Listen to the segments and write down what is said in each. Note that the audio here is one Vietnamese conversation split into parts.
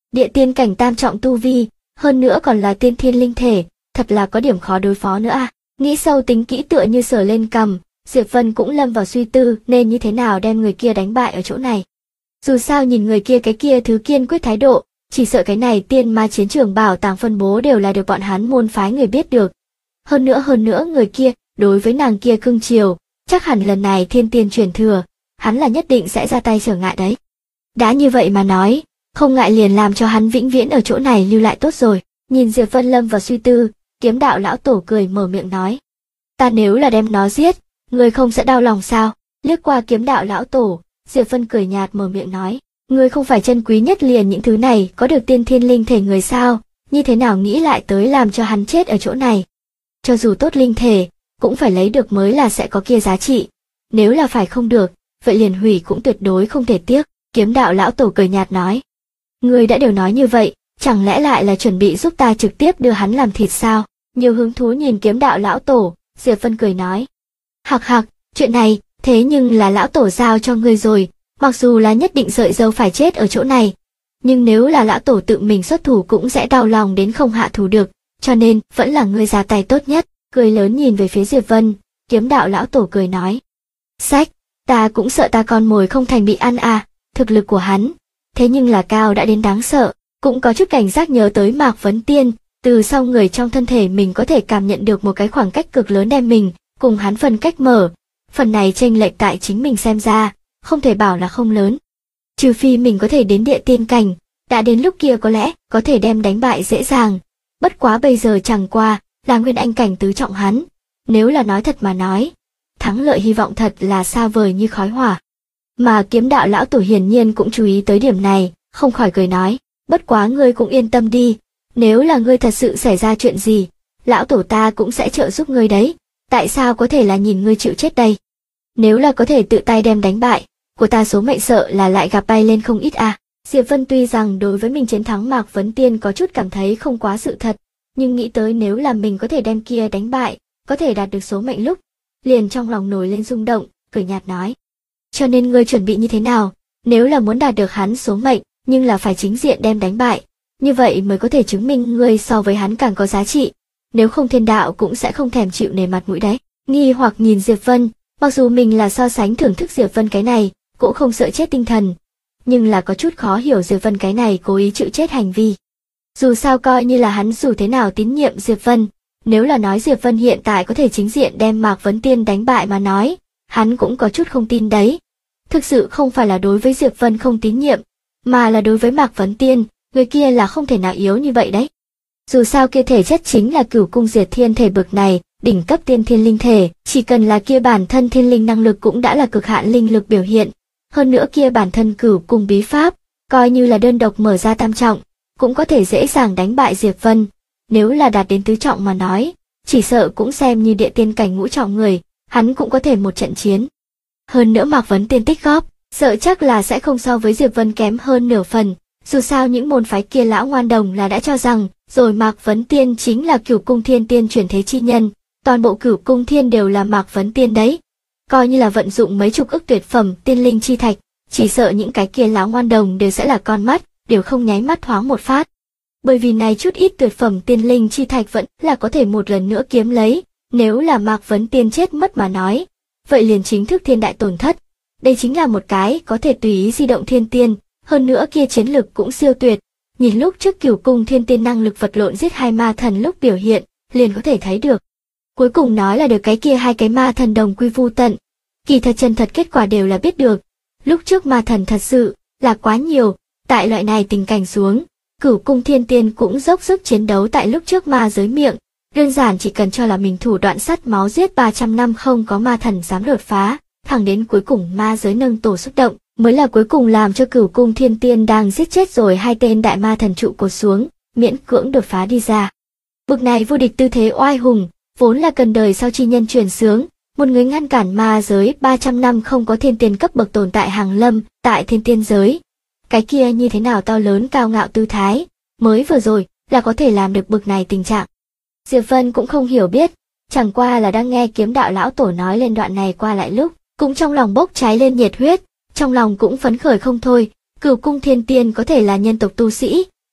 Địa tiên cảnh tam trọng tu vi, hơn nữa còn là tiên thiên linh thể, thật là có điểm khó đối phó nữa à. Nghĩ sâu tính kỹ tựa như sờ lên cằm, Diệp Vân cũng lâm vào suy tư nên như thế nào đem người kia đánh bại ở chỗ này. Dù sao nhìn người kia cái kia thứ kiên quyết thái độ, chỉ sợ cái này tiên ma chiến trường bảo tàng phân bố đều là được bọn hắn môn phái người biết được. Hơn nữa người kia, đối với nàng kia cưng chiều, chắc hẳn lần này thiên tiên truyền thừa, hắn là nhất định sẽ ra tay trở ngại đấy. Đã như vậy mà nói, không ngại liền làm cho hắn vĩnh viễn ở chỗ này lưu lại tốt rồi. Nhìn Diệp Vân lâm vào suy tư, Kiếm đạo lão tổ cười mở miệng nói. Ta nếu là đem nó giết, ngươi không sẽ đau lòng sao? Liếc qua Kiếm đạo lão tổ, Diệp Vân cười nhạt mở miệng nói. Ngươi không phải chân quý nhất liền những thứ này có được tiên thiên linh thể người sao? Như thế nào nghĩ lại tới làm cho hắn chết ở chỗ này? Cho dù tốt linh thể, cũng phải lấy được mới là sẽ có kia giá trị. Nếu là phải không được, vậy liền hủy cũng tuyệt đối không thể tiếc. Kiếm đạo lão tổ cười nhạt nói. Ngươi đã đều nói như vậy, chẳng lẽ lại là chuẩn bị giúp ta trực tiếp đưa hắn làm thịt sao? Nhiều hứng thú nhìn Kiếm đạo lão tổ, Diệp Vân cười nói. Hặc, chuyện này, thế nhưng là lão tổ giao cho ngươi rồi, mặc dù là nhất định sợi dâu phải chết ở chỗ này. Nhưng nếu là lão tổ tự mình xuất thủ cũng sẽ đau lòng đến không hạ thủ được, cho nên vẫn là ngươi ra tay tốt nhất. Cười lớn nhìn về phía Diệp Vân, Kiếm đạo lão tổ cười nói. Sách, ta cũng sợ ta con mồi không thành bị ăn à, thực lực của hắn, thế nhưng là cao đã đến đáng sợ, cũng có chút cảnh giác nhớ tới Mạc Vấn Tiên, từ sau người trong thân thể mình có thể cảm nhận được một cái khoảng cách cực lớn đem mình, cùng hắn phần cách mở, phần này chênh lệch tại chính mình xem ra, không thể bảo là không lớn. Trừ phi mình có thể đến địa tiên cảnh, đã đến lúc kia có lẽ có thể đem đánh bại dễ dàng, bất quá bây giờ chẳng qua là nguyên anh cảnh tứ trọng hắn, nếu là nói thật mà nói, thắng lợi hy vọng thật là xa vời như khói hỏa. Mà Kiếm đạo lão tổ hiển nhiên cũng chú ý tới điểm này, không khỏi cười nói, bất quá ngươi cũng yên tâm đi, nếu là ngươi thật sự xảy ra chuyện gì, lão tổ ta cũng sẽ trợ giúp ngươi đấy, tại sao có thể là nhìn ngươi chịu chết đây? Nếu là có thể tự tay đem đánh bại, của ta số mệnh sợ là lại gặp bay lên không ít à. Diệp Vân tuy rằng đối với mình chiến thắng Mạc Vấn Tiên có chút cảm thấy không quá sự thật, nhưng nghĩ tới nếu là mình có thể đem kia đánh bại, có thể đạt được số mệnh lúc, liền trong lòng nổi lên rung động, cười nhạt nói. Cho nên ngươi chuẩn bị như thế nào, nếu là muốn đạt được hắn số mệnh, nhưng là phải chính diện đem đánh bại, như vậy mới có thể chứng minh ngươi so với hắn càng có giá trị, nếu không thiên đạo cũng sẽ không thèm chịu nề mặt mũi đấy. Nghi hoặc nhìn Diệp Vân, mặc dù mình là so sánh thưởng thức Diệp Vân cái này, cũng không sợ chết tinh thần, nhưng là có chút khó hiểu Diệp Vân cái này cố ý chịu chết hành vi. Dù sao coi như là hắn dù thế nào tín nhiệm Diệp Vân, nếu là nói Diệp Vân hiện tại có thể chính diện đem Mạc Vấn Tiên đánh bại mà nói, hắn cũng có chút không tin đấy. Thực sự không phải là đối với Diệp Vân không tín nhiệm, mà là đối với Mạc Vấn Tiên, người kia là không thể nào yếu như vậy đấy. Dù sao kia thể chất chính là Cửu Cung Diệt Thiên thể bậc này, đỉnh cấp tiên thiên linh thể, chỉ cần là kia bản thân thiên linh năng lực cũng đã là cực hạn linh lực biểu hiện. Hơn nữa kia bản thân Cửu Cung bí pháp, coi như là đơn độc mở ra tam trọng, cũng có thể dễ dàng đánh bại Diệp Vân. Nếu là đạt đến tứ trọng mà nói, chỉ sợ cũng xem như địa tiên cảnh ngũ trọng người, hắn cũng có thể một trận chiến. Hơn nữa Mạc Vấn Tiên tích góp, sợ chắc là sẽ không so với Diệp Vân kém hơn nửa phần. Dù sao những môn phái kia lão ngoan đồng là đã cho rằng, rồi Mạc Vấn Tiên chính là Cửu Cung Thiên Tiên chuyển thế chi nhân, toàn bộ Cửu Cung Thiên đều là Mạc Vấn Tiên đấy. Coi như là vận dụng mấy chục ức tuyệt phẩm tiên linh chi thạch, chỉ sợ những cái kia lão ngoan đồng đều sẽ là con mắt, đều không nháy mắt thoáng một phát. Bởi vì này chút ít tuyệt phẩm tiên linh chi thạch vẫn là có thể một lần nữa kiếm lấy, nếu là Mạc Vấn Tiên chết mất mà nói, vậy liền chính thức thiên đại tổn thất. Đây chính là một cái có thể tùy ý di động thiên tiên, hơn nữa kia chiến lực cũng siêu tuyệt. Nhìn lúc trước Cửu Cung Thiên Tiên năng lực vật lộn giết hai ma thần lúc biểu hiện, liền có thể thấy được. Cuối cùng nói là được cái kia hai cái ma thần đồng quy vu tận. Kỳ thật chân thật kết quả đều là biết được. Lúc trước ma thần thật sự là quá nhiều, tại loại này tình cảnh xuống, Cửu Cung Thiên Tiên cũng dốc sức chiến đấu tại lúc trước ma giới miệng. Đơn giản chỉ cần cho là mình thủ đoạn sắt máu giết 300 năm không có ma thần dám đột phá, thẳng đến cuối cùng ma giới nâng tổ xúc động, mới là cuối cùng làm cho Cửu Cung Thiên Tiên đang giết chết rồi hai tên đại ma thần trụ cột xuống, miễn cưỡng đột phá đi ra. Bực này vô địch tư thế oai hùng, vốn là cần đời sau chi nhân truyền xướng, một người ngăn cản ma giới 300 năm không có thiên tiên cấp bậc tồn tại hàng lâm tại thiên tiên giới. Cái kia như thế nào to lớn cao ngạo tư thái, mới vừa rồi là có thể làm được bực này tình trạng. Diệp Vân cũng không hiểu biết, chẳng qua là đang nghe Kiếm đạo lão tổ nói lên đoạn này qua lại lúc, cũng trong lòng bốc cháy lên nhiệt huyết, trong lòng cũng phấn khởi không thôi. Cửu Cung Thiên Tiên có thể là nhân tộc tu sĩ,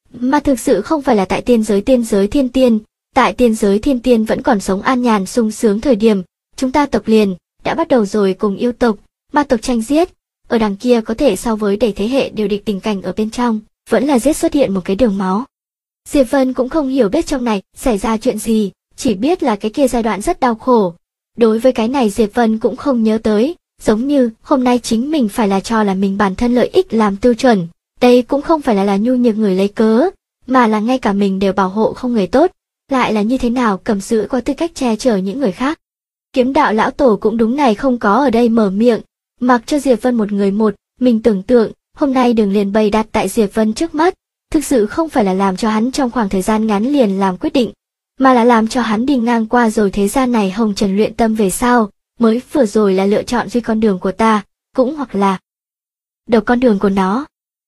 Mà thực sự không phải là tại tiên giới thiên tiên, tại tiên giới thiên tiên vẫn còn sống an nhàn sung sướng thời điểm, chúng ta tộc liền đã bắt đầu rồi cùng yêu tộc, ma tộc tranh giết. Ở đằng kia có thể so với đầy thế hệ đều địch tình cảnh ở bên trong, vẫn là giết xuất hiện một cái đường máu. Diệp Vân cũng không hiểu biết trong này xảy ra chuyện gì, chỉ biết là cái kia giai đoạn rất đau khổ. Đối với cái này Diệp Vân cũng không nhớ tới, giống như hôm nay chính mình phải là cho là mình bản thân lợi ích làm tiêu chuẩn, đây cũng không phải là nhu nhược người lấy cớ, mà là ngay cả mình đều bảo hộ không người tốt, lại là như thế nào cầm giữ có tư cách che chở những người khác. Kiếm đạo lão tổ cũng đúng này không có ở đây mở miệng, mặc cho Diệp Vân một người một, mình tưởng tượng, hôm nay đường liền bày đặt tại Diệp Vân trước mắt, thực sự không phải là làm cho hắn trong khoảng thời gian ngắn liền làm quyết định, mà là làm cho hắn đi ngang qua rồi thế gian này hồng trần luyện tâm về sau, mới vừa rồi là lựa chọn duy con đường của ta, cũng hoặc là đầu con đường của nó.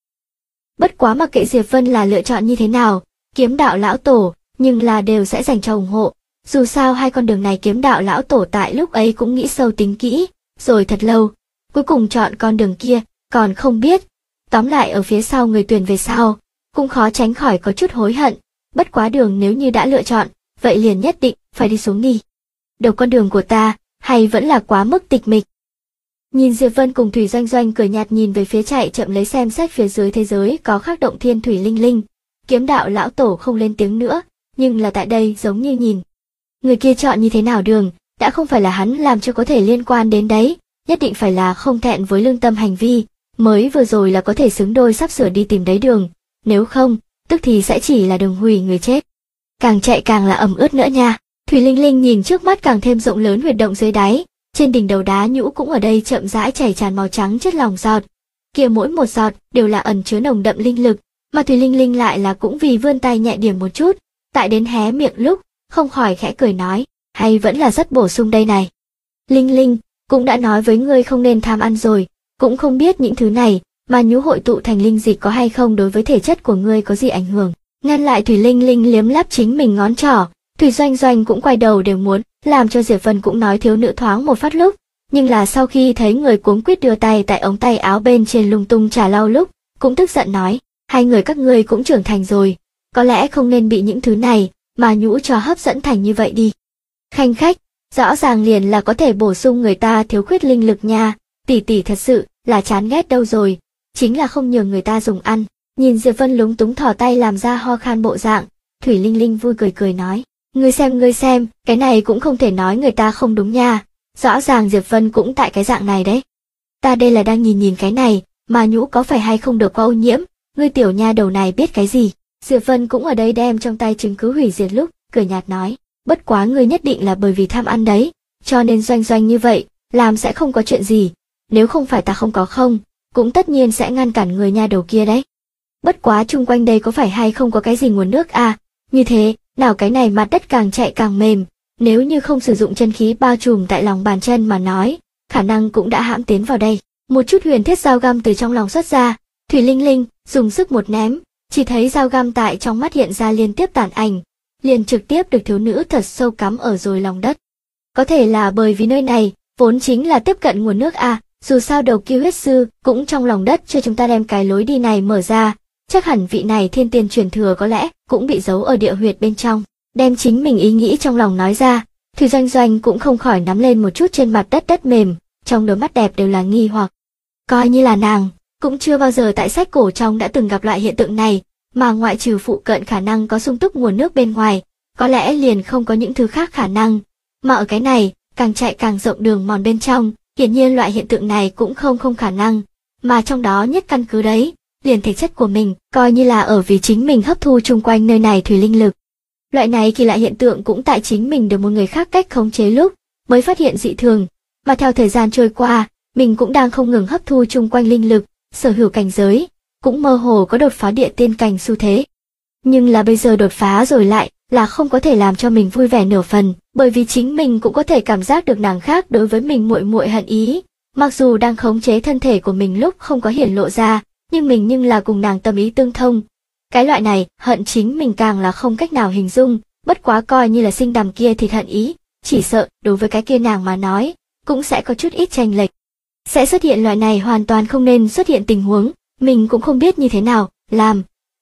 Bất quá mặc kệ Diệp Vân là lựa chọn như thế nào, kiếm đạo lão tổ, nhưng là đều sẽ dành cho ủng hộ. Dù sao hai con đường này kiếm đạo lão tổ tại lúc ấy cũng nghĩ sâu tính kỹ, rồi thật lâu, cuối cùng chọn con đường kia, còn không biết. Tóm lại ở phía sau người tuyển về sau, cũng khó tránh khỏi có chút hối hận, bất quá đường nếu như đã lựa chọn, vậy liền nhất định phải đi xuống đi. Đầu con đường của ta, hay vẫn là quá mức tịch mịch. Nhìn Diệp Vân cùng Thủy Doanh Doanh cười nhạt nhìn về phía chạy chậm lấy xem xét phía dưới thế giới có khắc động thiên thủy linh linh. Kiếm đạo lão tổ không lên tiếng nữa, nhưng là tại đây giống như nhìn. Người kia chọn như thế nào đường, đã không phải là hắn làm cho có thể liên quan đến đấy, nhất định phải là không thẹn với lương tâm hành vi, mới vừa rồi là có thể xứng đôi sắp sửa đi tìm đấy đường, nếu không, tức thì sẽ chỉ là đường hủy người chết. Càng chạy càng là ẩm ướt nữa nha. Thủy Linh Linh nhìn trước mắt càng thêm rộng lớn huyệt động dưới đáy, trên đỉnh đầu đá nhũ cũng ở đây chậm rãi chảy tràn màu trắng chất lỏng giọt. Kia mỗi một giọt đều là ẩn chứa nồng đậm linh lực, mà Thủy Linh Linh lại là cũng vì vươn tay nhẹ điểm một chút, tại đến hé miệng lúc, không khỏi khẽ cười nói, hay vẫn là rất bổ sung đây này. Linh Linh, cũng đã nói với ngươi không nên tham ăn rồi, cũng không biết những thứ này, mà nhũ hội tụ thành linh dịch có hay không đối với thể chất của ngươi có gì ảnh hưởng. Ngăn lại Thủy Linh Linh liếm láp chính mình ngón trỏ, Thủy Doanh Doanh cũng quay đầu đều muốn, làm cho Diệp Vân cũng nói thiếu nữ thoáng một phát lúc, nhưng là sau khi thấy người cuống quýt đưa tay tại ống tay áo bên trên lung tung trà lau lúc, cũng tức giận nói, hai người các ngươi cũng trưởng thành rồi, có lẽ không nên bị những thứ này, mà nhũ cho hấp dẫn thành như vậy đi. Khanh khách, rõ ràng liền là có thể bổ sung người ta thiếu khuyết linh lực nha, tỷ tỷ thật sự là chán ghét đâu rồi, chính là không nhường người ta dùng ăn. Nhìn Diệp Vân lúng túng thò tay làm ra ho khan bộ dạng, Thủy Linh Linh vui cười cười nói, ngươi xem, cái này cũng không thể nói người ta không đúng nha, rõ ràng Diệp Vân cũng tại cái dạng này đấy. Ta đây là đang nhìn cái này, mà nhũ có phải hay không được qua ô nhiễm, ngươi tiểu nha đầu này biết cái gì. Diệp Vân cũng ở đây đem trong tay chứng cứ hủy diệt lúc, cười nhạt nói, bất quá ngươi nhất định là bởi vì tham ăn đấy, cho nên Doanh Doanh như vậy, làm sẽ không có chuyện gì, nếu không phải ta không có không, cũng tất nhiên sẽ ngăn cản người nha đầu kia đấy. Bất quá chung quanh đây có phải hay không có cái gì nguồn nước à, như thế, nào cái này mặt đất càng chạy càng mềm, nếu như không sử dụng chân khí bao trùm tại lòng bàn chân mà nói, khả năng cũng đã hãm tiến vào đây. Một chút huyền thiết dao găm từ trong lòng xuất ra, Thủy Linh Linh dùng sức một ném, chỉ thấy dao găm tại trong mắt hiện ra liên tiếp tàn ảnh, liền trực tiếp được thiếu nữ thật sâu cắm ở rồi lòng đất. Có thể là bởi vì nơi này vốn chính là tiếp cận nguồn nước à, dù sao đầu kia huyết sư cũng trong lòng đất cho chúng ta đem cái lối đi này mở ra, chắc hẳn vị này thiên tiên truyền thừa có lẽ cũng bị giấu ở địa huyệt bên trong. Đem chính mình ý nghĩ trong lòng nói ra, Thủy Doanh Doanh cũng không khỏi nắm lên một chút trên mặt đất mềm, trong đôi mắt đẹp đều là nghi hoặc. Coi như là nàng, cũng chưa bao giờ tại sách cổ trong đã từng gặp loại hiện tượng này, mà ngoại trừ phụ cận khả năng có sung túc nguồn nước bên ngoài, có lẽ liền không có những thứ khác khả năng. Mà ở cái này, càng chạy càng rộng đường mòn bên trong, hiển nhiên loại hiện tượng này cũng không khả năng, mà trong đó nhất căn cứ đấy, liền thể chất của mình, coi như là ở vì chính mình hấp thu chung quanh nơi này thủy linh lực. Loại này kỳ lạ hiện tượng cũng tại chính mình được một người khác cách khống chế lúc, mới phát hiện dị thường, mà theo thời gian trôi qua, mình cũng đang không ngừng hấp thu chung quanh linh lực, sở hữu cảnh giới, cũng mơ hồ có đột phá địa tiên cảnh xu thế. Nhưng là bây giờ đột phá rồi lại là không có thể làm cho mình vui vẻ nửa phần, bởi vì chính mình cũng có thể cảm giác được nàng khác đối với mình muội muội hận ý, mặc dù đang khống chế thân thể của mình lúc không có hiển lộ ra, nhưng mình nhưng là cùng nàng tâm ý tương thông. Cái loại này, hận chính mình càng là không cách nào hình dung, bất quá coi như là sinh đàm kia thì hận ý, chỉ sợ đối với cái kia nàng mà nói, cũng sẽ có chút ít chênh lệch. Sẽ xuất hiện loại này hoàn toàn không nên xuất hiện tình huống, mình cũng không biết như thế nào làm.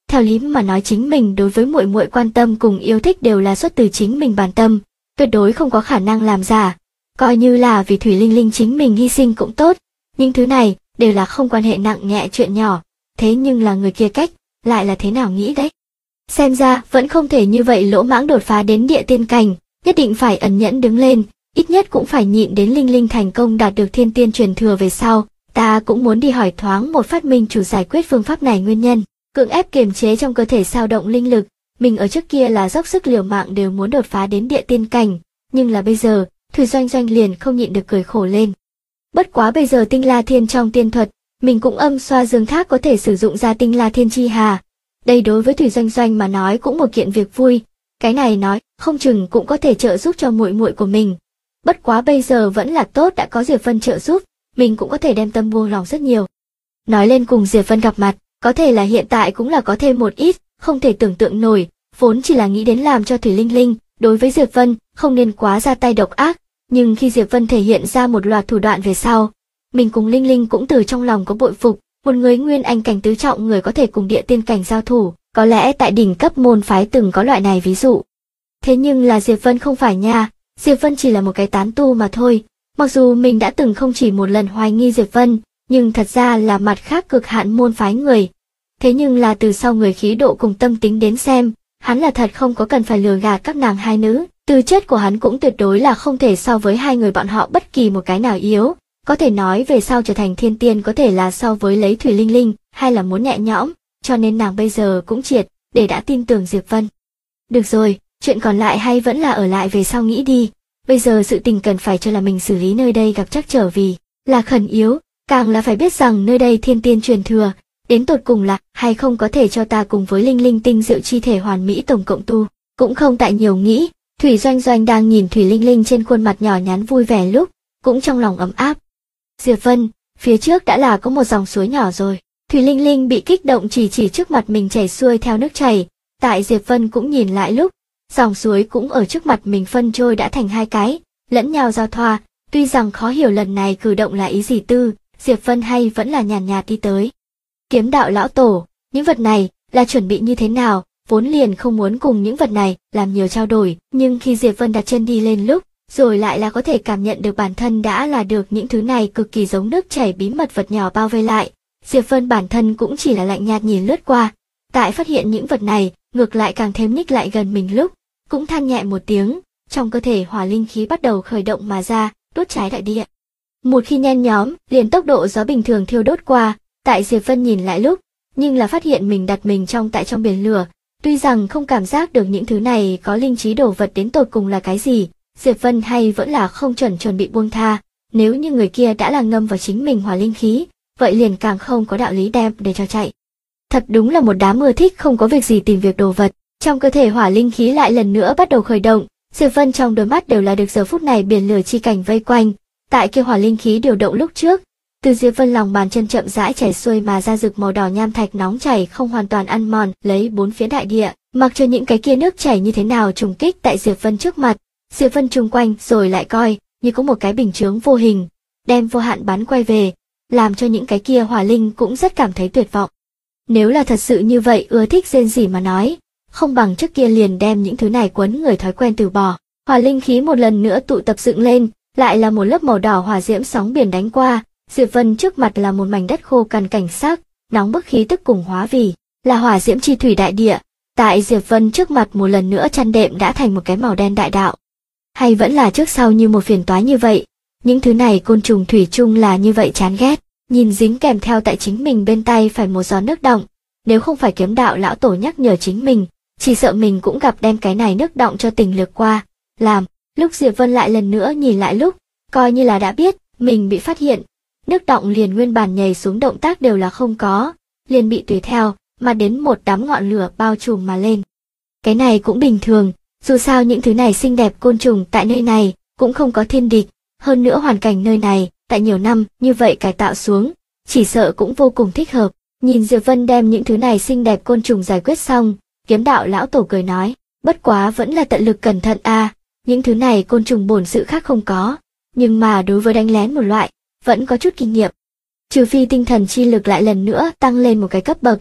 Theo lý mà nói chính mình đối với muội muội quan tâm cùng yêu thích đều là xuất từ chính mình bản tâm, tuyệt đối không có khả năng làm giả. Coi như là vì Thủy Linh Linh chính mình hy sinh cũng tốt, những thứ này đều là không quan hệ nặng nhẹ chuyện nhỏ, thế nhưng là người kia cách, lại là thế nào nghĩ đấy. Xem ra vẫn không thể như vậy lỗ mãng đột phá đến địa tiên cảnh, nhất định phải ẩn nhẫn đứng lên, ít nhất cũng phải nhịn đến Linh Linh thành công đạt được thiên tiên truyền thừa về sau, ta cũng muốn đi hỏi thoáng một phát minh chủ giải quyết phương pháp này nguyên nhân, cưỡng ép kiềm chế trong cơ thể sao động linh lực, mình ở trước kia là dốc sức liều mạng đều muốn đột phá đến địa tiên cảnh, nhưng là bây giờ, Thủy Doanh Doanh liền không nhịn được cười khổ lên. Bất quá bây giờ Tinh La Thiên trong tiên thuật, mình cũng âm xoa dương thác có thể sử dụng ra Tinh La Thiên chi hà. Đây đối với Thủy Doanh Doanh mà nói cũng một kiện việc vui, cái này nói, không chừng cũng có thể trợ giúp cho muội muội của mình. Bất quá bây giờ vẫn là tốt đã có Diệp Vân trợ giúp, mình cũng có thể đem tâm buông lòng rất nhiều. Nói lên cùng Diệp Vân gặp mặt, có thể là hiện tại cũng là có thêm một ít, không thể tưởng tượng nổi, vốn chỉ là nghĩ đến làm cho Thủy Linh Linh, đối với Diệp Vân, không nên quá ra tay độc ác, nhưng khi Diệp Vân thể hiện ra một loạt thủ đoạn về sau, mình cùng Linh Linh cũng từ trong lòng có bội phục, một người nguyên anh cảnh tứ trọng người có thể cùng địa tiên cảnh giao thủ, có lẽ tại đỉnh cấp môn phái từng có loại này ví dụ. Thế nhưng là Diệp Vân không phải nha, Diệp Vân chỉ là một cái tán tu mà thôi, mặc dù mình đã từng không chỉ một lần hoài nghi Diệp Vân, nhưng thật ra là mặt khác cực hạn môn phái người. Thế nhưng là từ sau người khí độ cùng tâm tính đến xem, hắn là thật không có cần phải lừa gạt các nàng hai nữ, tư chất của hắn cũng tuyệt đối là không thể so với hai người bọn họ bất kỳ một cái nào yếu, có thể nói về sau trở thành thiên tiên có thể là so với lấy Thủy Linh Linh, hay là muốn nhẹ nhõm, cho nên nàng bây giờ cũng triệt, để đã tin tưởng Diệp Vân. Được rồi, chuyện còn lại hay vẫn là ở lại về sau nghĩ đi, bây giờ sự tình cần phải cho là mình xử lý nơi đây gặp trắc trở vì là khẩn yếu, càng là phải biết rằng nơi đây thiên tiên truyền thừa, đến tột cùng là hay không có thể cho ta cùng với Linh Linh tinh diệu chi thể hoàn mỹ tổng cộng tu, cũng không tại nhiều nghĩ, Thủy Doanh Doanh đang nhìn Thủy Linh Linh trên khuôn mặt nhỏ nhắn vui vẻ lúc, cũng trong lòng ấm áp. Diệp Vân, phía trước đã là có một dòng suối nhỏ rồi. Thủy Linh Linh bị kích động chỉ trước mặt mình chảy xuôi theo nước chảy, tại Diệp Vân cũng nhìn lại lúc, dòng suối cũng ở trước mặt mình phân trôi đã thành hai cái, lẫn nhau giao thoa, tuy rằng khó hiểu lần này cử động là ý gì tư, Diệp Vân hay vẫn là nhàn nhạt đi tới. Kiếm đạo lão tổ, những vật này là chuẩn bị như thế nào, vốn liền không muốn cùng những vật này làm nhiều trao đổi, nhưng khi Diệp Vân đặt chân đi lên lúc, rồi lại là có thể cảm nhận được bản thân đã là được những thứ này cực kỳ giống nước chảy bí mật vật nhỏ bao vây lại. Diệp Vân bản thân cũng chỉ là lạnh nhạt nhìn lướt qua, tại phát hiện những vật này, ngược lại càng thêm nhích lại gần mình lúc, cũng than nhẹ một tiếng, trong cơ thể hỏa linh khí bắt đầu khởi động mà ra, đốt cháy đại địa. Một khi nhen nhóm, liền tốc độ gió bình thường thiêu đốt qua, tại Diệp Vân nhìn lại lúc, nhưng là phát hiện mình đặt mình trong biển lửa, tuy rằng không cảm giác được những thứ này có linh trí đồ vật đến tột cùng là cái gì, Diệp Vân hay vẫn là không chuẩn bị buông tha, nếu như người kia đã là ngâm vào chính mình hỏa linh khí, vậy liền càng không có đạo lý đem để cho chạy. Thật đúng là một đám ưa thích không có việc gì tìm việc đồ vật, trong cơ thể hỏa linh khí lại lần nữa bắt đầu khởi động, Diệp Vân trong đôi mắt đều là được giờ phút này biển lửa chi cảnh vây quanh, tại kia hỏa linh khí điều động lúc trước, từ Diệp Vân lòng bàn chân chậm rãi chảy xuôi mà ra rực màu đỏ nham thạch nóng chảy không hoàn toàn ăn mòn lấy bốn phía đại địa, mặc cho những cái kia nước chảy như thế nào trùng kích tại Diệp Vân trước mặt, Diệp Vân chung quanh rồi lại coi như có một cái bình chướng vô hình, đem vô hạn bắn quay về, làm cho những cái kia hỏa linh cũng rất cảm thấy tuyệt vọng. Nếu là thật sự như vậy ưa thích rên rỉ mà nói, không bằng trước kia liền đem những thứ này quấn người thói quen từ bỏ. Hỏa linh khí một lần nữa tụ tập dựng lên, lại là một lớp màu đỏ hỏa diễm sóng biển đánh qua, Diệp Vân trước mặt là một mảnh đất khô cằn cảnh sắc, nóng bức khí tức cùng hóa vì là hỏa diễm chi thủy đại địa, tại Diệp Vân trước mặt một lần nữa chăn đệm đã thành một cái màu đen đại đạo. Hay vẫn là trước sau như một phiền toái như vậy, những thứ này côn trùng thủy chung là như vậy chán ghét, nhìn dính kèm theo tại chính mình bên tay phải một giọt nước đọng, nếu không phải kiếm đạo lão tổ nhắc nhở chính mình, chỉ sợ mình cũng gặp đem cái này nước đọng cho tình lược qua, làm, lúc Diệp Vân lại lần nữa nhìn lại lúc, coi như là đã biết, mình bị phát hiện, nước đọng liền nguyên bản nhảy xuống động tác đều là không có, liền bị tùy theo, mà đến một đám ngọn lửa bao trùm mà lên. Cái này cũng bình thường, dù sao những thứ này xinh đẹp côn trùng tại nơi này, cũng không có thiên địch, hơn nữa hoàn cảnh nơi này, tại nhiều năm, như vậy cải tạo xuống, chỉ sợ cũng vô cùng thích hợp. Nhìn Diệp Vân đem những thứ này xinh đẹp côn trùng giải quyết xong, kiếm đạo lão tổ cười nói, bất quá vẫn là tận lực cẩn thận a, những thứ này côn trùng bổn sự khác không có, nhưng mà đối với đánh lén một loại, vẫn có chút kinh nghiệm. Trừ phi tinh thần chi lực lại lần nữa tăng lên một cái cấp bậc,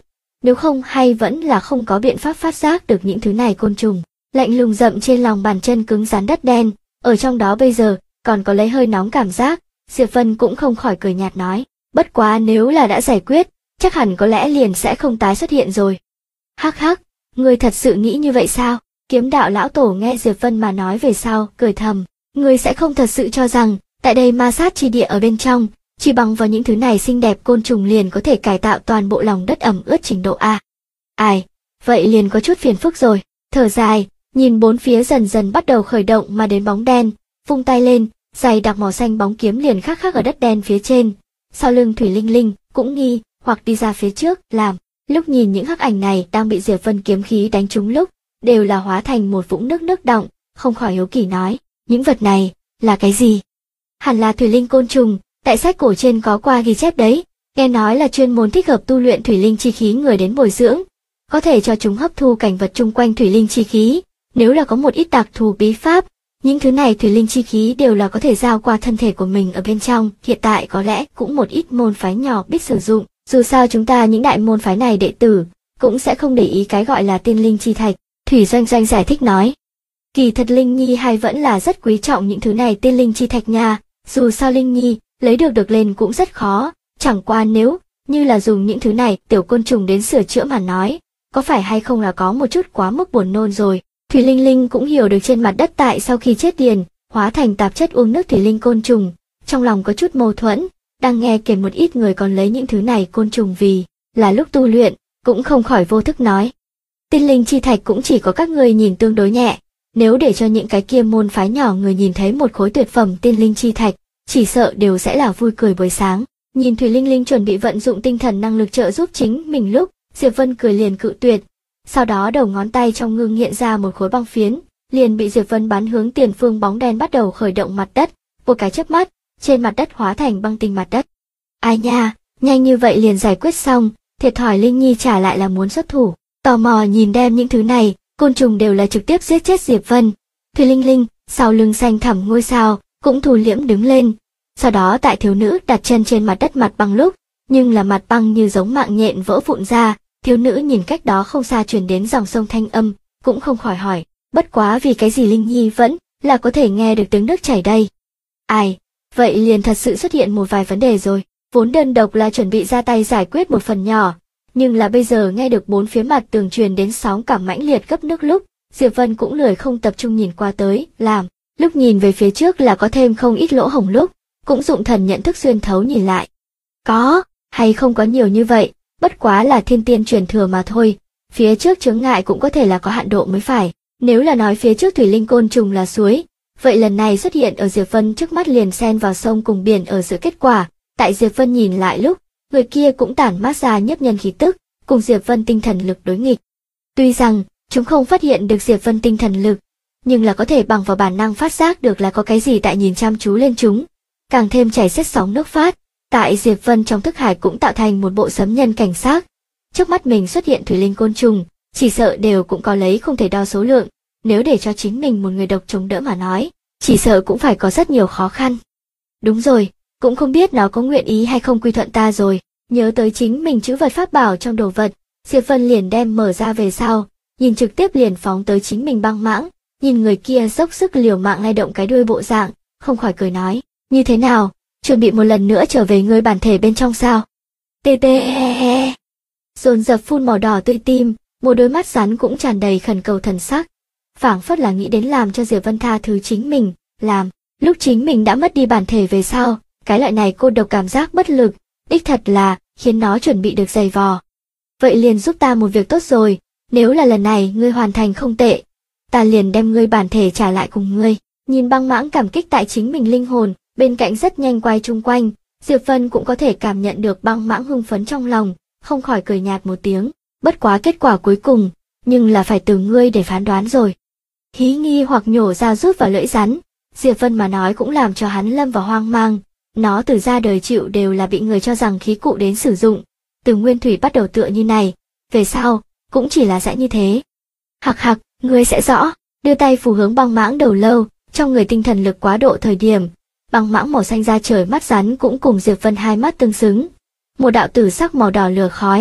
nếu không hay vẫn là không có biện pháp phát giác được những thứ này côn trùng. Lạnh lùng rậm trên lòng bàn chân cứng rắn đất đen, ở trong đó bây giờ còn có lấy hơi nóng cảm giác. Diệp Vân cũng không khỏi cười nhạt nói, bất quá nếu là đã giải quyết, chắc hẳn có lẽ liền sẽ không tái xuất hiện rồi. Hắc hắc, ngươi thật sự nghĩ như vậy sao? Kiếm đạo lão tổ nghe Diệp Vân mà nói về sau, cười thầm, ngươi sẽ không thật sự cho rằng, tại đây ma sát chi địa ở bên trong, chỉ bằng vào những thứ này xinh đẹp côn trùng liền có thể cải tạo toàn bộ lòng đất ẩm ướt trình độ A. Ai, vậy liền có chút phiền phức rồi. Thở dài, nhìn bốn phía dần dần bắt đầu khởi động mà đến bóng đen, vung tay lên, dày đặc màu xanh bóng kiếm liền khắc khắc ở đất đen phía trên. Sau lưng Thủy Linh Linh cũng nghi hoặc đi ra phía trước làm. Lúc nhìn những hắc ảnh này đang bị Diệp Vân kiếm khí đánh trúng lúc, đều là hóa thành một vũng nước nước đọng, không khỏi hiếu kỳ nói, những vật này là cái gì? Hẳn là thủy linh côn trùng, tại sách cổ trên có qua ghi chép đấy, nghe nói là chuyên môn thích hợp tu luyện thủy linh chi khí người đến bồi dưỡng, có thể cho chúng hấp thu cảnh vật chung quanh thủy linh chi khí, nếu là có một ít đặc thù bí pháp, những thứ này thủy linh chi khí đều là có thể giao qua thân thể của mình ở bên trong, hiện tại có lẽ cũng một ít môn phái nhỏ biết sử dụng, dù sao chúng ta những đại môn phái này đệ tử, cũng sẽ không để ý cái gọi là tiên linh chi thạch, Thủy Doanh Doanh giải thích nói. Kỳ thật Linh Nhi hay vẫn là rất quý trọng những thứ này tiên linh chi thạch nha, dù sao Linh Nhi lấy được lên cũng rất khó, chẳng qua nếu như là dùng những thứ này tiểu côn trùng đến sửa chữa mà nói, có phải hay không là có một chút quá mức buồn nôn rồi. Thủy Linh Linh cũng hiểu được trên mặt đất tại sau khi chết điền, hóa thành tạp chất uống nước thủy linh côn trùng, trong lòng có chút mâu thuẫn, đang nghe kể một ít người còn lấy những thứ này côn trùng vì là lúc tu luyện, cũng không khỏi vô thức nói. Tiên linh chi thạch cũng chỉ có các người nhìn tương đối nhẹ, nếu để cho những cái kia môn phái nhỏ người nhìn thấy một khối tuyệt phẩm tiên linh chi thạch, chỉ sợ đều sẽ là vui cười buổi sáng. Nhìn Thủy Linh Linh chuẩn bị vận dụng tinh thần năng lực trợ giúp chính mình lúc, Diệp Vân cười liền cự tuyệt. Sau đó đầu ngón tay trong ngưng hiện ra một khối băng phiến, liền bị Diệp Vân bắn hướng tiền phương bóng đen bắt đầu khởi động mặt đất, một cái chớp mắt, trên mặt đất hóa thành băng tinh mặt đất. Ai nha, nhanh như vậy liền giải quyết xong, thiệt thòi Linh Nhi trả lại là muốn xuất thủ. Tò mò nhìn đem những thứ này, côn trùng đều là trực tiếp giết chết Diệp Vân. Thủy Linh Linh, sau lưng xanh thẳm ngôi sao, cũng thu liễm đứng lên. Sau đó tại thiếu nữ đặt chân trên mặt đất mặt băng lúc, nhưng là mặt băng như giống mạng nhện vỡ vụn ra, thiếu nữ nhìn cách đó không xa truyền đến dòng sông thanh âm, cũng không khỏi hỏi, bất quá vì cái gì Linh Nhi vẫn là có thể nghe được tiếng nước chảy đây. Ai, vậy liền thật sự xuất hiện một vài vấn đề rồi, vốn đơn độc là chuẩn bị ra tay giải quyết một phần nhỏ, nhưng là bây giờ nghe được bốn phía mặt tường truyền đến sóng cảm mãnh liệt cấp nước lúc, Diệp Vân cũng lười không tập trung nhìn qua tới, làm, lúc nhìn về phía trước là có thêm không ít lỗ hổng lúc, cũng dụng thần nhận thức xuyên thấu nhìn lại. Có, hay không có nhiều như vậy, bất quá là thiên tiên truyền thừa mà thôi, phía trước chướng ngại cũng có thể là có hạn độ mới phải, nếu là nói phía trước thủy linh côn trùng là suối, vậy lần này xuất hiện ở Diệp Vân trước mắt liền xen vào sông cùng biển ở giữa kết quả, tại Diệp Vân nhìn lại lúc, người kia cũng tản mát ra nhiếp nhân khí tức, cùng Diệp Vân tinh thần lực đối nghịch. Tuy rằng, chúng không phát hiện được Diệp Vân tinh thần lực, nhưng là có thể bằng vào bản năng phát giác được là có cái gì tại nhìn chăm chú lên chúng, càng thêm chảy xiết sóng nước phát, tại Diệp Vân trong thức hải cũng tạo thành một bộ sấm nhân cảnh giác. Trước mắt mình xuất hiện thủy linh côn trùng, chỉ sợ đều cũng có lấy không thể đo số lượng, nếu để cho chính mình một người độc chống đỡ mà nói, chỉ sợ cũng phải có rất nhiều khó khăn. Đúng rồi, cũng không biết nó có nguyện ý hay không quy thuận ta rồi, nhớ tới chính mình chữ vật pháp bảo trong đồ vật, Diệp Vân liền đem mở ra về sau, nhìn trực tiếp liền phóng tới chính mình băng mãng, nhìn người kia dốc sức liều mạng lay động cái đuôi bộ dạng, không khỏi cười nói, như thế nào, chuẩn bị một lần nữa trở về ngươi bản thể bên trong sao? Tê tê he he. Dồn dập phun màu đỏ tươi tim, một đôi mắt rắn cũng tràn đầy khẩn cầu thần sắc, phảng phất là nghĩ đến làm cho Diệp Vân tha thứ chính mình, làm, lúc chính mình đã mất đi bản thể về sau, cái loại này cô độc cảm giác bất lực, đích thật là khiến nó chuẩn bị được giày vò. Vậy liền giúp ta một việc tốt rồi, nếu là lần này ngươi hoàn thành không tệ, ta liền đem ngươi bản thể trả lại cùng ngươi. Nhìn băng mãng cảm kích tại chính mình linh hồn, bên cạnh rất nhanh quay chung quanh, Diệp Vân cũng có thể cảm nhận được băng mãng hưng phấn trong lòng, không khỏi cười nhạt một tiếng, bất quá kết quả cuối cùng, nhưng là phải từ ngươi để phán đoán rồi. Hí nghi hoặc nhổ ra rút vào lưỡi rắn, Diệp Vân mà nói cũng làm cho hắn lâm vào hoang mang, nó từ ra đời chịu đều là bị người cho rằng khí cụ đến sử dụng, từ nguyên thủy bắt đầu tựa như này, về sau, cũng chỉ là dã như thế. Hặc hặc, ngươi sẽ rõ, đưa tay phù hướng băng mãng đầu lâu, trong người tinh thần lực quá độ thời điểm, băng mãng màu xanh da trời mắt rắn cũng cùng Diệp Vân hai mắt tương xứng. Một đạo tử sắc màu đỏ lửa khói,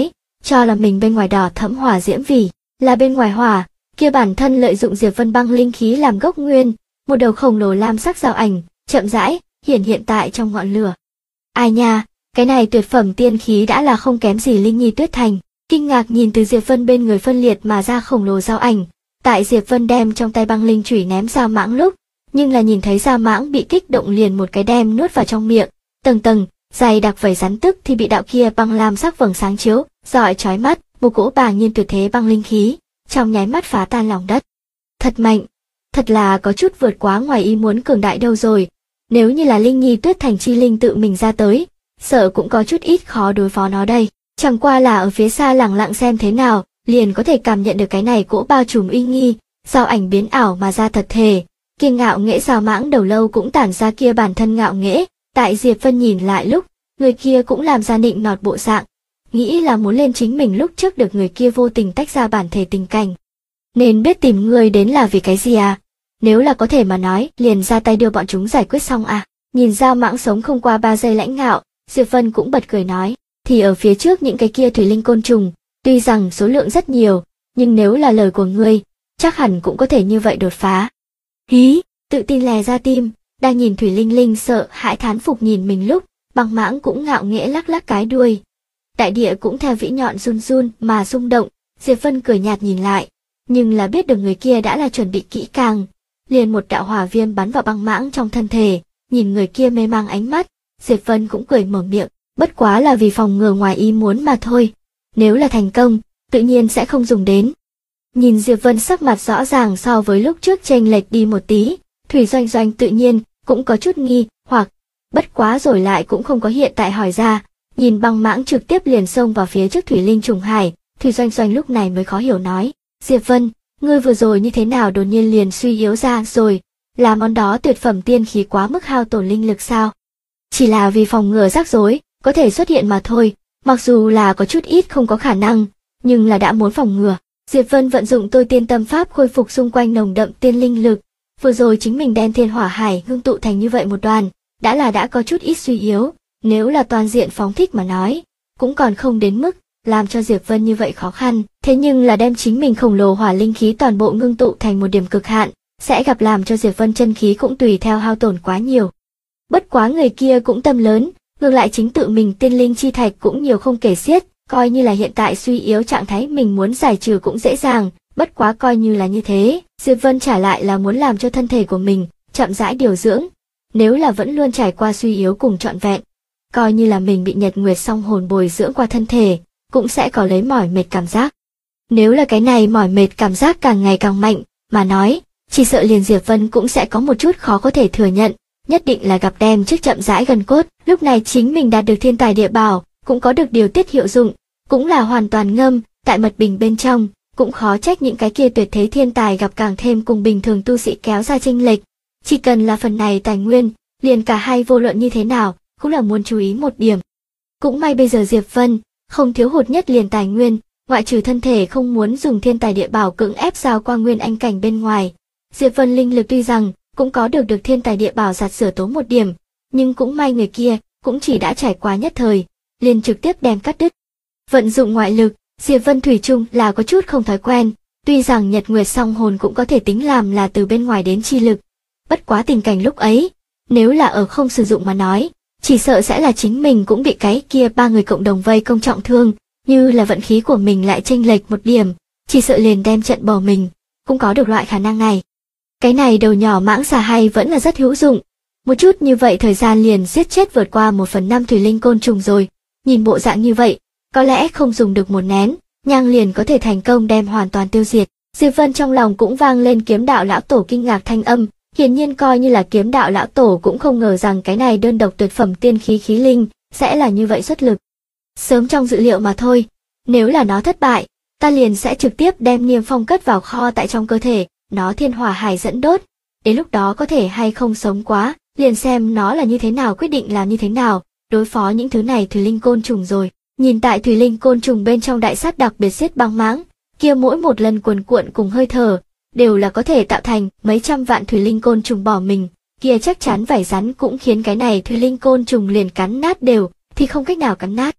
cho là mình bên ngoài đỏ thẫm hỏa diễm vì là bên ngoài hỏa, kia bản thân lợi dụng Diệp Vân băng linh khí làm gốc nguyên, một đầu khổng lồ lam sắc dao ảnh, chậm rãi hiện tại trong ngọn lửa. Ai nha, cái này tuyệt phẩm tiên khí đã là không kém gì Linh Nhi Tuyết Thành, kinh ngạc nhìn từ Diệp Vân bên người phân liệt mà ra khổng lồ dao ảnh, tại Diệp Vân đem trong tay băng linh chủy ném dao mãng lúc, nhưng là nhìn thấy dao mãng bị kích động liền một cái đem nuốt vào trong miệng, tầng tầng dày đặc vảy rắn tức thì bị đạo kia băng lam sắc vầng sáng chiếu, rọi chói mắt, một cỗ bàng nhiên tuyệt thế băng linh khí, trong nháy mắt phá tan lòng đất. Thật mạnh, thật là có chút vượt quá ngoài ý muốn cường đại đâu rồi. Nếu như là Linh Nhi Tuyết Thành chi linh tự mình ra tới, sợ cũng có chút ít khó đối phó nó đây. Chẳng qua là ở phía xa lẳng lặng xem thế nào, liền có thể cảm nhận được cái này cỗ bao trùm uy nghi, dao ảnh biến ảo mà ra thật thề. Kia ngạo nghễ dao mãng đầu lâu cũng tản ra kia bản thân ngạo nghễ, tại Diệp Vân nhìn lại lúc, người kia cũng làm ra nịnh nọt bộ dạng, nghĩ là muốn lên chính mình lúc trước được người kia vô tình tách ra bản thể tình cảnh. Nên biết tìm người đến là vì cái gì à? Nếu là có thể mà nói, liền ra tay đưa bọn chúng giải quyết xong à? Nhìn dao mãng sống không qua 3 giây lãnh ngạo, Diệp Vân cũng bật cười nói, thì ở phía trước những cái kia thủy linh côn trùng, tuy rằng số lượng rất nhiều, nhưng nếu là lời của ngươi, chắc hẳn cũng có thể như vậy đột phá. Hí, tự tin lè ra tim, đang nhìn thủy linh linh sợ hãi thán phục nhìn mình lúc, băng mãng cũng ngạo nghễ lắc lắc cái đuôi. Đại địa cũng theo vĩ nhọn run run mà rung động, Diệp Vân cười nhạt nhìn lại, nhưng là biết được người kia đã là chuẩn bị kỹ càng, liền một đạo hỏa viêm bắn vào băng mãng trong thân thể, nhìn người kia mê mang ánh mắt, Diệp Vân cũng cười mở miệng, bất quá là vì phòng ngừa ngoài ý muốn mà thôi, nếu là thành công, tự nhiên sẽ không dùng đến. Nhìn Diệp Vân sắc mặt rõ ràng so với lúc trước chênh lệch đi một tí, Thủy Doanh Doanh tự nhiên cũng có chút nghi hoặc, bất quá rồi lại cũng không có hiện tại hỏi ra, nhìn băng mãng trực tiếp liền xông vào phía trước thủy linh trùng hải, Thủy Doanh Doanh lúc này mới khó hiểu nói, Diệp Vân, ngươi vừa rồi như thế nào đột nhiên liền suy yếu ra rồi, là món đó tuyệt phẩm tiên khí quá mức hao tổn linh lực sao? Chỉ là vì phòng ngừa rắc rối, có thể xuất hiện mà thôi, mặc dù là có chút ít không có khả năng, nhưng là đã muốn phòng ngừa. Diệp Vân vận dụng tôi tiên tâm pháp khôi phục xung quanh nồng đậm tiên linh lực, vừa rồi chính mình đem thiên hỏa hải ngưng tụ thành như vậy một đoàn, đã có chút ít suy yếu, nếu là toàn diện phóng thích mà nói, cũng còn không đến mức làm cho Diệp Vân như vậy khó khăn, thế nhưng là đem chính mình khổng lồ hỏa linh khí toàn bộ ngưng tụ thành một điểm cực hạn, sẽ gặp làm cho Diệp Vân chân khí cũng tùy theo hao tổn quá nhiều. Bất quá người kia cũng tâm lớn, ngược lại chính tự mình tiên linh chi thạch cũng nhiều không kể xiết, coi như là hiện tại suy yếu trạng thái mình muốn giải trừ cũng dễ dàng, bất quá coi như là như thế, Diệp Vân trả lại là muốn làm cho thân thể của mình chậm rãi điều dưỡng, nếu là vẫn luôn trải qua suy yếu cùng trọn vẹn, coi như là mình bị nhật nguyệt song hồn bồi dưỡng qua thân thể, cũng sẽ có lấy mỏi mệt cảm giác. Nếu là cái này mỏi mệt cảm giác càng ngày càng mạnh, mà nói, chỉ sợ liền Diệp Vân cũng sẽ có một chút khó có thể thừa nhận, nhất định là gặp đem trước chậm rãi gần cốt, lúc này chính mình đạt được thiên tài địa bảo, cũng có được điều tiết hiệu dụng, cũng là hoàn toàn ngâm, tại mật bình bên trong, cũng khó trách những cái kia tuyệt thế thiên tài gặp càng thêm cùng bình thường tu sĩ kéo ra chênh lệch. Chỉ cần là phần này tài nguyên, liền cả hai vô luận như thế nào, cũng là muốn chú ý một điểm. Cũng may bây giờ Diệp Vân, không thiếu hụt nhất liền tài nguyên, ngoại trừ thân thể không muốn dùng thiên tài địa bảo cưỡng ép giao qua nguyên anh cảnh bên ngoài. Diệp Vân linh lực tuy rằng, cũng có được thiên tài địa bảo giặt sửa tố một điểm, nhưng cũng may người kia, cũng chỉ đã trải qua nhất thời, liền trực tiếp đem cắt đứt. Vận dụng ngoại lực, Diệp Vân thủy chung là có chút không thói quen, tuy rằng nhật nguyệt song hồn cũng có thể tính làm là từ bên ngoài đến chi lực. Bất quá tình cảnh lúc ấy, nếu là ở không sử dụng mà nói, chỉ sợ sẽ là chính mình cũng bị cái kia ba người cộng đồng vây công trọng thương, như là vận khí của mình lại chênh lệch một điểm, chỉ sợ liền đem trận bỏ mình, cũng có được loại khả năng này. Cái này đầu nhỏ mãng xà hay vẫn là rất hữu dụng, một chút như vậy thời gian liền giết chết vượt qua 1/5 thủy linh côn trùng rồi, nhìn bộ dạng như vậy, có lẽ không dùng được một nén, nhang liền có thể thành công đem hoàn toàn tiêu diệt. Diệp Vân trong lòng cũng vang lên kiếm đạo lão tổ kinh ngạc thanh âm, hiển nhiên coi như là kiếm đạo lão tổ cũng không ngờ rằng cái này đơn độc tuyệt phẩm tiên khí khí linh sẽ là như vậy xuất lực. Sớm trong dự liệu mà thôi, nếu là nó thất bại, ta liền sẽ trực tiếp đem niêm phong cất vào kho tại trong cơ thể, nó thiên hỏa hải dẫn đốt, đến lúc đó có thể hay không sống quá, liền xem nó là như thế nào quyết định làm như thế nào, đối phó những thứ này thủy linh côn trùng rồi. Nhìn tại thủy linh côn trùng bên trong đại sát đặc biệt giết băng mãng, kia mỗi một lần cuồn cuộn cùng hơi thở, đều là có thể tạo thành mấy trăm vạn thủy linh côn trùng bỏ mình, kia chắc chắn vảy rắn cũng khiến cái này thủy linh côn trùng liền cắn nát đều, thì không cách nào cắn nát.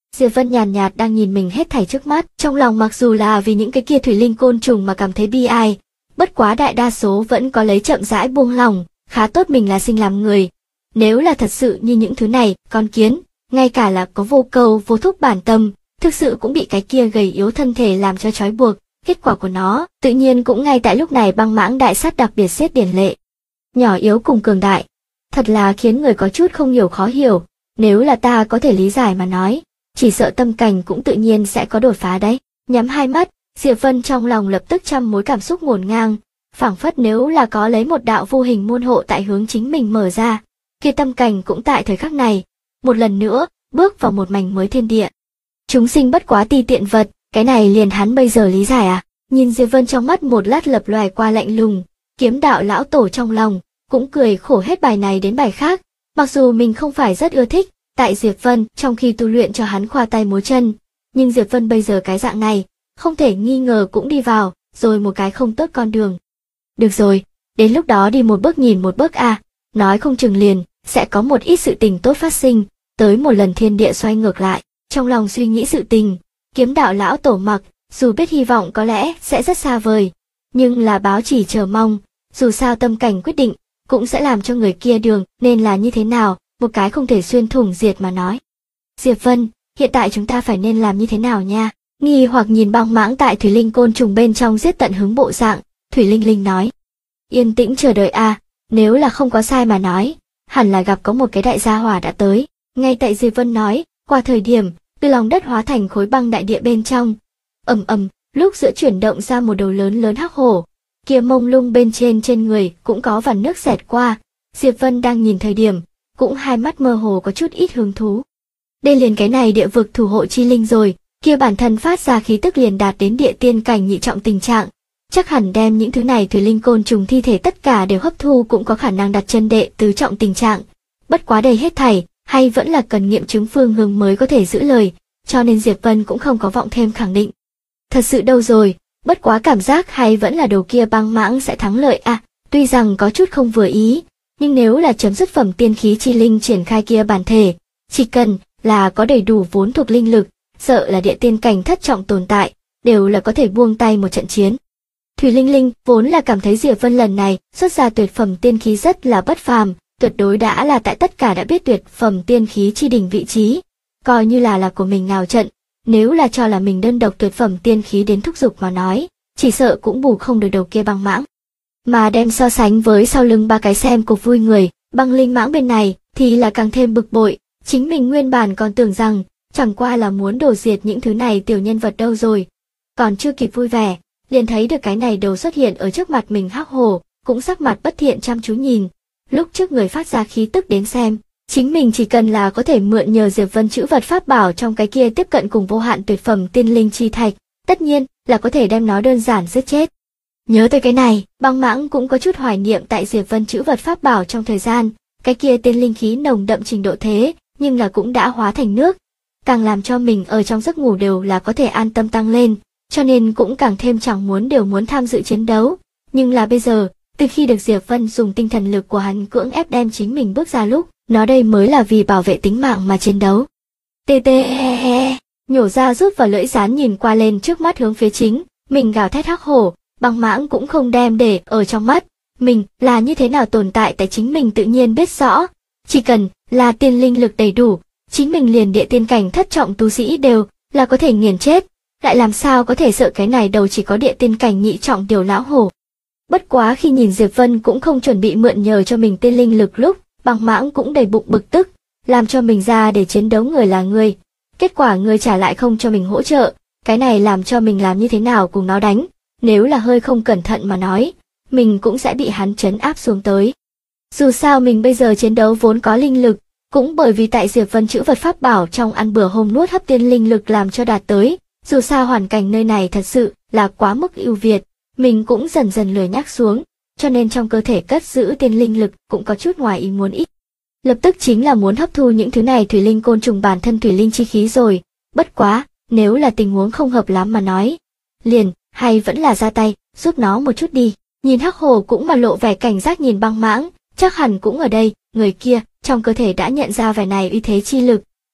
Diệp Vân nhàn nhạt đang nhìn mình hết thảy trước mắt, trong lòng mặc dù là vì những cái kia thủy linh côn trùng mà cảm thấy bi ai, bất quá đại đa số vẫn có lấy chậm rãi buông lòng, khá tốt mình là sinh làm người. Nếu là thật sự như những thứ này, con kiến, ngay cả là có vô cầu vô thúc bản tâm, thực sự cũng bị cái kia gầy yếu thân thể làm cho trói buộc, kết quả của nó, tự nhiên cũng ngay tại lúc này băng mãng đại sát đặc biệt xiết điển lệ. Nhỏ yếu cùng cường đại, thật là khiến người có chút không hiểu khó hiểu, nếu là ta có thể lý giải mà nói, chỉ sợ tâm cảnh cũng tự nhiên sẽ có đột phá đấy. Nhắm hai mắt, Diệp Vân trong lòng lập tức trăm mối cảm xúc ngổn ngang, phảng phất nếu là có lấy một đạo vô hình môn hộ tại hướng chính mình mở ra, kia tâm cảnh cũng tại thời khắc này, một lần nữa, bước vào một mảnh mới thiên địa. Chúng sinh bất quá ti tiện vật, cái này liền hắn bây giờ lý giải à? Nhìn Diệp Vân trong mắt một lát lập loè qua lạnh lùng, Kiếm đạo lão tổ trong lòng, cũng cười khổ hết bài này đến bài khác, mặc dù mình không phải rất ưa thích, tại Diệp Vân trong khi tu luyện cho hắn khoa tay múa chân, nhưng Diệp Vân bây giờ cái dạng này, không thể nghi ngờ cũng đi vào, rồi một cái không tốt con đường. Được rồi, đến lúc đó đi một bước nhìn một bước à, nói không chừng liền, sẽ có một ít sự tình tốt phát sinh, tới một lần thiên địa xoay ngược lại, trong lòng suy nghĩ sự tình, Kiếm đạo lão tổ mặc, dù biết hy vọng có lẽ sẽ rất xa vời, nhưng là báo chỉ chờ mong, dù sao tâm cảnh quyết định, cũng sẽ làm cho người kia đường nên là như thế nào, một cái không thể xuyên thủng diệt mà nói. Diệp Vân, hiện tại chúng ta phải nên làm như thế nào nha? Nghi hoặc nhìn băng mãng tại thủy linh côn trùng bên trong giết tận hứng bộ dạng, Thủy Linh Linh nói. Yên tĩnh chờ đợi à, nếu là không có sai mà nói, hẳn là gặp có một cái đại gia hỏa đã tới. Ngay tại Diệp Vân nói, qua thời điểm, từ lòng đất hóa thành khối băng đại địa bên trong. Ầm ầm, lúc giữa chuyển động ra một đầu lớn lớn hắc hổ, kia mông lung bên trên người cũng có vằn nước xẹt qua. Diệp Vân đang nhìn thời điểm, cũng hai mắt mơ hồ có chút ít hứng thú. Đây liền cái này địa vực thủ hộ chi linh rồi, kia bản thân phát ra khí tức liền đạt đến địa tiên cảnh nhị trọng tình trạng, chắc hẳn đem những thứ này thủy linh côn trùng thi thể tất cả đều hấp thu cũng có khả năng đặt chân đệ tứ trọng tình trạng. Bất quá đây hết thảy, hay vẫn là cần nghiệm chứng phương hướng mới có thể giữ lời, cho nên Diệp Vân cũng không có vọng thêm khẳng định. Thật sự đâu rồi, bất quá cảm giác hay vẫn là đầu kia băng mãng sẽ thắng lợi à, tuy rằng có chút không vừa ý, nhưng nếu là chấm dứt phẩm tiên khí chi linh triển khai kia bản thể, chỉ cần là có đầy đủ vốn thuộc linh lực, sợ là địa tiên cảnh thất trọng tồn tại, đều là có thể buông tay một trận chiến. Thủy Linh Linh vốn là cảm thấy Diệp Vân lần này xuất ra tuyệt phẩm tiên khí rất là bất phàm, tuyệt đối đã là tại tất cả đã biết tuyệt phẩm tiên khí chi đỉnh vị trí, coi như là của mình nào trận, nếu là cho là mình đơn độc tuyệt phẩm tiên khí đến thúc giục mà nói, chỉ sợ cũng bù không được đầu kia băng mãng. Mà đem so sánh với sau lưng ba cái xem cuộc vui người, băng linh mãng bên này thì là càng thêm bực bội, chính mình nguyên bản còn tưởng rằng chẳng qua là muốn đổ diệt những thứ này tiểu nhân vật đâu rồi, còn chưa kịp vui vẻ, liền thấy được cái này đầu xuất hiện ở trước mặt mình hắc hổ, cũng sắc mặt bất thiện chăm chú nhìn. Lúc trước người phát ra khí tức đến xem, chính mình chỉ cần là có thể mượn nhờ Diệp Vân chữ vật pháp bảo trong cái kia tiếp cận cùng vô hạn tuyệt phẩm tiên linh chi thạch, tất nhiên là có thể đem nó đơn giản giết chết. Nhớ tới cái này, băng mãng cũng có chút hoài niệm tại Diệp Vân chữ vật pháp bảo trong thời gian, cái kia tiên linh khí nồng đậm trình độ thế, nhưng là cũng đã hóa thành nước, càng làm cho mình ở trong giấc ngủ đều là có thể an tâm tăng lên, cho nên cũng càng thêm chẳng muốn tham dự chiến đấu. Nhưng là bây giờ, từ khi được Diệp Vân dùng tinh thần lực của hắn cưỡng ép đem chính mình bước ra lúc, nó đây mới là vì bảo vệ tính mạng mà chiến đấu. Tê tê he he, nhổ ra rút vào lưỡi rán nhìn qua lên trước mắt hướng phía chính, mình gào thét hắc hổ, băng mãng cũng không đem để ở trong mắt, mình là như thế nào tồn tại tại chính mình tự nhiên biết rõ, chỉ cần là tiên linh lực đầy đủ, chính mình liền địa tiên cảnh thất trọng tu sĩ đều là có thể nghiền chết, lại làm sao có thể sợ cái này đầu chỉ có địa tiên cảnh nhị trọng tiểu lão hổ. Bất quá khi nhìn Diệp Vân cũng không chuẩn bị mượn nhờ cho mình tiên linh lực lúc, băng mãng cũng đầy bụng bực tức, làm cho mình ra để chiến đấu người là người, kết quả người trả lại không cho mình hỗ trợ, cái này làm cho mình làm như thế nào cùng nó đánh, nếu là hơi không cẩn thận mà nói, mình cũng sẽ bị hắn trấn áp xuống tới. Dù sao mình bây giờ chiến đấu vốn có linh lực, cũng bởi vì tại Diệp Vân chữ vật pháp bảo trong ăn bữa hôm nuốt hấp tiên linh lực làm cho đạt tới, dù sao hoàn cảnh nơi này thật sự là quá mức ưu việt, mình cũng dần dần lười nhắc xuống, cho nên trong cơ thể cất giữ tiên linh lực cũng có chút ngoài ý muốn ít. Lập tức chính là muốn hấp thu những thứ này thủy linh côn trùng bản thân thủy linh chi khí rồi, bất quá, nếu là tình huống không hợp lắm mà nói, liền, hay vẫn là ra tay, giúp nó một chút đi. Nhìn hắc hổ cũng mà lộ vẻ cảnh giác nhìn băng mãng, chắc hẳn cũng ở đây, người kia, trong cơ thể đã nhận ra vẻ này uy thế chi lực,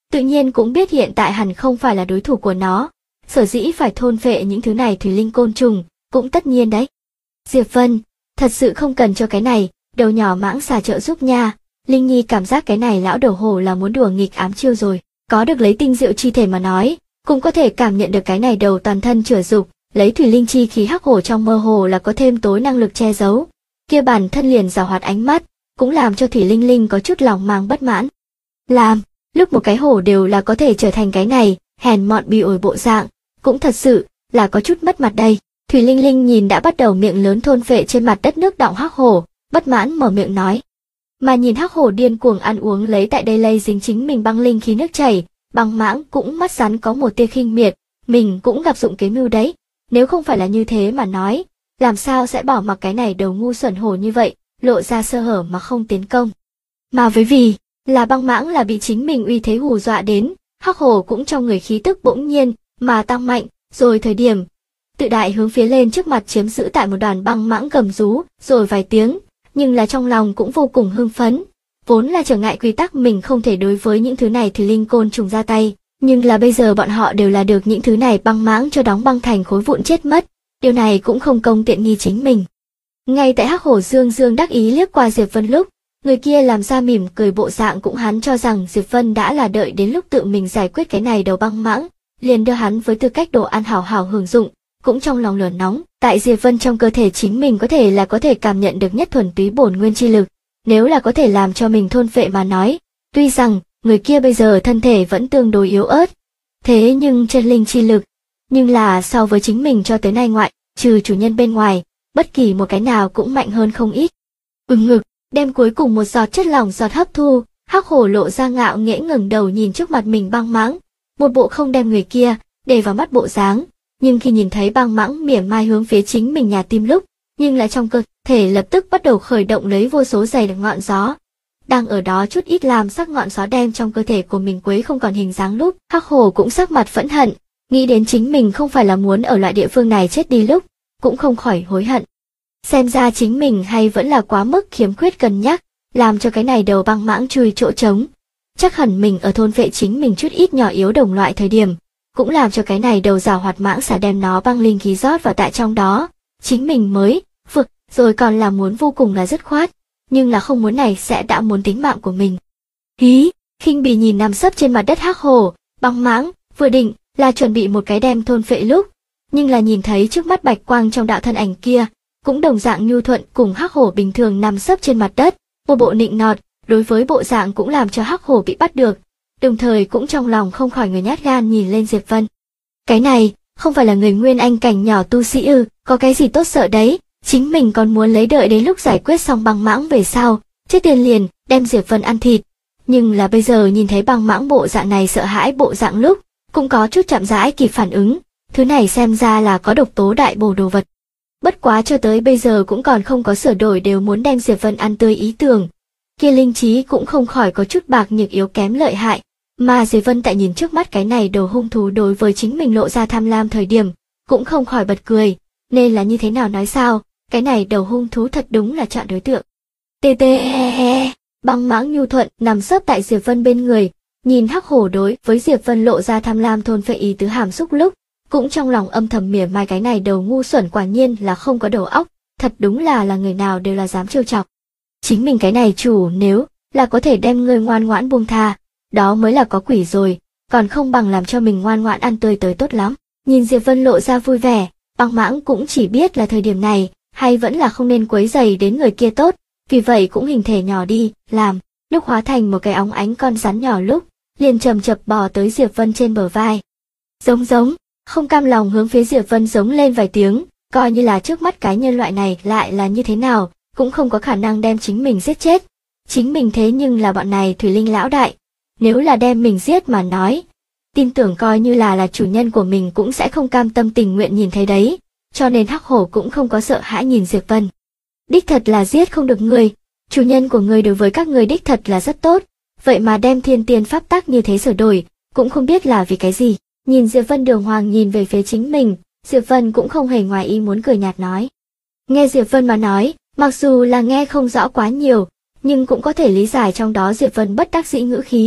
tự nhiên cũng biết hiện tại hẳn không phải là đối thủ của nó. Sở dĩ phải thôn phệ những thứ này thủy linh côn trùng, cũng tất nhiên đấy. Diệp Vân, thật sự không cần cho cái này, đầu nhỏ mãng xà trợ giúp nha. Linh Nhi cảm giác cái này lão đầu hổ là muốn đùa nghịch ám chiêu rồi. Có được lấy tinh diệu chi thể mà nói, cũng có thể cảm nhận được cái này đầu toàn thân chửa dục, lấy thủy linh chi khí hắc hổ trong mơ hồ là có thêm tối năng lực che giấu. Kia bản thân liền giảo hoạt ánh mắt, cũng làm cho thủy linh linh có chút lòng mang bất mãn. Làm, lúc một cái hổ đều là có thể trở thành cái này, hèn mọn bị ổi bộ dạng, cũng thật sự là có chút mất mặt đây. Thủy linh linh nhìn đã bắt đầu miệng lớn thôn phệ trên mặt đất nước đọng hắc hổ, bất mãn mở miệng nói. Mà nhìn hắc hổ điên cuồng ăn uống lấy tại đây lây dính chính mình băng linh khí nước chảy, băng mãng cũng mắt rắn có một tia khinh miệt, mình cũng gặp dụng kế mưu đấy. Nếu không phải là như thế mà nói, làm sao sẽ bỏ mặc cái này đầu ngu xuẩn hổ như vậy, lộ ra sơ hở mà không tiến công. Mà với vì là băng mãng là bị chính mình uy thế hù dọa đến, hắc hổ cũng trong người khí tức bỗng nhiên mà tăng mạnh, rồi thời điểm tự đại hướng phía lên trước mặt chiếm giữ tại một đoàn băng mãng gầm rú, rồi vài tiếng, nhưng là trong lòng cũng vô cùng hưng phấn. Vốn là trở ngại quy tắc mình không thể đối với những thứ này thủy linh côn trùng ra tay, nhưng là bây giờ bọn họ đều là được những thứ này băng mãng cho đóng băng thành khối vụn chết mất, điều này cũng không công tiện nghi chính mình. Ngay tại hắc hổ dương dương đắc ý liếc qua Diệp Vân lúc, người kia làm ra mỉm cười bộ dạng cũng hắn cho rằng Diệp Vân đã là đợi đến lúc tự mình giải quyết cái này đầu băng mãng, liền đưa hắn với tư cách đồ ăn hảo hảo hưởng dụng, cũng trong lòng lửa nóng, tại Diệp Vân trong cơ thể chính mình có thể cảm nhận được nhất thuần túy bổn nguyên chi lực, nếu là có thể làm cho mình thôn phệ mà nói, tuy rằng người kia bây giờ thân thể vẫn tương đối yếu ớt, thế nhưng chân linh chi lực, nhưng là so với chính mình cho tới nay ngoại, trừ chủ nhân bên ngoài, bất kỳ một cái nào cũng mạnh hơn không ít. Ngực, đem cuối cùng một giọt chất lỏng giọt hấp thu, hắc hổ lộ ra ngạo nghễ ngẩng đầu nhìn trước mặt mình băng mãng, một bộ không đem người kia để vào mắt bộ dáng, nhưng khi nhìn thấy băng mãng mỉa mai hướng phía chính mình nhà tim lúc, nhưng lại trong cơ thể lập tức bắt đầu khởi động lấy vô số dày đặc ngọn gió. Đang ở đó chút ít làm sắc ngọn gió đen trong cơ thể của mình quấy không còn hình dáng lúc, hắc hổ cũng sắc mặt phẫn hận, nghĩ đến chính mình không phải là muốn ở loại địa phương này chết đi lúc, cũng không khỏi hối hận. Xem ra chính mình hay vẫn là quá mức khiếm khuyết cân nhắc, làm cho cái này đầu băng mãng chui chỗ trống. Chắc hẳn mình ở thôn vệ chính mình chút ít nhỏ yếu đồng loại thời điểm, cũng làm cho cái này đầu giảo hoạt mãng xả đem nó băng linh khí rót vào tại trong đó. Chính mình mới vực, rồi còn là muốn vô cùng là dứt khoát, nhưng là không muốn này sẽ đã muốn tính mạng của mình. Hí, khinh bỉ nhìn nằm sấp trên mặt đất hắc hổ, băng mãng, vừa định là chuẩn bị một cái đem thôn phệ lúc, nhưng là nhìn thấy trước mắt bạch quang trong đạo thân ảnh kia, cũng đồng dạng nhu thuận cùng hắc hổ bình thường nằm sấp trên mặt đất, một bộ nịnh nọt, đối với bộ dạng cũng làm cho hắc hổ bị bắt được, đồng thời cũng trong lòng không khỏi người nhát gan nhìn lên Diệp Vân. Cái này, không phải là người nguyên anh cảnh nhỏ tu sĩ ư, có cái gì tốt sợ đấy, chính mình còn muốn lấy đợi đến lúc giải quyết xong băng mãng về sau, trước tiên liền đem Diệp Vân ăn thịt. Nhưng là bây giờ nhìn thấy băng mãng bộ dạng này sợ hãi bộ dạng lúc, cũng có chút chậm rãi kịp phản ứng, thứ này xem ra là có độc tố đại bổ đồ vật. Bất quá cho tới bây giờ cũng còn không có sửa đổi đều muốn đem Diệp Vân ăn tươi ý tưởng. Kia linh trí cũng không khỏi có chút bạc nhược yếu kém lợi hại, mà Diệp Vân tại nhìn trước mắt cái này đồ hung thú đối với chính mình lộ ra tham lam thời điểm, cũng không khỏi bật cười, nên là như thế nào nói sao, cái này đầu hung thú thật đúng là chọn đối tượng. Băng mãng nhu thuận nằm sấp tại Diệp Vân bên người, nhìn hắc hổ đối với Diệp Vân lộ ra tham lam thôn phệ ý tứ hàm xúc lúc, cũng trong lòng âm thầm mỉa mai cái này đầu ngu xuẩn quả nhiên là không có đầu óc, thật đúng là người nào đều là dám trêu chọc. Chính mình cái này chủ nếu là có thể đem người ngoan ngoãn buông tha, đó mới là có quỷ rồi, còn không bằng làm cho mình ngoan ngoãn ăn tươi tới tốt lắm. Nhìn Diệp Vân lộ ra vui vẻ, băng mãng cũng chỉ biết là thời điểm này, hay vẫn là không nên quấy rầy đến người kia tốt, vì vậy cũng hình thể nhỏ đi, làm, lúc hóa thành một cái óng ánh con rắn nhỏ lúc, liền chậm chậm bò tới Diệp Vân trên bờ vai. Giống, không cam lòng hướng phía Diệp Vân giống lên vài tiếng, coi như là trước mắt cái nhân loại này lại là như thế nào, cũng không có khả năng đem chính mình giết chết. Chính mình thế nhưng là bọn này thủy linh lão đại, nếu là đem mình giết mà nói, tin tưởng coi như là chủ nhân của mình cũng sẽ không cam tâm tình nguyện nhìn thấy đấy, cho nên hắc hổ cũng không có sợ hãi nhìn Diệp Vân. Đích thật là giết không được người, chủ nhân của người đối với các người đích thật là rất tốt, vậy mà đem thiên tiên pháp tắc như thế sửa đổi, cũng không biết là vì cái gì. Nhìn Diệp Vân đường hoàng nhìn về phía chính mình, Diệp Vân cũng không hề ngoài ý muốn cười nhạt nói. Nghe Diệp Vân mà nói, mặc dù là nghe không rõ quá nhiều, nhưng cũng có thể lý giải trong đó Diệp Vân bất đắc dĩ ngữ khí,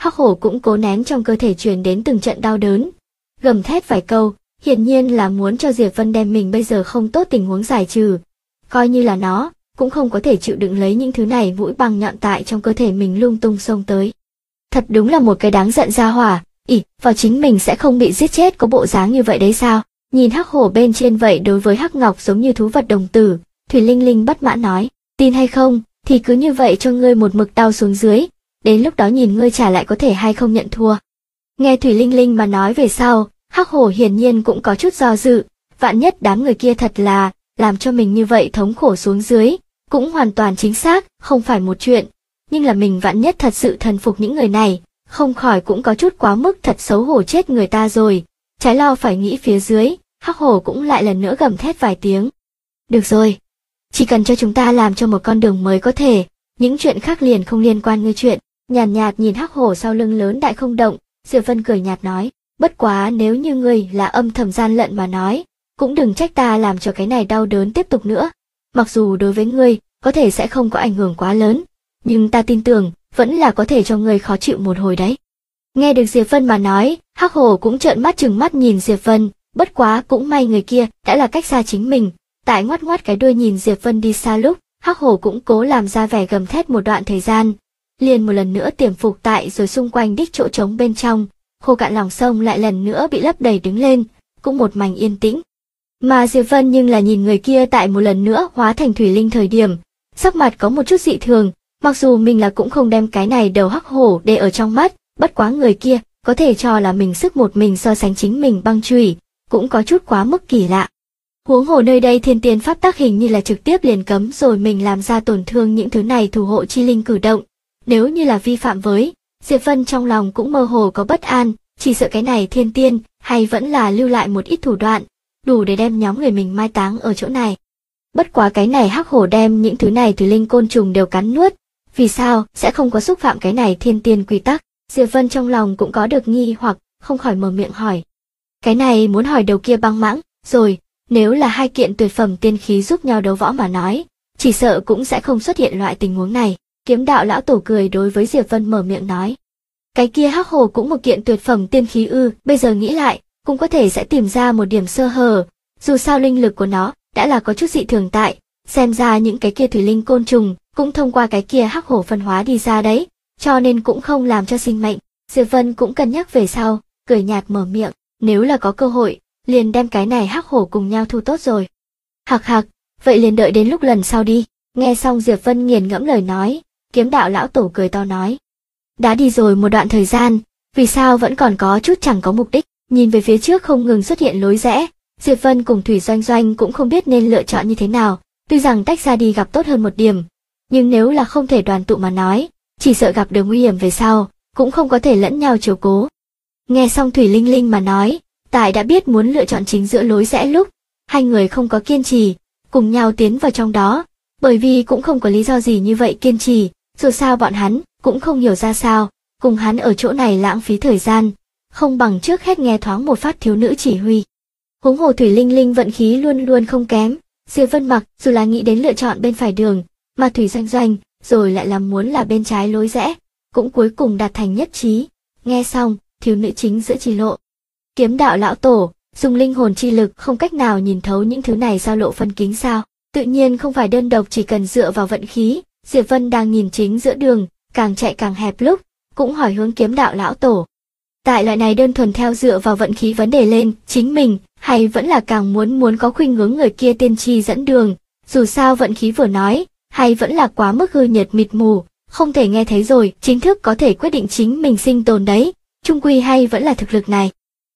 Hắc hổ cũng cố nén trong cơ thể truyền đến từng trận đau đớn, gầm thét vài câu, hiển nhiên là muốn cho Diệp Vân đem mình bây giờ không tốt tình huống giải trừ. Coi như là nó, cũng không có thể chịu đựng lấy những thứ này mũi băng nhọn tại trong cơ thể mình lung tung xông tới. Thật đúng là một cái đáng giận ra hỏa, vào chính mình sẽ không bị giết chết có bộ dáng như vậy đấy sao? Nhìn hắc hổ bên trên vậy đối với hắc ngọc giống như thú vật đồng tử, Thủy Linh Linh bất mãn nói, tin hay không, thì cứ như vậy cho ngươi một mực đau xuống dưới, đến lúc đó nhìn ngươi trả lại có thể hay không nhận thua. Nghe Thủy Linh Linh mà nói về sau, hắc hổ hiển nhiên cũng có chút do dự, vạn nhất đám người kia thật là làm cho mình như vậy thống khổ xuống dưới, cũng hoàn toàn chính xác, không phải một chuyện, nhưng là mình vạn nhất thật sự thần phục những người này, không khỏi cũng có chút quá mức thật xấu hổ chết người ta rồi. Trái lo phải nghĩ phía dưới, hắc hổ cũng lại lần nữa gầm thét vài tiếng. Được rồi, chỉ cần cho chúng ta làm cho một con đường mới có thể, những chuyện khác liền không liên quan ngươi chuyện. Nhàn nhạt nhìn hắc hổ sau lưng lớn đại không động, Diệp Vân cười nhạt nói, bất quá nếu như ngươi là âm thầm gian lận mà nói, cũng đừng trách ta làm cho cái này đau đớn tiếp tục nữa. Mặc dù đối với ngươi, có thể sẽ không có ảnh hưởng quá lớn, nhưng ta tin tưởng, vẫn là có thể cho ngươi khó chịu một hồi đấy. Nghe được Diệp Vân mà nói, hắc hổ cũng trợn mắt trừng mắt nhìn Diệp Vân, bất quá cũng may người kia đã là cách xa chính mình. Tại ngoắt ngoắt cái đuôi nhìn Diệp Vân đi xa lúc, hắc hổ cũng cố làm ra vẻ gầm thét một đoạn thời gian, liền một lần nữa tiềm phục tại rồi xung quanh đích chỗ trống bên trong, khô cạn lòng sông lại lần nữa bị lấp đầy đứng lên, cũng một mảnh yên tĩnh. Mà Diệp Vân nhưng là nhìn người kia tại một lần nữa hóa thành thủy linh thời điểm, sắc mặt có một chút dị thường, mặc dù mình là cũng không đem cái này đầu hắc hổ để ở trong mắt, bất quá người kia có thể cho là mình sức một mình so sánh chính mình băng chùy, cũng có chút quá mức kỳ lạ. Huống hồ nơi đây thiên tiên pháp tác hình như là trực tiếp liền cấm rồi mình làm ra tổn thương những thứ này thủ hộ chi linh cử động. Nếu như là vi phạm với, Diệp Vân trong lòng cũng mơ hồ có bất an, chỉ sợ cái này thiên tiên hay vẫn là lưu lại một ít thủ đoạn, đủ để đem nhóm người mình mai táng ở chỗ này. Bất quá cái này hắc hổ đem những thứ này thủy linh côn trùng đều cắn nuốt, vì sao sẽ không có xúc phạm cái này thiên tiên quy tắc? Diệp Vân trong lòng cũng có được nghi hoặc, không khỏi mở miệng hỏi. Cái này muốn hỏi đầu kia băng mãng, rồi, nếu là hai kiện tuyệt phẩm tiên khí giúp nhau đấu võ mà nói, chỉ sợ cũng sẽ không xuất hiện loại tình huống này. Kiếm đạo lão tổ cười đối với Diệp Vân mở miệng nói. Cái kia hắc hổ cũng một kiện tuyệt phẩm tiên khí ư, bây giờ nghĩ lại, cũng có thể sẽ tìm ra một điểm sơ hở, dù sao linh lực của nó đã là có chút dị thường tại, xem ra những cái kia thủy linh côn trùng cũng thông qua cái kia hắc hổ phân hóa đi ra đấy, cho nên cũng không làm cho sinh mệnh. Diệp Vân cũng cân nhắc về sau, cười nhạt mở miệng, nếu là có cơ hội, liền đem cái này hắc hổ cùng nhau thu tốt rồi. Hạc hạc, vậy liền đợi đến lúc lần sau đi. Nghe xong Diệp Vân nghiền ngẫm lời nói, kiếm đạo lão tổ cười to nói. Đã đi rồi một đoạn thời gian, vì sao vẫn còn có chút chẳng có mục đích, nhìn về phía trước không ngừng xuất hiện lối rẽ, Diệp Vân cùng Thủy Doanh Doanh cũng không biết nên lựa chọn như thế nào, tuy rằng tách ra đi gặp tốt hơn một điểm, nhưng nếu là không thể đoàn tụ mà nói, chỉ sợ gặp được nguy hiểm về sau, cũng không có thể lẫn nhau chiếu cố. Nghe xong Thủy Linh Linh mà nói, tại đã biết muốn lựa chọn chính giữa lối rẽ lúc, hai người không có kiên trì, cùng nhau tiến vào trong đó, bởi vì cũng không có lý do gì như vậy kiên trì, dù sao bọn hắn cũng không hiểu ra sao, cùng hắn ở chỗ này lãng phí thời gian, không bằng trước hết nghe thoáng một phát thiếu nữ chỉ huy. Huống hồ Thủy Linh Linh vận khí luôn luôn không kém, Diệp Vân mặc dù là nghĩ đến lựa chọn bên phải đường, mà Thủy Doanh Doanh rồi lại là muốn là bên trái lối rẽ, cũng cuối cùng đạt thành nhất trí. Nghe xong, thiếu nữ chính giữa chi lộ. Kiếm đạo lão tổ, dùng linh hồn chi lực không cách nào nhìn thấu những thứ này sao lộ phân kính sao? Tự nhiên không phải đơn độc chỉ cần dựa vào vận khí. Diệp Vân đang nhìn chính giữa đường, càng chạy càng hẹp lúc, cũng hỏi hướng kiếm đạo lão tổ. Tại loại này đơn thuần theo dựa vào vận khí vấn đề lên, chính mình, hay vẫn là càng muốn có khuynh hướng người kia tiên tri dẫn đường, dù sao vận khí vừa nói, hay vẫn là quá mức hư nhật mịt mù, không thể nghe thấy rồi, chính thức có thể quyết định chính mình sinh tồn đấy, chung quy hay vẫn là thực lực này.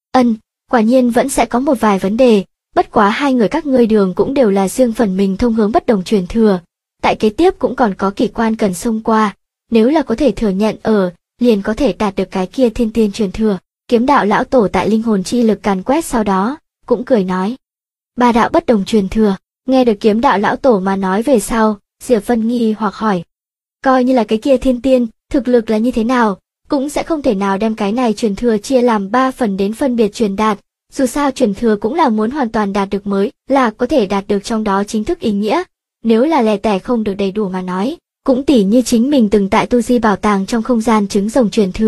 Quả nhiên vẫn sẽ có một vài vấn đề, bất quá hai người các ngươi đường cũng đều là riêng phần mình thông hướng bất đồng truyền thừa. Tại kế tiếp cũng còn có kỳ quan cần xông qua, nếu là có thể thừa nhận liền có thể đạt được cái kia thiên tiên truyền thừa. Kiếm đạo lão tổ tại linh hồn chi lực càn quét sau đó, cũng cười nói. Ba đạo bất đồng truyền thừa, nghe được kiếm đạo lão tổ mà nói về sau, Diệp Vân nghi hoặc hỏi. Coi như là cái kia thiên tiên, thực lực là như thế nào, cũng sẽ không thể nào đem cái này truyền thừa chia làm 3 phần đến phân biệt truyền đạt, dù sao truyền thừa cũng là muốn hoàn toàn đạt được mới, là có thể đạt được trong đó chính thức ý nghĩa, nếu là lẻ tẻ không được đầy đủ mà nói, cũng tỉ như chính mình từng tại tu di bảo tàng trong không gian trứng rồng truyền thừa,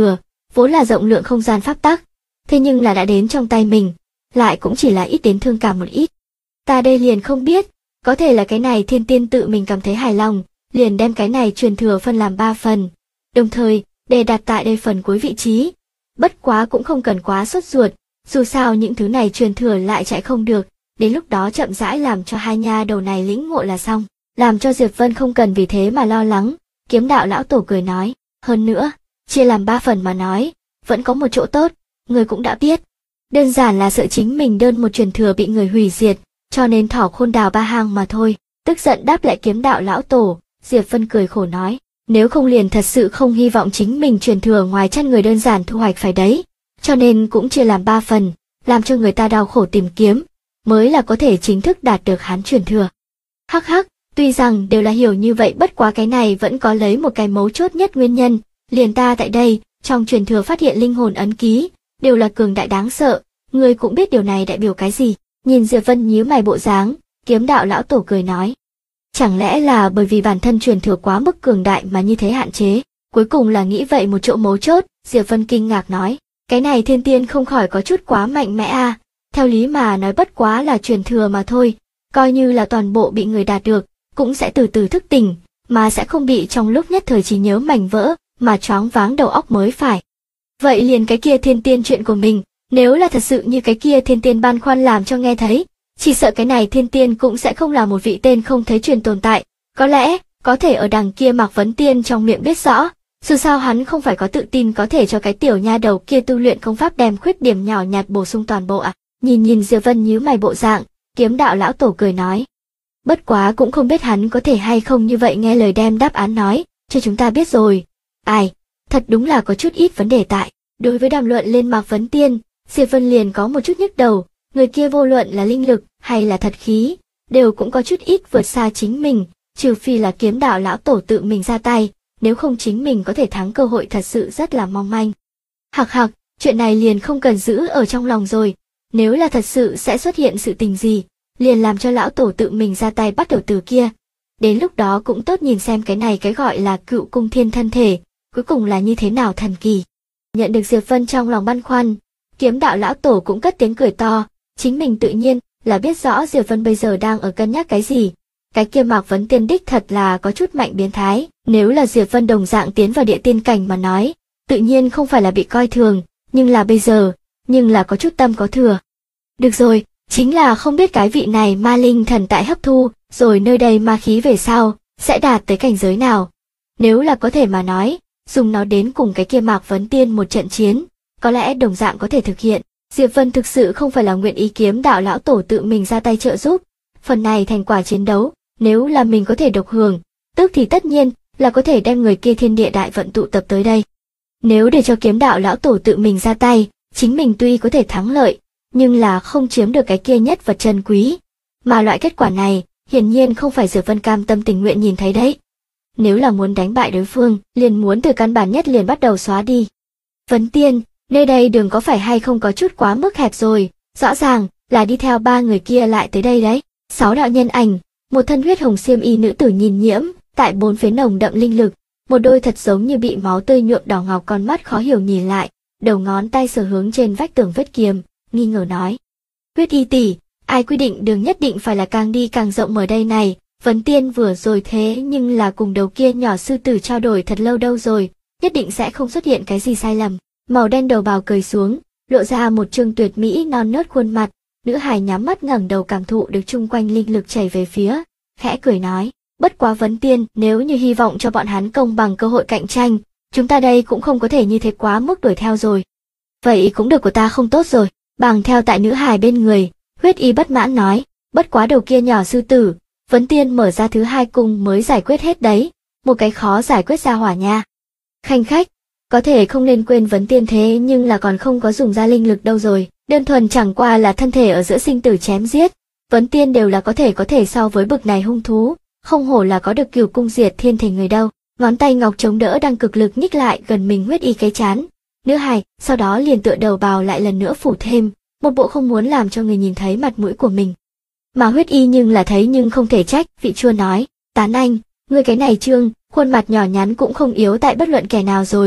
vốn là rộng lượng không gian pháp tắc, thế nhưng là đã đến trong tay mình, lại cũng chỉ là ít đến thương cảm một ít. Ta đây liền không biết, có thể là cái này thiên tiên tự mình cảm thấy hài lòng, liền đem cái này truyền thừa phân làm 3 phần, đồng thời để đặt tại đây phần cuối vị trí. Bất quá cũng không cần quá sốt ruột, dù sao những thứ này truyền thừa lại chạy không được, đến lúc đó chậm rãi làm cho hai nha đầu này lĩnh ngộ là xong, làm cho Diệp Vân không cần vì thế mà lo lắng. Kiếm đạo lão tổ cười nói, hơn nữa, chia làm 3 phần mà nói, vẫn có một chỗ tốt, người cũng đã biết. Đơn giản là sợ chính mình đơn một truyền thừa bị người hủy diệt, cho nên thỏ khôn đào 3 hang mà thôi. Tức giận đáp lại kiếm đạo lão tổ, Diệp Vân cười khổ nói, nếu không liền thật sự không hy vọng chính mình truyền thừa ngoài chăn người đơn giản thu hoạch phải đấy, cho nên cũng chia làm 3 phần, làm cho người ta đau khổ tìm kiếm, mới là có thể chính thức đạt được hắn truyền thừa. Hắc hắc, tuy rằng đều là hiểu như vậy, bất quá cái này vẫn có lấy một cái mấu chốt nhất nguyên nhân, liền ta tại đây, trong truyền thừa phát hiện linh hồn ấn ký, đều là cường đại đáng sợ, người cũng biết điều này đại biểu cái gì. Nhìn Diệp Vân nhíu mày bộ dáng, kiếm đạo lão tổ cười nói, chẳng lẽ là bởi vì bản thân truyền thừa quá mức cường đại mà như thế hạn chế? Cuối cùng là nghĩ vậy một chỗ mấu chốt, Diệp Vân kinh ngạc nói, cái này thiên tiên không khỏi có chút quá mạnh mẽ à, theo lý mà nói bất quá là truyền thừa mà thôi, coi như là toàn bộ bị người đạt được, cũng sẽ từ từ thức tỉnh, mà sẽ không bị trong lúc nhất thời trí nhớ mảnh vỡ, mà choáng váng đầu óc mới phải. Vậy liền cái kia thiên tiên chuyện của mình, nếu là thật sự như cái kia thiên tiên băn khoăn làm cho nghe thấy, chỉ sợ cái này thiên tiên cũng sẽ không là một vị tên không thấy truyền tồn tại, có lẽ, có thể ở đằng kia Mạc Vấn Tiên trong miệng biết rõ, dù sao hắn không phải có tự tin có thể cho cái tiểu nha đầu kia tu luyện công pháp đem khuyết điểm nhỏ nhặt bổ sung toàn bộ à. Nhìn Diệp Vân nhíu mày bộ dạng, kiếm đạo lão tổ cười nói, bất quá cũng không biết hắn có thể hay không như vậy nghe lời đem đáp án nói, cho chúng ta biết rồi. Ai, thật đúng là có chút ít vấn đề tại. Đối với đàm luận lên Mạc Vấn Tiên, Diệp Vân liền có một chút nhức đầu, người kia vô luận là linh lực hay là thật khí, đều cũng có chút ít vượt xa chính mình, trừ phi là kiếm đạo lão tổ tự mình ra tay, nếu không chính mình có thể thắng cơ hội thật sự rất là mong manh. Hạc hạc, chuyện này liền không cần giữ ở trong lòng rồi, nếu là thật sự sẽ xuất hiện sự tình gì, liền làm cho lão tổ tự mình ra tay bắt đầu từ kia. Đến lúc đó cũng tốt nhìn xem cái này cái gọi là cựu cung thiên thân thể, cuối cùng là như thế nào thần kỳ. Nhận được Diệp Vân trong lòng băn khoăn, kiếm đạo lão tổ cũng cất tiếng cười to, chính mình tự nhiên là biết rõ Diệp Vân bây giờ đang ở cân nhắc cái gì. Cái kia Mạc Vấn Tiên đích thật là có chút mạnh biến thái, nếu là Diệp Vân đồng dạng tiến vào địa tiên cảnh mà nói, tự nhiên không phải là bị coi thường, nhưng là bây giờ, nhưng là có chút tâm có thừa. Được rồi, chính là không biết cái vị này ma linh thần tại hấp thu, rồi nơi đây ma khí về sau, sẽ đạt tới cảnh giới nào. Nếu là có thể mà nói, dùng nó đến cùng cái kia Mạc Vấn Tiên một trận chiến, có lẽ đồng dạng có thể thực hiện. Diệp Vân thực sự không phải là nguyện ý kiếm đạo lão tổ tự mình ra tay trợ giúp. Phần này thành quả chiến đấu, nếu là mình có thể độc hưởng, tức thì tất nhiên là có thể đem người kia thiên địa đại vận tụ tập tới đây. Nếu để cho kiếm đạo lão tổ tự mình ra tay, chính mình tuy có thể thắng lợi, nhưng là không chiếm được cái kia nhất vật chân quý. Mà loại kết quả này, hiển nhiên không phải Diệp Vân cam tâm tình nguyện nhìn thấy đấy. Nếu là muốn đánh bại đối phương, liền muốn từ căn bản nhất liền bắt đầu xóa đi. Vấn Tiên, nơi đây đường có phải hay không có chút quá mức hẹp rồi, rõ ràng là đi theo 3 người kia lại tới đây đấy. 6 đạo nhân ảnh, một thân huyết hồng xiêm y nữ tử nhìn nhiễm, tại 4 phía nồng đậm linh lực, một đôi thật giống như bị máu tươi nhuộm đỏ ngọc con mắt khó hiểu nhìn lại, đầu ngón tay sờ hướng trên vách tường vết kiềm, nghi ngờ nói. Huyết y tỷ, ai quy định đường nhất định phải là càng đi càng rộng ở đây này, Vấn Tiên vừa rồi thế nhưng là cùng đầu kia nhỏ sư tử trao đổi thật lâu đâu rồi, nhất định sẽ không xuất hiện cái gì sai lầm. Màu đen đầu bào cười xuống, lộ ra một trương tuyệt mỹ non nớt khuôn mặt, nữ hài nhắm mắt ngẩng đầu cảm thụ được chung quanh linh lực chảy về phía, khẽ cười nói, bất quá Vấn Tiên, nếu như hy vọng cho bọn hắn công bằng cơ hội cạnh tranh, chúng ta đây cũng không có thể như thế quá mức đuổi theo rồi. Vậy cũng được của ta không tốt rồi, bằng theo tại nữ hài bên người, huyết y bất mãn nói, bất quá đầu kia nhỏ sư tử, Vấn Tiên mở ra thứ 2 cung mới giải quyết hết đấy, một cái khó giải quyết ra hỏa nha. Khanh khách, có thể không nên quên Vấn Tiên thế nhưng là còn không có dùng ra linh lực đâu rồi, đơn thuần chẳng qua là thân thể ở giữa sinh tử chém giết, Vấn Tiên đều là có thể so với bực này hung thú, không hổ là có được cửu cung diệt thiên thể người đâu. Ngón tay ngọc chống đỡ đang cực lực nhích lại gần mình huyết y cái chán, nữ hài, sau đó liền tựa đầu bào lại lần nữa phủ thêm, một bộ không muốn làm cho người nhìn thấy mặt mũi của mình. Mà huyết y nhưng là thấy nhưng không thể trách, vị chua nói, tán anh, ngươi cái này trương, khuôn mặt nhỏ nhắn cũng không yếu tại bất luận kẻ nào rồi,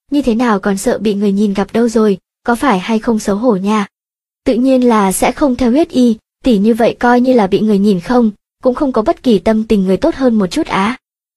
như thế nào còn sợ bị người nhìn gặp đâu rồi, có phải hay không xấu hổ nha. Tự nhiên là sẽ không theo huyết y, tỷ như vậy coi như là bị người nhìn không, cũng không có bất kỳ tâm tình người tốt hơn một chút á.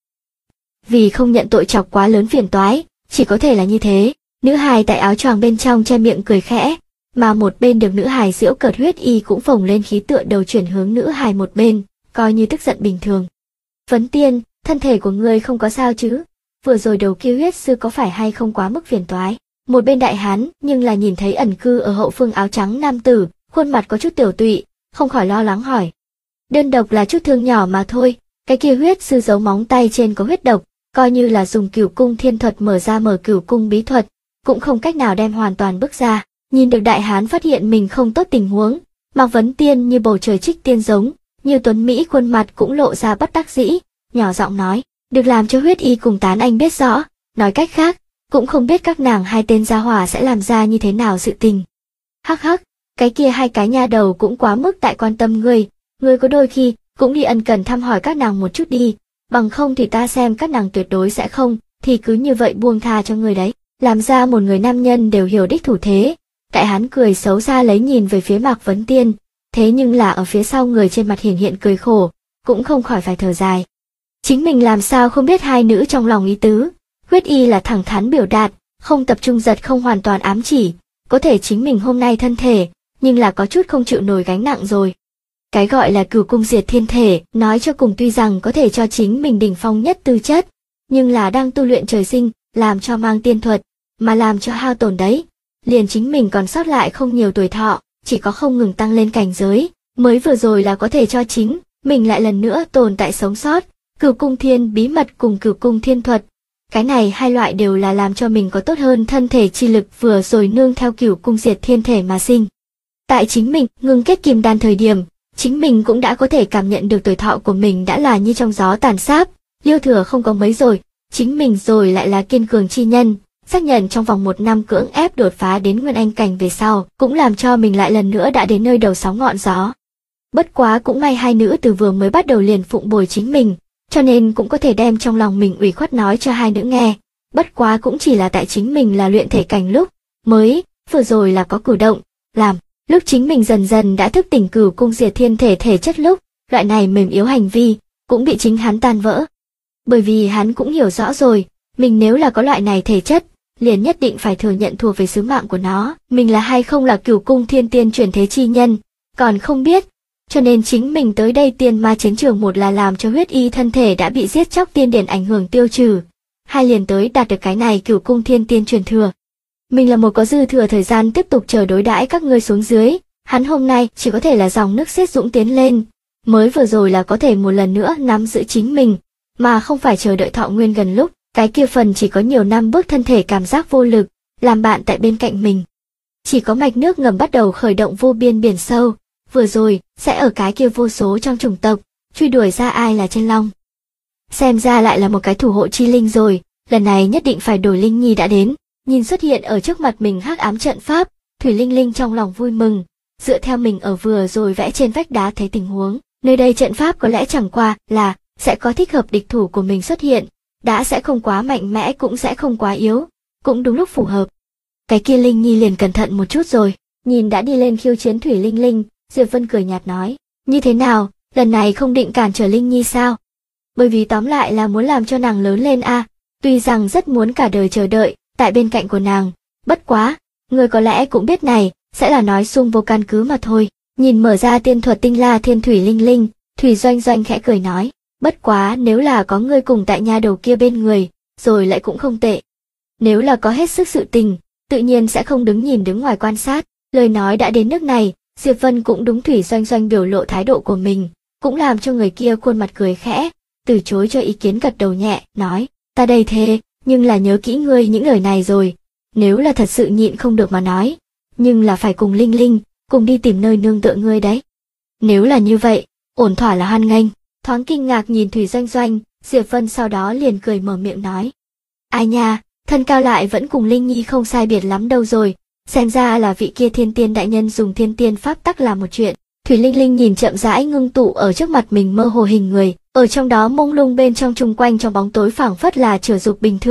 Vì không nhận tội chọc quá lớn phiền toái, chỉ có thể là như thế. Nữ hài tại áo choàng bên trong che miệng cười khẽ, mà một bên được nữ hài giễu cợt huyết y cũng phồng lên khí tựa đầu chuyển hướng nữ hài một bên, coi như tức giận bình thường. Vấn Tiên, thân thể của ngươi không có sao chứ? Vừa rồi đầu kia huyết sư có phải hay không quá mức phiền toái? Một bên đại hán nhưng là nhìn thấy ẩn cư ở hậu phương áo trắng nam tử, khuôn mặt có chút tiểu tụy, không khỏi lo lắng hỏi. Đơn độc là chút thương nhỏ mà thôi, cái kia huyết sư giấu móng tay trên có huyết độc, coi như là dùng cửu cung thiên thuật mở cửu cung bí thuật, cũng không cách nào đem hoàn toàn bước ra. Nhìn được đại hán phát hiện mình không tốt tình huống, Mạc Vấn Tiên như bầu trời trích tiên giống, như tuấn Mỹ khuôn mặt cũng lộ ra bất đắc dĩ, nhỏ giọng nói, được làm cho huyết y cùng Tán Anh biết rõ, nói cách khác, cũng không biết các nàng hai tên gia hỏa sẽ làm ra như thế nào sự tình. Hắc hắc, cái kia hai cái nha đầu cũng quá mức tại quan tâm ngươi có đôi khi cũng đi ân cần thăm hỏi các nàng một chút đi, bằng không thì ta xem các nàng tuyệt đối sẽ không, thì cứ như vậy buông tha cho ngươi đấy, làm ra một người nam nhân đều hiểu đích thủ thế. Đại hán cười xấu xa lấy nhìn về phía Mạc Vấn Tiên, thế nhưng là ở phía sau người trên mặt hiển hiện cười khổ, cũng không khỏi phải thở dài. Chính mình làm sao không biết hai nữ trong lòng ý tứ, huyết y là thẳng thắn biểu đạt, không tập trung giật không hoàn toàn ám chỉ, có thể chính mình hôm nay thân thể, nhưng là có chút không chịu nổi gánh nặng rồi. Cái gọi là cửu cung diệt thiên thể, nói cho cùng tuy rằng có thể cho chính mình đỉnh phong nhất tư chất, nhưng là đang tu luyện trời sinh, làm cho mang tiên thuật, mà làm cho hao tổn đấy. Liền chính mình còn sót lại không nhiều tuổi thọ, chỉ có không ngừng tăng lên cảnh giới, mới vừa rồi là có thể cho chính mình lại lần nữa tồn tại sống sót. Cửu cung thiên bí mật cùng cửu cung thiên thuật, cái này hai loại đều là làm cho mình có tốt hơn thân thể chi lực vừa rồi nương theo cửu cung diệt thiên thể mà sinh. Tại chính mình ngừng kết kim đan thời điểm, chính mình cũng đã có thể cảm nhận được tuổi thọ của mình đã là như trong gió tàn sáp, liêu thừa không có mấy rồi, chính mình rồi lại là kiên cường chi nhân. Xác nhận trong vòng 1 năm cưỡng ép đột phá đến nguyên anh cảnh về sau, cũng làm cho mình lại lần nữa đã đến nơi đầu sóng ngọn gió. Bất quá cũng may hai nữ từ vừa mới bắt đầu liền phụng bồi chính mình, cho nên cũng có thể đem trong lòng mình ủy khuất nói cho hai nữ nghe. Bất quá cũng chỉ là tại chính mình là luyện thể cảnh lúc mới, vừa rồi là có cử động, làm, lúc chính mình dần dần đã thức tỉnh cửu cung diệt thiên thể thể chất lúc, loại này mềm yếu hành vi, cũng bị chính hắn tan vỡ. Bởi vì hắn cũng hiểu rõ rồi, mình nếu là có loại này thể chất, liền nhất định phải thừa nhận thuộc về sứ mạng của nó, mình là hay không là cửu cung thiên tiên chuyển thế chi nhân, còn không biết, cho nên chính mình tới đây tiên ma chiến trường một là làm cho huyết y thân thể đã bị giết chóc tiên điển ảnh hưởng tiêu trừ, hai liền tới đạt được cái này cửu cung thiên tiên truyền thừa. Mình là một có dư thừa thời gian tiếp tục chờ đối đãi các ngươi xuống dưới, hắn hôm nay chỉ có thể là dòng nước xiết dũng tiến lên, mới vừa rồi là có thể một lần nữa nắm giữ chính mình, mà không phải chờ đợi thọ nguyên gần lúc. Cái kia phần chỉ có nhiều năm bước thân thể cảm giác vô lực, làm bạn tại bên cạnh mình. Chỉ có mạch nước ngầm bắt đầu khởi động vô biên biển sâu, vừa rồi, sẽ ở cái kia vô số trong chủng tộc, truy đuổi ra ai là chân long. Xem ra lại là một cái thủ hộ chi linh rồi, lần này nhất định phải đổi Linh Nhi đã đến, nhìn xuất hiện ở trước mặt mình hắc ám trận pháp, Thủy Linh Linh trong lòng vui mừng, dựa theo mình ở vừa rồi vẽ trên vách đá thấy tình huống, nơi đây trận pháp có lẽ chẳng qua là, sẽ có thích hợp địch thủ của mình xuất hiện. Đã sẽ không quá mạnh mẽ cũng sẽ không quá yếu, cũng đúng lúc phù hợp. Cái kia Linh Nhi liền cẩn thận một chút rồi, nhìn đã đi lên khiêu chiến Thủy Linh Linh, Diệp Vân cười nhạt nói, như thế nào, lần này không định cản trở Linh Nhi sao? Bởi vì tóm lại là muốn làm cho nàng lớn lên a, tuy rằng rất muốn cả đời chờ đợi, tại bên cạnh của nàng, bất quá, người có lẽ cũng biết này, sẽ là nói sung vô căn cứ mà thôi. Nhìn mở ra tiên thuật tinh la thiên Thủy Linh Linh, Thủy Doanh Doanh khẽ cười nói. Bất quá nếu là có ngươi cùng tại nha đầu kia bên người, rồi lại cũng không tệ. Nếu là có hết sức sự tình, tự nhiên sẽ không đứng ngoài quan sát. Lời nói đã đến nước này, Diệp Vân cũng đúng Thủy Doanh Doanh biểu lộ thái độ của mình, cũng làm cho người kia khuôn mặt cười khẽ, từ chối cho ý kiến gật đầu nhẹ, nói, ta đây thế, nhưng là nhớ kỹ ngươi những lời này rồi, nếu là thật sự nhịn không được mà nói, nhưng là phải cùng Linh Linh, cùng đi tìm nơi nương tựa ngươi đấy. Nếu là như vậy, ổn thỏa là hoan nghênh. Thoáng kinh ngạc nhìn Thủy Doanh Doanh, Diệp Vân sau đó liền cười mở miệng nói. Ai nha, thân cao lại vẫn cùng Linh Nhi không sai biệt lắm đâu rồi, xem ra là vị kia thiên tiên đại nhân dùng thiên tiên pháp tắc làm một chuyện. Thủy Linh Linh nhìn chậm rãi ngưng tụ ở trước mặt mình mơ hồ hình người, ở trong đó mông lung bên trong chung quanh trong bóng tối phảng phất là trở dục bình thường,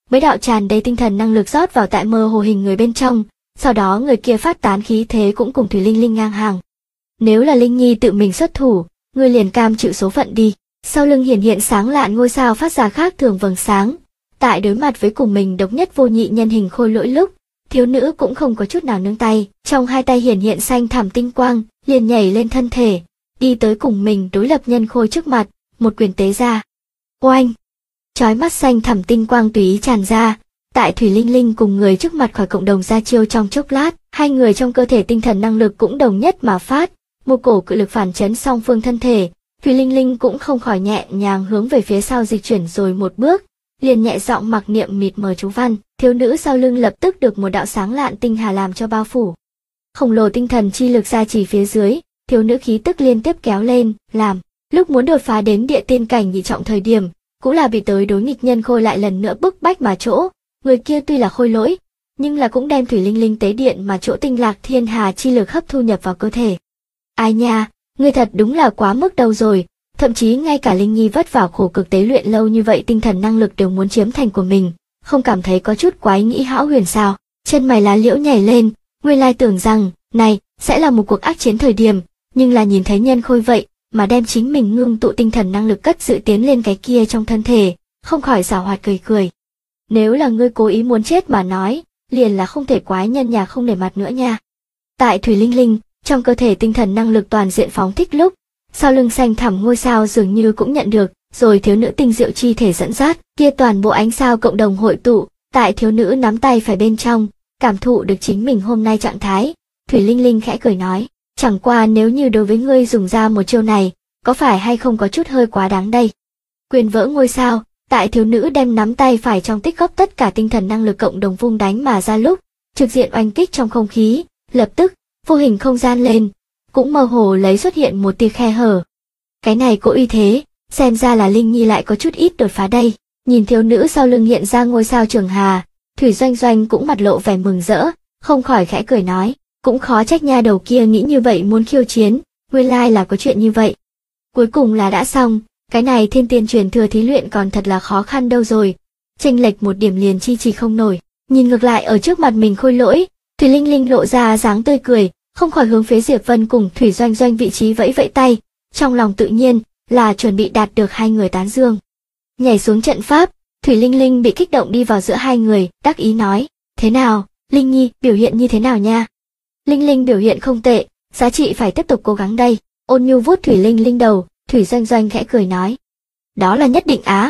mấy đạo tràn đầy tinh thần năng lực rót vào tại mơ hồ hình người bên trong, sau đó người kia phát tán khí thế cũng cùng Thủy Linh Linh ngang hàng. Nếu là Linh Nhi tự mình xuất thủ, ngươi liền cam chịu số phận đi. Sau lưng hiển hiện sáng lạn ngôi sao phát ra khác thường vầng sáng. Tại đối mặt với cùng mình độc nhất vô nhị nhân hình khôi lỗi lúc, thiếu nữ cũng không có chút nào nương tay, trong hai tay hiển hiện xanh thẳm tinh quang, liền nhảy lên thân thể, đi tới cùng mình đối lập nhân khôi trước mặt, một quyền tế ra. Oanh! Chói mắt xanh thẳm tinh quang tùy ý tràn ra, tại Thủy Linh Linh cùng người trước mặt khỏi cộng đồng ra chiêu trong chốc lát, hai người trong cơ thể tinh thần năng lực cũng đồng nhất mà phát, một cổ cự lực phản chấn song phương thân thể. Thủy Linh Linh cũng không khỏi nhẹ nhàng hướng về phía sau dịch chuyển rồi một bước, liền nhẹ giọng mặc niệm mịt mờ chú văn, thiếu nữ sau lưng lập tức được một đạo sáng lạn tinh hà làm cho bao phủ. Khổng lồ tinh thần chi lực ra chỉ phía dưới, thiếu nữ khí tức liên tiếp kéo lên, làm lúc muốn đột phá đến địa tiên cảnh nhị trọng thời điểm, cũng là bị tới đối nghịch nhân khôi lại lần nữa bức bách mà chỗ. Người kia tuy là khôi lỗi, nhưng là cũng đem Thủy Linh Linh tế điện mà chỗ tinh lạc thiên hà chi lực hấp thu nhập vào cơ thể. Ai nha, ngươi thật đúng là quá mức đâu rồi, thậm chí ngay cả Linh Nhi vất vả khổ cực tế luyện lâu như vậy tinh thần năng lực đều muốn chiếm thành của mình, không cảm thấy có chút quái nghĩ hão huyền sao? Chân mày lá liễu nhảy lên, nguyên lai tưởng rằng, này, sẽ là một cuộc ác chiến thời điểm, nhưng là nhìn thấy nhân khôi vậy, mà đem chính mình ngưng tụ tinh thần năng lực cất dự tiến lên cái kia trong thân thể, không khỏi giảo hoạt cười cười. Nếu là ngươi cố ý muốn chết mà nói, liền là không thể quái nhân nhà không để mặt nữa nha. Tại Thủy Linh Linh, trong cơ thể tinh thần năng lực toàn diện phóng thích lúc, sau lưng xanh thẳm ngôi sao dường như cũng nhận được, rồi thiếu nữ tinh diệu chi thể dẫn dắt, kia toàn bộ ánh sao cộng đồng hội tụ, tại thiếu nữ nắm tay phải bên trong, cảm thụ được chính mình hôm nay trạng thái. Thủy Linh Linh khẽ cười nói, chẳng qua nếu như đối với ngươi dùng ra một chiêu này, có phải hay không có chút hơi quá đáng đây. Quyền vỡ ngôi sao, tại thiếu nữ đem nắm tay phải trong tích góp tất cả tinh thần năng lực cộng đồng vung đánh mà ra lúc, trực diện oanh kích trong không khí, lập tức, vô hình không gian lên, cũng mơ hồ lấy xuất hiện một tia khe hở. Cái này có uy thế, xem ra là Linh Nhi lại có chút ít đột phá đây. Nhìn thiếu nữ sau lưng hiện ra ngôi sao trường hà, Thủy Doanh Doanh cũng mặt lộ vẻ mừng rỡ, không khỏi khẽ cười nói, cũng khó trách nha đầu kia nghĩ như vậy muốn khiêu chiến, nguyên lai là có chuyện như vậy. Cuối cùng là đã xong, cái này thiên tiên truyền thừa thí luyện còn thật là khó khăn đâu rồi, chênh lệch một điểm liền chi trì không nổi. Nhìn ngược lại ở trước mặt mình khôi lỗi, Thủy Linh Linh lộ ra dáng tươi cười, không khỏi hướng phía Diệp Vân cùng Thủy Doanh Doanh vị trí vẫy vẫy tay, trong lòng tự nhiên là chuẩn bị đạt được hai người tán dương. Nhảy xuống trận pháp, Thủy Linh Linh bị kích động đi vào giữa hai người, đắc ý nói, thế nào, Linh Nhi, biểu hiện như thế nào nha? Linh Linh biểu hiện không tệ, giá trị phải tiếp tục cố gắng đây. Ôn nhu vuốt Thủy Linh Linh đầu, Thủy Doanh Doanh khẽ cười nói, đó là nhất định á.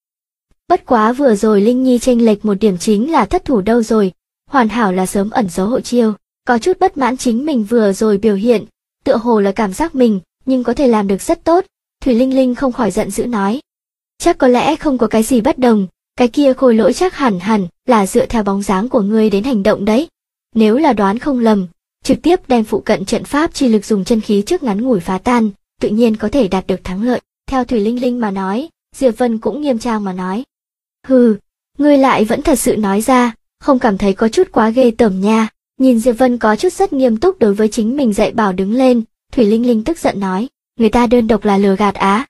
Bất quá vừa rồi Linh Nhi chênh lệch một điểm chính là thất thủ đâu rồi, hoàn hảo là sớm ẩn giấu hậu chiêu, có chút bất mãn chính mình vừa rồi biểu hiện, tựa hồ là cảm giác mình, nhưng có thể làm được rất tốt. Thủy Linh Linh không khỏi giận dữ nói, chắc có lẽ không có cái gì bất đồng, cái kia khôi lỗi chắc hẳn là dựa theo bóng dáng của ngươi đến hành động đấy. Nếu là đoán không lầm, trực tiếp đem phụ cận trận pháp chi lực dùng chân khí trước ngắn ngủi phá tan, tự nhiên có thể đạt được thắng lợi. Theo Thủy Linh Linh mà nói, Diệp Vân cũng nghiêm trang mà nói, hừ, ngươi lại vẫn thật sự nói ra, không cảm thấy có chút quá ghê tởm nha. Nhìn Diệp Vân có chút rất nghiêm túc đối với chính mình dạy bảo đứng lên, Thủy Linh Linh tức giận nói, người ta đơn độc là lừa gạt á.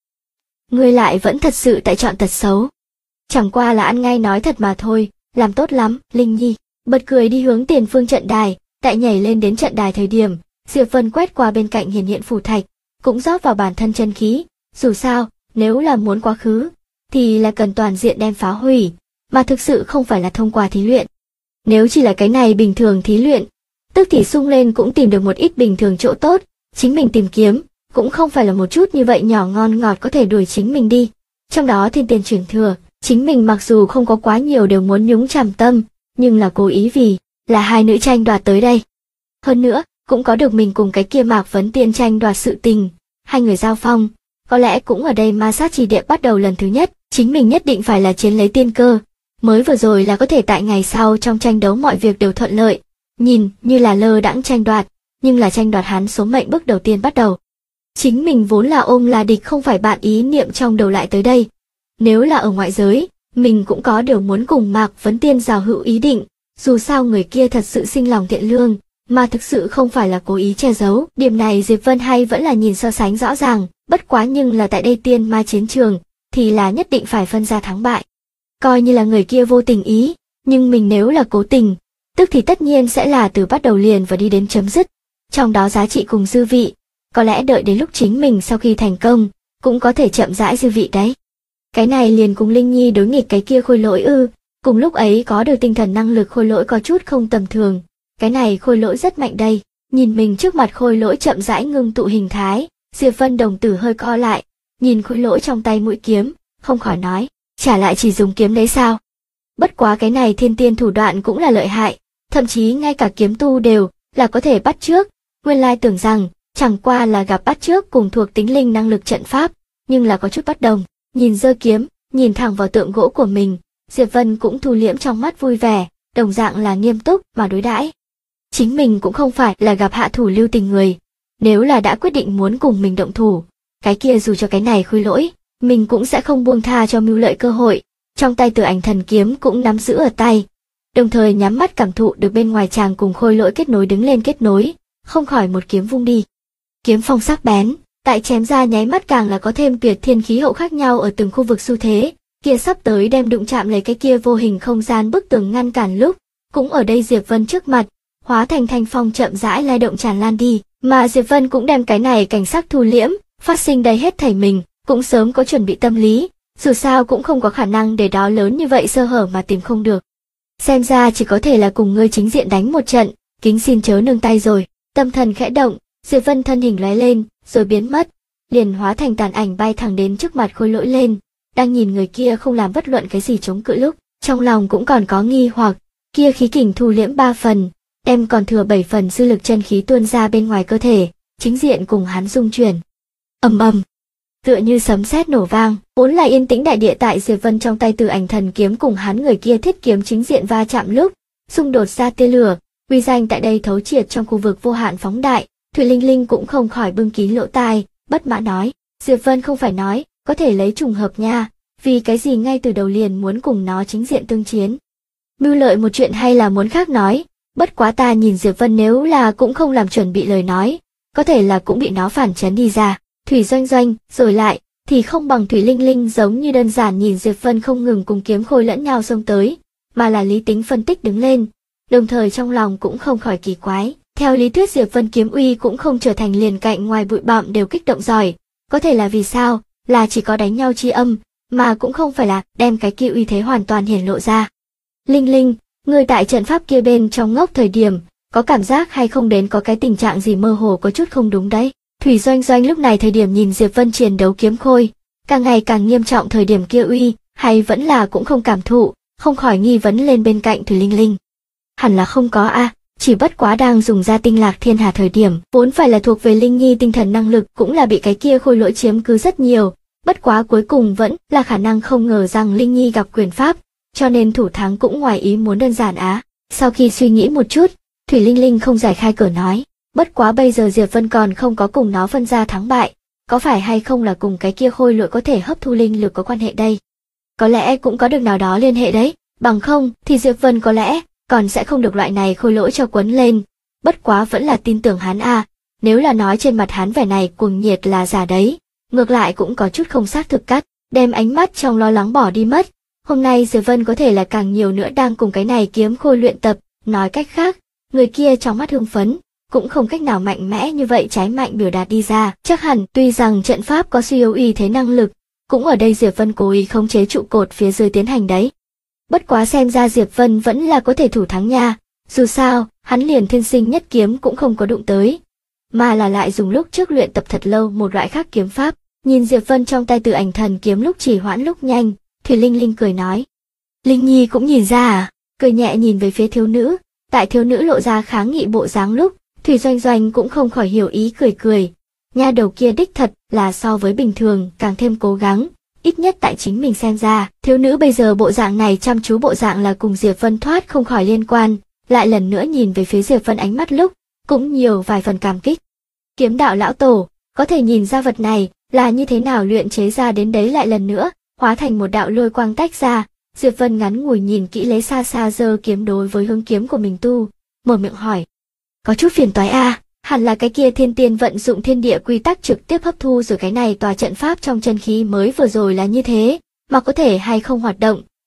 Ngươi lại vẫn thật sự tại chọn tật xấu. Chẳng qua là ăn ngay nói thật mà thôi, làm tốt lắm, Linh Nhi. Bật cười đi hướng tiền phương trận đài, tại nhảy lên đến trận đài thời điểm, Diệp Vân quét qua bên cạnh hiển hiện phù thạch, cũng rót vào bản thân chân khí, dù sao, nếu là muốn quá khứ, thì là cần toàn diện đem phá hủy, mà thực sự không phải là thông qua thí luyện. Nếu chỉ là cái này bình thường thí luyện, tức thì sung lên cũng tìm được một ít bình thường chỗ tốt, chính mình tìm kiếm, cũng không phải là một chút như vậy nhỏ ngon ngọt có thể đuổi chính mình đi. Trong đó thiên tiên truyền thừa, chính mình mặc dù không có quá nhiều đều muốn nhúng chàm tâm, nhưng là cố ý vì là hai nữ tranh đoạt tới đây. Hơn nữa, cũng có được mình cùng cái kia Mạc Vấn Tiên tranh đoạt sự tình, hai người giao phong, có lẽ cũng ở đây ma sát chỉ địa bắt đầu lần thứ nhất, chính mình nhất định phải là chiến lấy tiên cơ, mới vừa rồi là có thể tại ngày sau trong tranh đấu mọi việc đều thuận lợi, nhìn như là lơ đãng tranh đoạt, nhưng là tranh đoạt hắn số mệnh bước đầu tiên bắt đầu. Chính mình vốn là ôm là địch không phải bạn ý niệm trong đầu lại tới đây. Nếu là ở ngoại giới, mình cũng có điều muốn cùng Mạc Vấn Tiên giao hữu ý định, dù sao người kia thật sự sinh lòng thiện lương, mà thực sự không phải là cố ý che giấu. Điểm này Diệp Vân hay vẫn là nhìn so sánh rõ ràng, bất quá nhưng là tại đây tiên ma chiến trường, thì là nhất định phải phân ra thắng bại. coi như là người kia vô tình ý, nhưng mình nếu là cố tình, tức thì tất nhiên sẽ là từ bắt đầu liền và đi đến chấm dứt. Trong đó giá trị cùng dư vị, có lẽ đợi đến lúc chính mình sau khi thành công, cũng có thể chậm rãi dư vị đấy. Cái này liền cùng Linh Nhi đối nghịch cái kia Khôi Lỗi ư, cùng lúc ấy có được tinh thần năng lực Khôi Lỗi có chút không tầm thường, cái này Khôi Lỗi rất mạnh đây. Nhìn mình trước mặt Khôi Lỗi chậm rãi ngưng tụ hình thái, Diệp Vân đồng tử hơi co lại, nhìn Khôi Lỗi trong tay mũi kiếm, không khỏi nói, trả lại chỉ dùng kiếm đấy sao? Bất quá cái này thiên tiên thủ đoạn cũng là lợi hại, thậm chí ngay cả kiếm tu đều là có thể bắt chước, nguyên lai tưởng rằng chẳng qua là gặp bắt chước cùng thuộc tính linh năng lực trận pháp, nhưng là có chút bất đồng. Nhìn giơ kiếm, nhìn thẳng vào tượng gỗ của mình, Diệp Vân cũng thu liễm trong mắt vui vẻ, đồng dạng là nghiêm túc mà đối đãi. Chính mình cũng không phải là gặp hạ thủ lưu tình người, nếu là đã quyết định muốn cùng mình động thủ, cái kia dù cho cái này Khôi Lỗi, mình cũng sẽ không buông tha cho mưu lợi cơ hội. Trong tay Tử Ảnh Thần Kiếm cũng nắm giữ ở tay, đồng thời nhắm mắt cảm thụ được bên ngoài chàng cùng Khôi Lỗi kết nối đứng lên kết nối, không khỏi một kiếm vung đi. Kiếm phong sắc bén, tại chém ra nháy mắt càng là có thêm tuyệt thiên khí hậu khác nhau ở từng khu vực xu thế, kia sắp tới đem đụng chạm lấy cái kia vô hình không gian bức tường ngăn cản lúc, cũng ở đây Diệp Vân trước mặt, hóa thành thanh phong chậm rãi lay động tràn lan đi, mà Diệp Vân cũng đem cái này cảnh sắc thu liễm, phát sinh đây hết thảy mình, cũng sớm có chuẩn bị tâm lý, dù sao cũng không có khả năng để đó lớn như vậy sơ hở mà tìm không được. Xem ra chỉ có thể là cùng ngươi chính diện đánh một trận, kính xin chớ nương tay rồi. Tâm thần khẽ động, Diệp Vân thân hình lóe lên, rồi biến mất, liền hóa thành tàn ảnh bay thẳng đến trước mặt Khôi Lỗi lên, đang nhìn người kia không làm bất luận cái gì chống cự lúc, trong lòng cũng còn có nghi hoặc, kia khí kình thu liễm 3 phần, đem còn thừa 7 phần dư lực chân khí tuôn ra bên ngoài cơ thể, chính diện cùng hắn dung chuyển. Ầm ầm, tựa như sấm sét nổ vang, vốn là yên tĩnh đại địa tại Diệp Vân trong tay Tử Ảnh Thần Kiếm cùng hắn người kia thiết kiếm chính diện va chạm lúc, xung đột ra tia lửa, uy danh tại đây thấu triệt trong khu vực vô hạn phóng đại. Thủy Linh Linh cũng không khỏi bưng kín lỗ tai, bất mãn nói, Diệp Vân không phải nói, có thể lấy trùng hợp nha, vì cái gì ngay từ đầu liền muốn cùng nó chính diện tương chiến. Mưu lợi một chuyện hay là muốn khác nói, bất quá ta nhìn Diệp Vân nếu là cũng không làm chuẩn bị lời nói, có thể là cũng bị nó phản chấn đi ra. Thủy Doanh Doanh, rồi lại, thì không bằng Thủy Linh Linh giống như đơn giản nhìn Diệp Vân không ngừng cùng kiếm khôi lẫn nhau xông tới, mà là lý tính phân tích đứng lên, đồng thời trong lòng cũng không khỏi kỳ quái. Theo lý thuyết Diệp Vân kiếm uy cũng không trở thành liền cạnh ngoài bụi bặm đều kích động giỏi, có thể là vì sao, là chỉ có đánh nhau chi âm, mà cũng không phải là đem cái kia uy thế hoàn toàn hiển lộ ra. Linh Linh, người tại trận pháp kia bên trong ngốc thời điểm, có cảm giác hay không đến có cái tình trạng gì mơ hồ có chút không đúng đấy. Thủy Doanh Doanh lúc này thời điểm nhìn Diệp Vân chiến đấu kiếm khôi, càng ngày càng nghiêm trọng thời điểm kia uy, hay vẫn là cũng không cảm thụ, không khỏi nghi vấn lên bên cạnh Thủy Linh Linh. Hẳn là không có a, chỉ bất quá đang dùng ra tinh lạc thiên hà thời điểm, vốn phải là thuộc về Linh Nhi tinh thần năng lực cũng là bị cái kia Khôi Lỗi chiếm cứ rất nhiều, bất quá cuối cùng vẫn là khả năng không ngờ rằng Linh Nhi gặp quyền pháp, cho nên thủ thắng cũng ngoài ý muốn đơn giản á. Sau khi suy nghĩ một chút, Thủy Linh Linh không giải khai cửa nói, bất quá bây giờ Diệp Vân còn không có cùng nó phân ra thắng bại, có phải hay không là cùng cái kia Khôi Lỗi có thể hấp thu linh lực có quan hệ đây? Có lẽ cũng có được nào đó liên hệ đấy, bằng không thì Diệp Vân có lẽ còn sẽ không được loại này Khôi Lỗi cho quấn lên, bất quá vẫn là tin tưởng hắn a, nếu là nói trên mặt hắn vẻ này cuồng nhiệt là giả đấy, ngược lại cũng có chút không xác thực cắt, đem ánh mắt trong lo lắng bỏ đi mất. Hôm nay Diệp Vân có thể là càng nhiều nữa đang cùng cái này kiếm khôi luyện tập, nói cách khác, người kia trong mắt hưng phấn, cũng không cách nào mạnh mẽ như vậy trái mạnh biểu đạt đi ra, chắc hẳn tuy rằng trận pháp có suy yếu y thế năng lực, cũng ở đây Diệp Vân cố ý khống chế trụ cột phía dưới tiến hành đấy. Bất quá xem ra Diệp Vân vẫn là có thể thủ thắng nha, dù sao, hắn liền thiên sinh nhất kiếm cũng không có đụng tới, mà là lại dùng lúc trước luyện tập thật lâu một loại khác kiếm pháp, nhìn Diệp Vân trong tay Tử Ảnh Thần Kiếm lúc chỉ hoãn lúc nhanh, Thủy Linh Linh cười nói. Linh Nhi cũng nhìn ra à, cười nhẹ nhìn về phía thiếu nữ, tại thiếu nữ lộ ra kháng nghị bộ dáng lúc, Thủy Doanh Doanh cũng không khỏi hiểu ý cười cười. Nha đầu kia đích thật là so với bình thường càng thêm cố gắng, ít nhất tại chính mình xem ra, thiếu nữ bây giờ bộ dạng này chăm chú bộ dạng là cùng Diệp Vân thoát không khỏi liên quan, lại lần nữa nhìn về phía Diệp Vân ánh mắt lúc, cũng nhiều vài phần cảm kích. Kiếm đạo lão tổ, có thể nhìn ra vật này là như thế nào luyện chế ra đến đấy lại lần nữa, hóa thành một đạo lôi quang tách ra, Diệp Vân ngắn ngủi nhìn kỹ lấy xa xa giơ kiếm đối với hướng kiếm của mình tu, mở miệng hỏi. Có chút phiền toái a, hẳn là cái kia thiên tiên vận dụng thiên địa quy tắc trực tiếp hấp thu rồi cái này tòa trận pháp trong chân khí mới vừa rồi là như thế, mà có thể hay không hoạt động,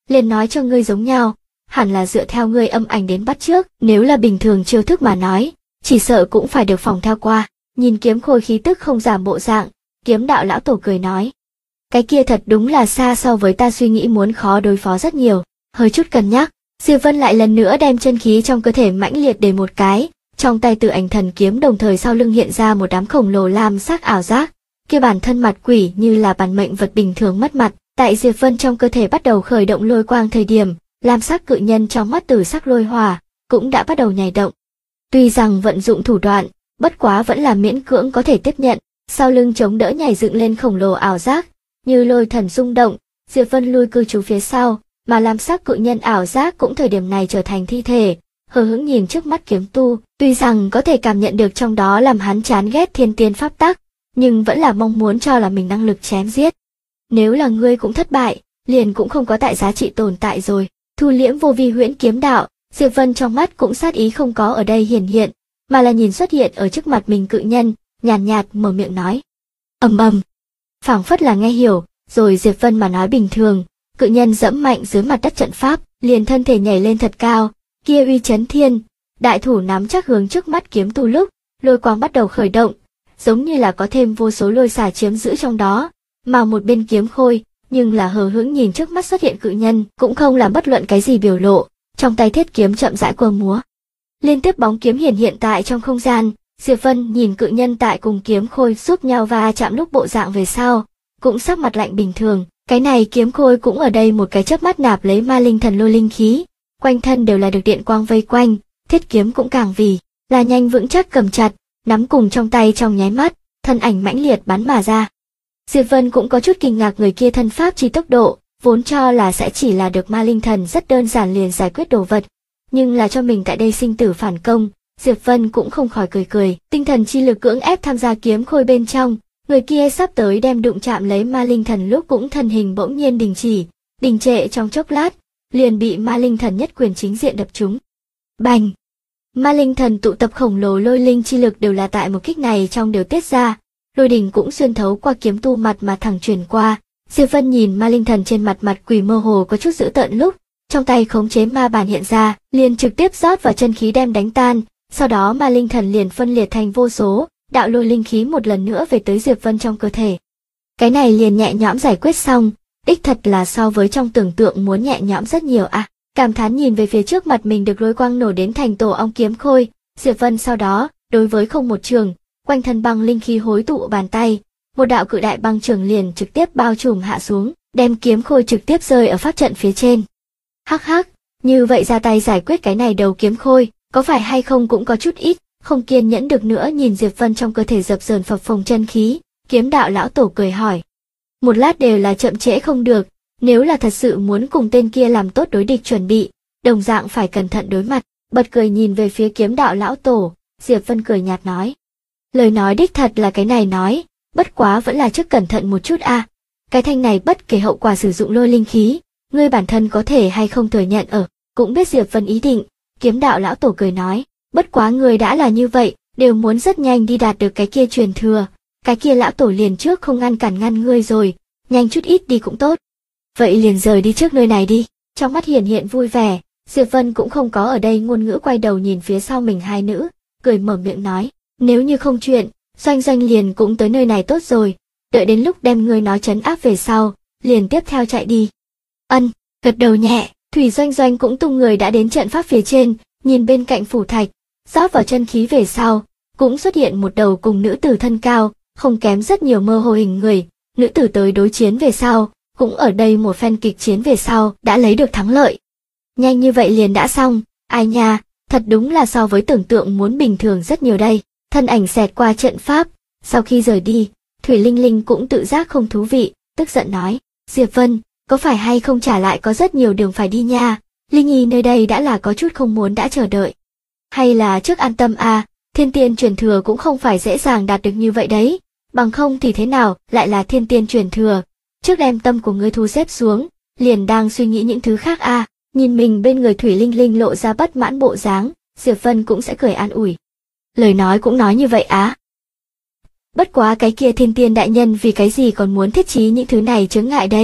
liền nói cho ngươi giống nhau, hẳn là dựa theo ngươi âm ảnh đến bắt trước, nếu là bình thường chiêu thức mà nói, chỉ sợ cũng phải được phòng theo qua. Nhìn kiếm khôi khí tức không giảm bộ dạng, kiếm đạo lão tổ cười nói. Cái kia thật đúng là xa so với ta suy nghĩ muốn khó đối phó rất nhiều, hơi chút cân nhắc. Diệp Vân lại lần nữa đem chân khí trong cơ thể mãnh liệt để một cái, trong tay Tử Ảnh Thần kiếm đồng thời sau lưng hiện ra một đám khổng lồ lam sắc ảo giác, kia bản thân mặt quỷ như là bản mệnh vật bình thường mất mặt. Tại Diệp Vân trong cơ thể bắt đầu khởi động lôi quang thời điểm, lam sắc cự nhân trong mắt tử sắc lôi hỏa cũng đã bắt đầu nhảy động. Tuy rằng vận dụng thủ đoạn, bất quá vẫn là miễn cưỡng có thể tiếp nhận, sau lưng chống đỡ nhảy dựng lên khổng lồ ảo giác, như lôi thần rung động, Diệp Vân lui cư trú phía sau, mà lam sắc cự nhân ảo giác cũng thời điểm này trở thành thi thể, hờ hững nhìn trước mắt kiếm tu, tuy rằng có thể cảm nhận được trong đó làm hắn chán ghét thiên tiên pháp tắc, nhưng vẫn là mong muốn cho là mình năng lực chém giết. Nếu là ngươi cũng thất bại, liền cũng không có tại giá trị tồn tại rồi. Thu liễm vô vi huyễn kiếm đạo, Diệp Vân trong mắt cũng sát ý không có ở đây hiển hiện, mà là nhìn xuất hiện ở trước mặt mình cự nhân, nhàn nhạt mở miệng nói. Ầm ầm. Phảng phất là nghe hiểu, rồi Diệp Vân mà nói bình thường, cự nhân dẫm mạnh dưới mặt đất trận pháp, liền thân thể nhảy lên thật cao, kia uy chấn thiên, đại thủ nắm chắc hướng trước mắt kiếm tu lúc, lôi quang bắt đầu khởi động, giống như là có thêm vô số lôi xả chiếm giữ trong đó, mà một bên kiếm khôi, nhưng là hờ hững nhìn trước mắt xuất hiện cự nhân, cũng không làm bất luận cái gì biểu lộ, trong tay thiết kiếm chậm rãi quơ múa. Liên tiếp bóng kiếm hiện tại trong không gian, Diệp Vân nhìn cự nhân tại cùng kiếm khôi giúp nhau và chạm lúc bộ dạng về sau, cũng sắc mặt lạnh bình thường, cái này kiếm khôi cũng ở đây một cái chớp mắt nạp lấy ma linh thần lôi linh khí, quanh thân đều là được điện quang vây quanh, thiết kiếm cũng càng vì là nhanh vững chắc cầm chặt, nắm cùng trong tay trong nháy mắt, thân ảnh mãnh liệt bắn mà ra. Diệp Vân cũng có chút kinh ngạc người kia thân pháp chi tốc độ, vốn cho là sẽ chỉ là được ma linh thần rất đơn giản liền giải quyết đồ vật, nhưng là cho mình tại đây sinh tử phản công, Diệp Vân cũng không khỏi cười, tinh thần chi lực cưỡng ép tham gia kiếm khôi bên trong, người kia sắp tới đem đụng chạm lấy ma linh thần lúc cũng thân hình bỗng nhiên đình trệ trong chốc lát, liền bị ma linh thần nhất quyền chính diện đập trúng. Bành! Ma linh thần tụ tập khổng lồ lôi linh chi lực đều là tại một kích này trong đều tiết ra, lôi đỉnh cũng xuyên thấu qua kiếm tu mặt mà thẳng truyền qua. Diệp Vân nhìn ma linh thần trên mặt quỷ mơ hồ có chút dữ tợn lúc, trong tay khống chế ma bản hiện ra, liền trực tiếp rót vào chân khí đem đánh tan, sau đó ma linh thần liền phân liệt thành vô số, đạo lôi linh khí một lần nữa về tới Diệp Vân trong cơ thể. Cái này liền nhẹ nhõm giải quyết xong, đích thật là so với trong tưởng tượng muốn nhẹ nhõm rất nhiều à. Cảm thán nhìn về phía trước mặt mình được lôi quang nổ đến thành tổ ong kiếm khôi, Diệp Vân sau đó, đối với không một trường, quanh thân băng linh khí hối tụ bàn tay, một đạo cự đại băng trường liền trực tiếp bao trùm hạ xuống, đem kiếm khôi trực tiếp rơi ở pháp trận phía trên. Hắc hắc, như vậy ra tay giải quyết cái này đầu kiếm khôi, có phải hay không cũng có chút ít, không kiên nhẫn được nữa nhìn Diệp Vân trong cơ thể dập dờn phập phồng chân khí, kiếm đạo lão tổ cười hỏi. Một lát đều là chậm trễ không được, nếu là thật sự muốn cùng tên kia làm tốt đối địch chuẩn bị, đồng dạng phải cẩn thận đối mặt, bật cười nhìn về phía kiếm đạo lão tổ, Diệp Vân cười nhạt nói. Lời nói đích thật là cái này nói, bất quá vẫn là trước cẩn thận một chút a. Cái thanh này bất kể hậu quả sử dụng lôi linh khí, ngươi bản thân có thể hay không thừa nhận ở, cũng biết Diệp Vân ý định, kiếm đạo lão tổ cười nói, bất quá người đã là như vậy, đều muốn rất nhanh đi đạt được cái kia truyền thừa, cái kia lão tổ liền trước không ngăn cản ngăn ngươi rồi, nhanh chút ít đi cũng tốt. Vậy liền rời đi trước nơi này đi, trong mắt hiện vui vẻ, Diệp Vân cũng không có ở đây ngôn ngữ quay đầu nhìn phía sau mình hai nữ, cười mở miệng nói, nếu như không chuyện, Doanh Doanh liền cũng tới nơi này tốt rồi, đợi đến lúc đem ngươi nói trấn áp về sau, liền tiếp theo chạy đi. Ân, gật đầu nhẹ, Thủy Doanh Doanh cũng tung người đã đến trận pháp phía trên, nhìn bên cạnh phủ thạch, rót vào chân khí về sau, cũng xuất hiện một đầu cùng nữ tử thân cao, không kém rất nhiều mơ hồ hình người, nữ tử tới đối chiến về sau, cũng ở đây một phen kịch chiến về sau, đã lấy được thắng lợi. Nhanh như vậy liền đã xong, ai nha, thật đúng là so với tưởng tượng muốn bình thường rất nhiều đây. Thân ảnh xẹt qua trận pháp, sau khi rời đi, Thủy Linh Linh cũng tự giác không thú vị, tức giận nói, Diệp Vân, có phải hay không trả lại có rất nhiều đường phải đi nha, Linh Nhi nơi đây đã là có chút không muốn đã chờ đợi. Hay là trước an tâm à, thiên tiên truyền thừa cũng không phải dễ dàng đạt được như vậy đấy, bằng không thì thế nào lại là thiên tiên truyền thừa, trước đem tâm của ngươi thu xếp xuống, liền đang suy nghĩ những thứ khác à, nhìn mình bên người Thủy Linh Linh lộ ra bất mãn bộ dáng, Diệp Vân cũng sẽ cười an ủi. Lời nói cũng nói như vậy á. Bất quá cái kia thiên tiên đại nhân vì cái gì còn muốn thiết trí những thứ này chướng ngại đấy,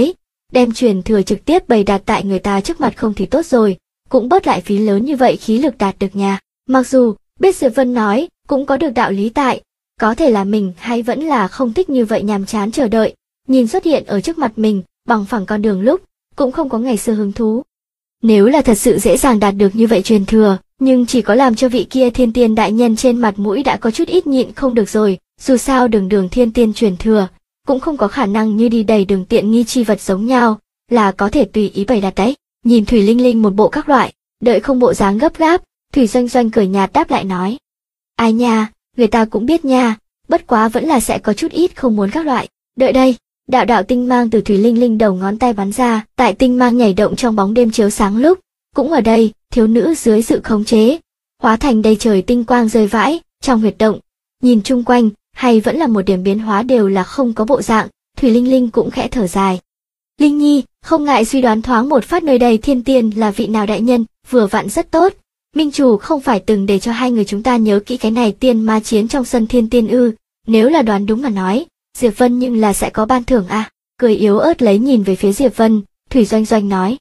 đem truyền thừa trực tiếp bày đặt tại người ta trước mặt không thì tốt rồi, cũng bớt lại phí lớn như vậy khí lực đạt được nhà. Mặc dù biết Diệp Vân nói cũng có được đạo lý tại, có thể là mình hay vẫn là không thích như vậy nhàm chán chờ đợi, nhìn xuất hiện ở trước mặt mình bằng phẳng con đường lúc cũng không có ngày xưa hứng thú. Nếu là thật sự dễ dàng đạt được như vậy truyền thừa, nhưng chỉ có làm cho vị kia thiên tiên đại nhân trên mặt mũi đã có chút ít nhịn không được rồi, dù sao đường thiên tiên truyền thừa, cũng không có khả năng như đi đầy đường tiện nghi chi vật giống nhau, là có thể tùy ý bày đặt đấy. Nhìn Thủy Linh Linh một bộ các loại, đợi không bộ dáng gấp gáp, Thủy Doanh Doanh cười nhạt đáp lại nói. Ai nha, người ta cũng biết nha, bất quá vẫn là sẽ có chút ít không muốn các loại. Đợi đây, đạo tinh mang từ Thủy Linh Linh đầu ngón tay bắn ra, tại tinh mang nhảy động trong bóng đêm chiếu sáng lúc, cũng ở đây, thiếu nữ dưới sự khống chế, hóa thành đầy trời tinh quang rơi vãi, trong huyệt động, nhìn chung quanh, hay vẫn là một điểm biến hóa đều là không có bộ dạng, Thủy Linh Linh cũng khẽ thở dài. Linh Nhi, không ngại suy đoán thoáng một phát nơi đây thiên tiên là vị nào đại nhân, vừa vặn rất tốt. Minh chủ không phải từng để cho hai người chúng ta nhớ kỹ cái này tiên ma chiến trong sân thiên tiên ư, nếu là đoán đúng mà nói, Diệp Vân nhưng là sẽ có ban thưởng à, cười yếu ớt lấy nhìn về phía Diệp Vân, Thủy Doanh Doanh nói.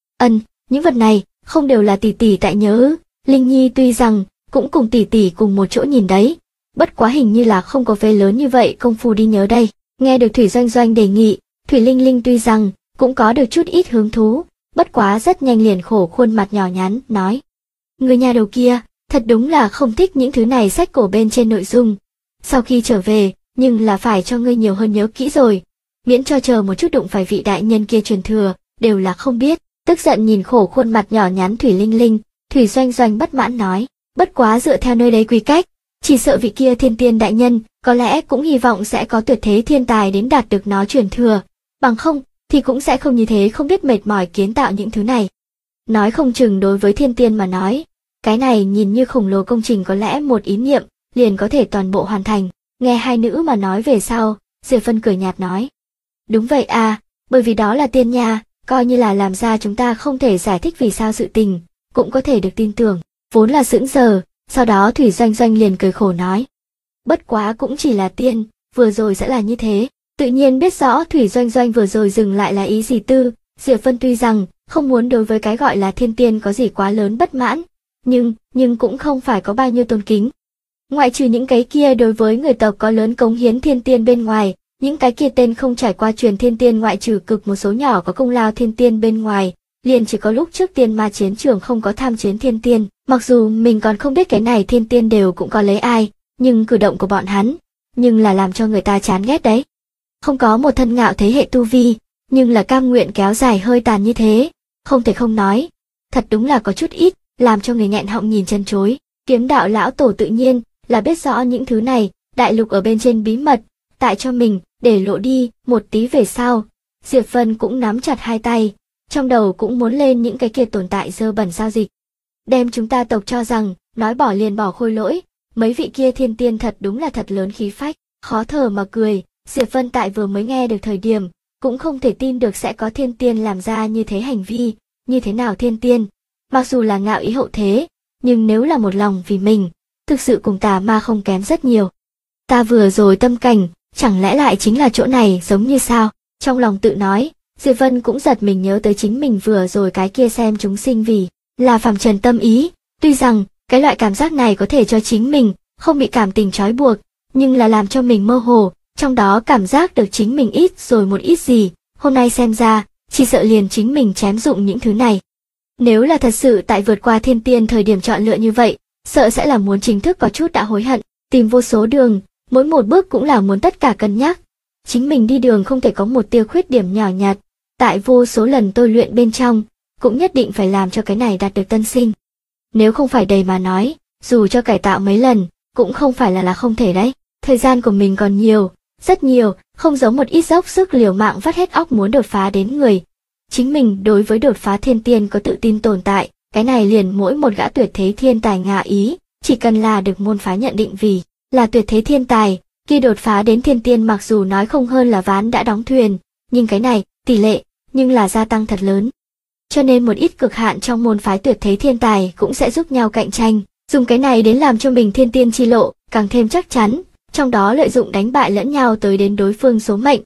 Những vật này, không đều là tỷ tỷ tại nhớ ư, Linh Nhi tuy rằng, cũng cùng tỷ tỷ cùng một chỗ nhìn đấy, bất quá hình như là không có phế lớn như vậy công phu đi nhớ đây. Nghe được Thủy Doanh Doanh đề nghị, Thủy Linh Linh tuy rằng, cũng có được chút ít hứng thú, bất quá rất nhanh liền khổ khuôn mặt nhỏ nhắn, nói. Người nhà đầu kia, thật đúng là không thích những thứ này sách cổ bên trên nội dung. Sau khi trở về, nhưng là phải cho ngươi nhiều hơn nhớ kỹ rồi, miễn cho chờ một chút đụng phải vị đại nhân kia truyền thừa, đều là không biết. Tức giận nhìn khổ khuôn mặt nhỏ nhắn Thủy Linh Linh, Thủy Doanh Doanh bất mãn nói, bất quá dựa theo nơi đấy quy cách, chỉ sợ vị kia thiên tiên đại nhân, có lẽ cũng hy vọng sẽ có tuyệt thế thiên tài đến đạt được nó truyền thừa, bằng không, thì cũng sẽ không như thế không biết mệt mỏi kiến tạo những thứ này. Nói không chừng đối với thiên tiên mà nói, cái này nhìn như khổng lồ công trình có lẽ một ý niệm, liền có thể toàn bộ hoàn thành. Nghe hai nữ mà nói về sau, Diệp Vân cười nhạt nói. Đúng vậy à, bởi vì đó là tiên nha, coi như là làm ra chúng ta không thể giải thích vì sao sự tình, cũng có thể được tin tưởng. Vốn là sững sờ, sau đó Thủy Doanh Doanh liền cười khổ nói. Bất quá cũng chỉ là tiên, vừa rồi sẽ là như thế. Tự nhiên biết rõ Thủy Doanh Doanh vừa rồi dừng lại là ý gì tư, Diệp Vân tuy rằng không muốn đối với cái gọi là thiên tiên có gì quá lớn bất mãn, nhưng cũng không phải có bao nhiêu tôn kính. Ngoại trừ những cái kia đối với người tộc có lớn cống hiến thiên tiên bên ngoài, những cái kia tên không trải qua truyền thiên tiên ngoại trừ cực một số nhỏ có công lao thiên tiên bên ngoài, liền chỉ có lúc trước tiên ma chiến trường không có tham chiến thiên tiên, mặc dù mình còn không biết cái này thiên tiên đều cũng có lấy ai, nhưng cử động của bọn hắn, nhưng là làm cho người ta chán ghét đấy. Không có một thân ngạo thế hệ tu vi, nhưng là cam nguyện kéo dài hơi tàn như thế, không thể không nói, thật đúng là có chút ít, làm cho người nghẹn họng nhìn chân chối. Kiếm đạo lão tổ tự nhiên là biết rõ những thứ này, đại lục ở bên trên bí mật, tại cho mình, để lộ đi, một tí về sau. Diệp Vân cũng nắm chặt hai tay, trong đầu cũng muốn lên những cái kia tồn tại dơ bẩn giao dịch. Đem chúng ta tộc cho rằng, nói bỏ liền bỏ khôi lỗi, mấy vị kia thiên tiên thật đúng là thật lớn khí phách, khó thở mà cười. Diệp Vân tại vừa mới nghe được thời điểm, cũng không thể tin được sẽ có thiên tiên làm ra như thế hành vi, như thế nào thiên tiên, mặc dù là ngạo ý hậu thế, nhưng nếu là một lòng vì mình, thực sự cùng tà ma không kém rất nhiều. Ta vừa rồi tâm cảnh, chẳng lẽ lại chính là chỗ này giống như sao, trong lòng tự nói, Diệp Vân cũng giật mình nhớ tới chính mình vừa rồi cái kia xem chúng sinh vì là phàm trần tâm ý, tuy rằng cái loại cảm giác này có thể cho chính mình không bị cảm tình trói buộc, nhưng là làm cho mình mơ hồ, trong đó cảm giác được chính mình ít rồi một ít gì, hôm nay xem ra, chỉ sợ liền chính mình chém dụng những thứ này. Nếu là thật sự tại vượt qua thiên tiên thời điểm chọn lựa như vậy, sợ sẽ là muốn chính thức có chút đã hối hận, tìm vô số đường, mỗi một bước cũng là muốn tất cả cân nhắc. Chính mình đi đường không thể có một tia khuyết điểm nhỏ nhặt, tại vô số lần tôi luyện bên trong, cũng nhất định phải làm cho cái này đạt được tân sinh. Nếu không phải đầy mà nói, dù cho cải tạo mấy lần, cũng không phải là không thể đấy. Thời gian của mình còn nhiều, rất nhiều, không giống một ít dốc sức liều mạng vắt hết óc muốn đột phá đến người. Chính mình đối với đột phá thiên tiên có tự tin tồn tại, cái này liền mỗi một gã tuyệt thế thiên tài ngạ ý, chỉ cần là được môn phái nhận định vì là tuyệt thế thiên tài, khi đột phá đến thiên tiên mặc dù nói không hơn là ván đã đóng thuyền, nhưng cái này, tỷ lệ, nhưng là gia tăng thật lớn. Cho nên một ít cực hạn trong môn phái tuyệt thế thiên tài cũng sẽ giúp nhau cạnh tranh, dùng cái này đến làm cho mình thiên tiên chi lộ, càng thêm chắc chắn, trong đó lợi dụng đánh bại lẫn nhau tới đến đối phương số mệnh.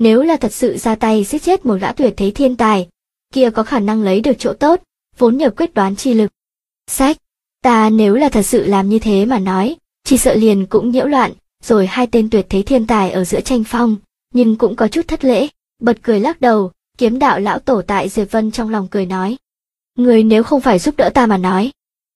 Nếu là thật sự ra tay giết chết một gã tuyệt thế thiên tài, kia có khả năng lấy được chỗ tốt, vốn nhờ quyết đoán chi lực. Sách, ta nếu là thật sự làm như thế mà nói, chỉ sợ liền cũng nhiễu loạn, rồi hai tên tuyệt thế thiên tài ở giữa tranh phong, nhưng cũng có chút thất lễ, bật cười lắc đầu, Kiếm đạo lão tổ tại Diệp Vân trong lòng cười nói. Người nếu không phải giúp đỡ ta mà nói.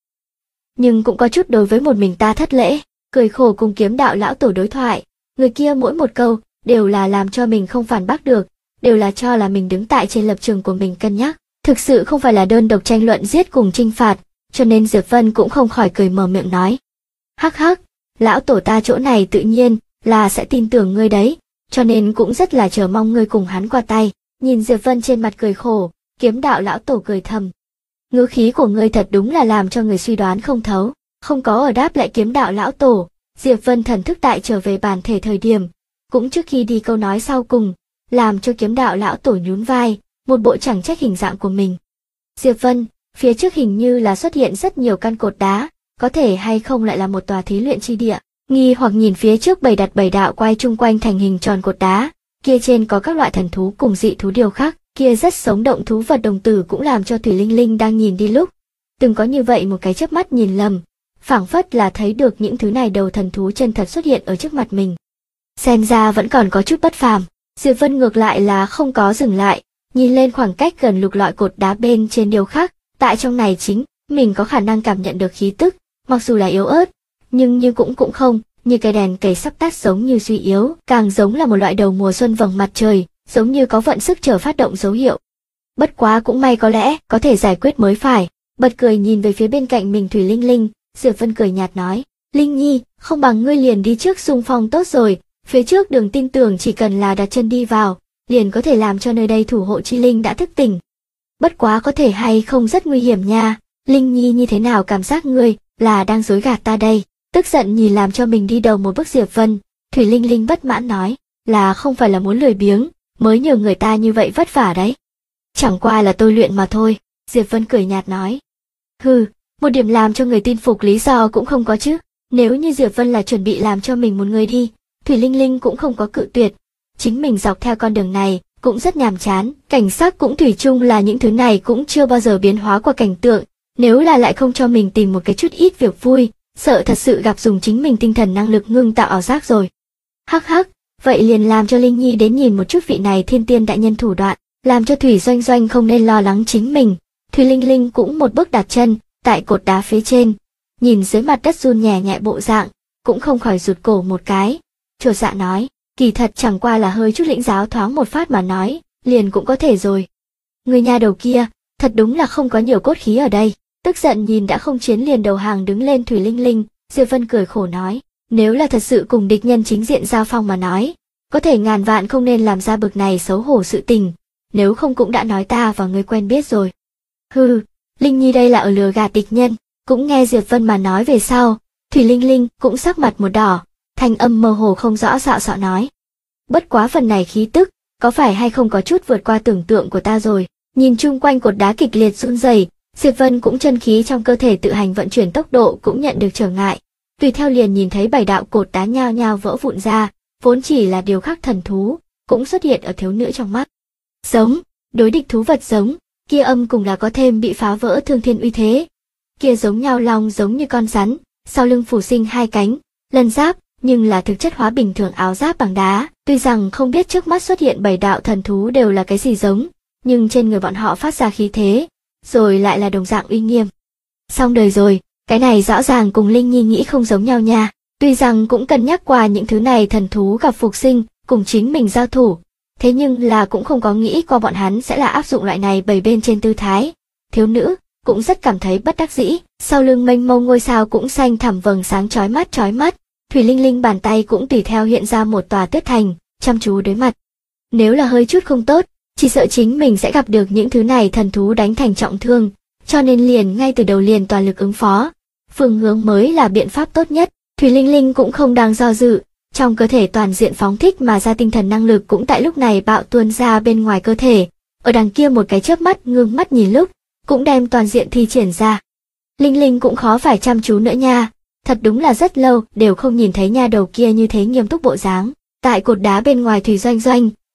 Nhưng cũng có chút đối với một mình ta thất lễ, cười khổ cùng Kiếm đạo lão tổ đối thoại, người kia mỗi một câu, đều là làm cho mình không phản bác được, đều là cho là mình đứng tại trên lập trường của mình cân nhắc, thực sự không phải là đơn độc tranh luận giết cùng chinh phạt, cho nên Diệp Vân cũng không khỏi cười mở miệng nói. Hắc hắc, lão tổ ta chỗ này tự nhiên là sẽ tin tưởng ngươi đấy, cho nên cũng rất là chờ mong ngươi cùng hắn qua tay. Nhìn Diệp Vân trên mặt cười khổ, Kiếm đạo lão tổ cười thầm. Ngữ khí của ngươi thật đúng là làm cho người suy đoán không thấu, không có ở đáp lại Kiếm đạo lão tổ, Diệp Vân thần thức tại trở về bản thể thời điểm, cũng trước khi đi câu nói sau cùng, làm cho Kiếm đạo lão tổ nhún vai, một bộ chẳng trách hình dạng của mình. Diệp Vân, phía trước hình như là xuất hiện rất nhiều căn cột đá, có thể hay không lại là một tòa thí luyện chi địa, nghi hoặc nhìn phía trước bày đặt bảy đạo quay chung quanh thành hình tròn cột đá, kia trên có các loại thần thú cùng dị thú điêu khắc, kia rất sống động thú vật đồng tử cũng làm cho Thủy Linh Linh đang nhìn đi lúc, từng có như vậy một cái chớp mắt nhìn lầm, phảng phất là thấy được những thứ này đầu thần thú chân thật xuất hiện ở trước mặt mình. Xem ra vẫn còn có chút bất phàm, Diệp Vân ngược lại là không có dừng lại, nhìn lên khoảng cách gần lục lọi cột đá bên trên điêu khắc, tại trong này chính, mình có khả năng cảm nhận được khí tức, mặc dù là yếu ớt, nhưng như cũng không, như cái đèn cầy sắp tắt giống như suy yếu, càng giống là một loại đầu mùa xuân vầng mặt trời, giống như có vận sức chờ phát động dấu hiệu. Bất quá cũng may có lẽ, có thể giải quyết mới phải, bật cười nhìn về phía bên cạnh mình Thủy Linh Linh, Diệp Vân cười nhạt nói, Linh Nhi, không bằng ngươi liền đi trước xung phong tốt rồi, phía trước đường tin tưởng chỉ cần là đặt chân đi vào, liền có thể làm cho nơi đây thủ hộ chi linh đã thức tỉnh. Bất quá có thể hay không rất nguy hiểm nha, Linh Nhi như thế nào cảm giác ngươi là đang dối gạt ta đây? Tức giận nhìn làm cho mình đi đầu một bước Diệp Vân, Thủy Linh Linh bất mãn nói, là không phải là muốn lười biếng, mới nhờ người ta như vậy vất vả đấy. Chẳng qua là tôi luyện mà thôi, Diệp Vân cười nhạt nói. Hừ, một điểm làm cho người tin phục lý do cũng không có chứ, nếu như Diệp Vân là chuẩn bị làm cho mình một người đi, Thủy Linh Linh cũng không có cự tuyệt, chính mình dọc theo con đường này, cũng rất nhàm chán, cảnh sắc cũng thủy chung là những thứ này cũng chưa bao giờ biến hóa qua cảnh tượng, nếu là lại không cho mình tìm một cái chút ít việc vui, sợ thật sự gặp dùng chính mình tinh thần năng lực ngưng tạo ảo giác rồi. Hắc hắc, vậy liền làm cho Linh Nhi đến nhìn một chút vị này thiên tiên đại nhân thủ đoạn, làm cho Thủy Doanh Doanh không nên lo lắng chính mình. Thủy Linh Linh cũng một bước đặt chân, tại cột đá phía trên, nhìn dưới mặt đất run nhẹ nhẹ bộ dạng, cũng không khỏi rụt cổ một cái, chột dạ nói, kỳ thật chẳng qua là hơi chút lĩnh giáo thoáng một phát mà nói, liền cũng có thể rồi. Người nhà đầu kia, thật đúng là không có nhiều cốt khí ở đây. Tức giận nhìn đã không chiến liền đầu hàng đứng lên Thủy Linh Linh, Diệp Vân cười khổ nói, nếu là thật sự cùng địch nhân chính diện giao phong mà nói, có thể ngàn vạn không nên làm ra bực này xấu hổ sự tình, nếu không cũng đã nói ta và ngươi quen biết rồi. Hừ, Linh Nhi đây là ở lừa gạt địch nhân, cũng nghe Diệp Vân mà nói về sau, Thủy Linh Linh cũng sắc mặt một đỏ, thanh âm mơ hồ không rõ xạo xạo nói. Bất quá phần này khí tức, có phải hay không có chút vượt qua tưởng tượng của ta rồi, nhìn chung quanh cột đá kịch liệt run rẩy. Diệp Vân cũng chân khí trong cơ thể tự hành vận chuyển tốc độ cũng nhận được trở ngại, tùy theo liền nhìn thấy bảy đạo cột đá nhao nhao vỡ vụn ra, vốn chỉ là điều khắc thần thú, cũng xuất hiện ở thiếu nữ trong mắt. Giống, đối địch thú vật giống, kia âm cùng là có thêm bị phá vỡ thương thiên uy thế. Kia giống nhau long giống như con rắn, sau lưng phủ sinh hai cánh, lân giáp, nhưng là thực chất hóa bình thường áo giáp bằng đá, tuy rằng không biết trước mắt xuất hiện bảy đạo thần thú đều là cái gì giống, nhưng trên người bọn họ phát ra khí thế, rồi lại là đồng dạng uy nghiêm. Xong đời rồi, cái này rõ ràng cùng Linh Nhi nghĩ không giống nhau nha, tuy rằng cũng cân nhắc qua những thứ này thần thú gặp phục sinh, cùng chính mình giao thủ, thế nhưng là cũng không có nghĩ qua bọn hắn sẽ là áp dụng loại này bày bên trên tư thái. Thiếu nữ, cũng rất cảm thấy bất đắc dĩ, sau lưng mênh mông ngôi sao cũng xanh thẳm vầng sáng chói mắt, Thủy Linh Linh bàn tay cũng tùy theo hiện ra một tòa tuyết thành, chăm chú đối mặt. Nếu là hơi chút không tốt, chỉ sợ chính mình sẽ gặp được những thứ này thần thú đánh thành trọng thương, cho nên liền ngay từ đầu liền toàn lực ứng phó. Phương hướng mới là biện pháp tốt nhất, Thủy Linh Linh cũng không đang do dự, trong cơ thể toàn diện phóng thích mà ra tinh thần năng lực cũng tại lúc này bạo tuôn ra bên ngoài cơ thể, ở đằng kia một cái chớp mắt ngưng mắt nhìn lúc, cũng đem toàn diện thi triển ra. Linh Linh cũng khó phải chăm chú nữa nha, thật đúng là rất lâu đều không nhìn thấy nha đầu kia như thế nghiêm túc bộ dáng. Tại cột đá bên ngoài Thủy Doanh Doanh,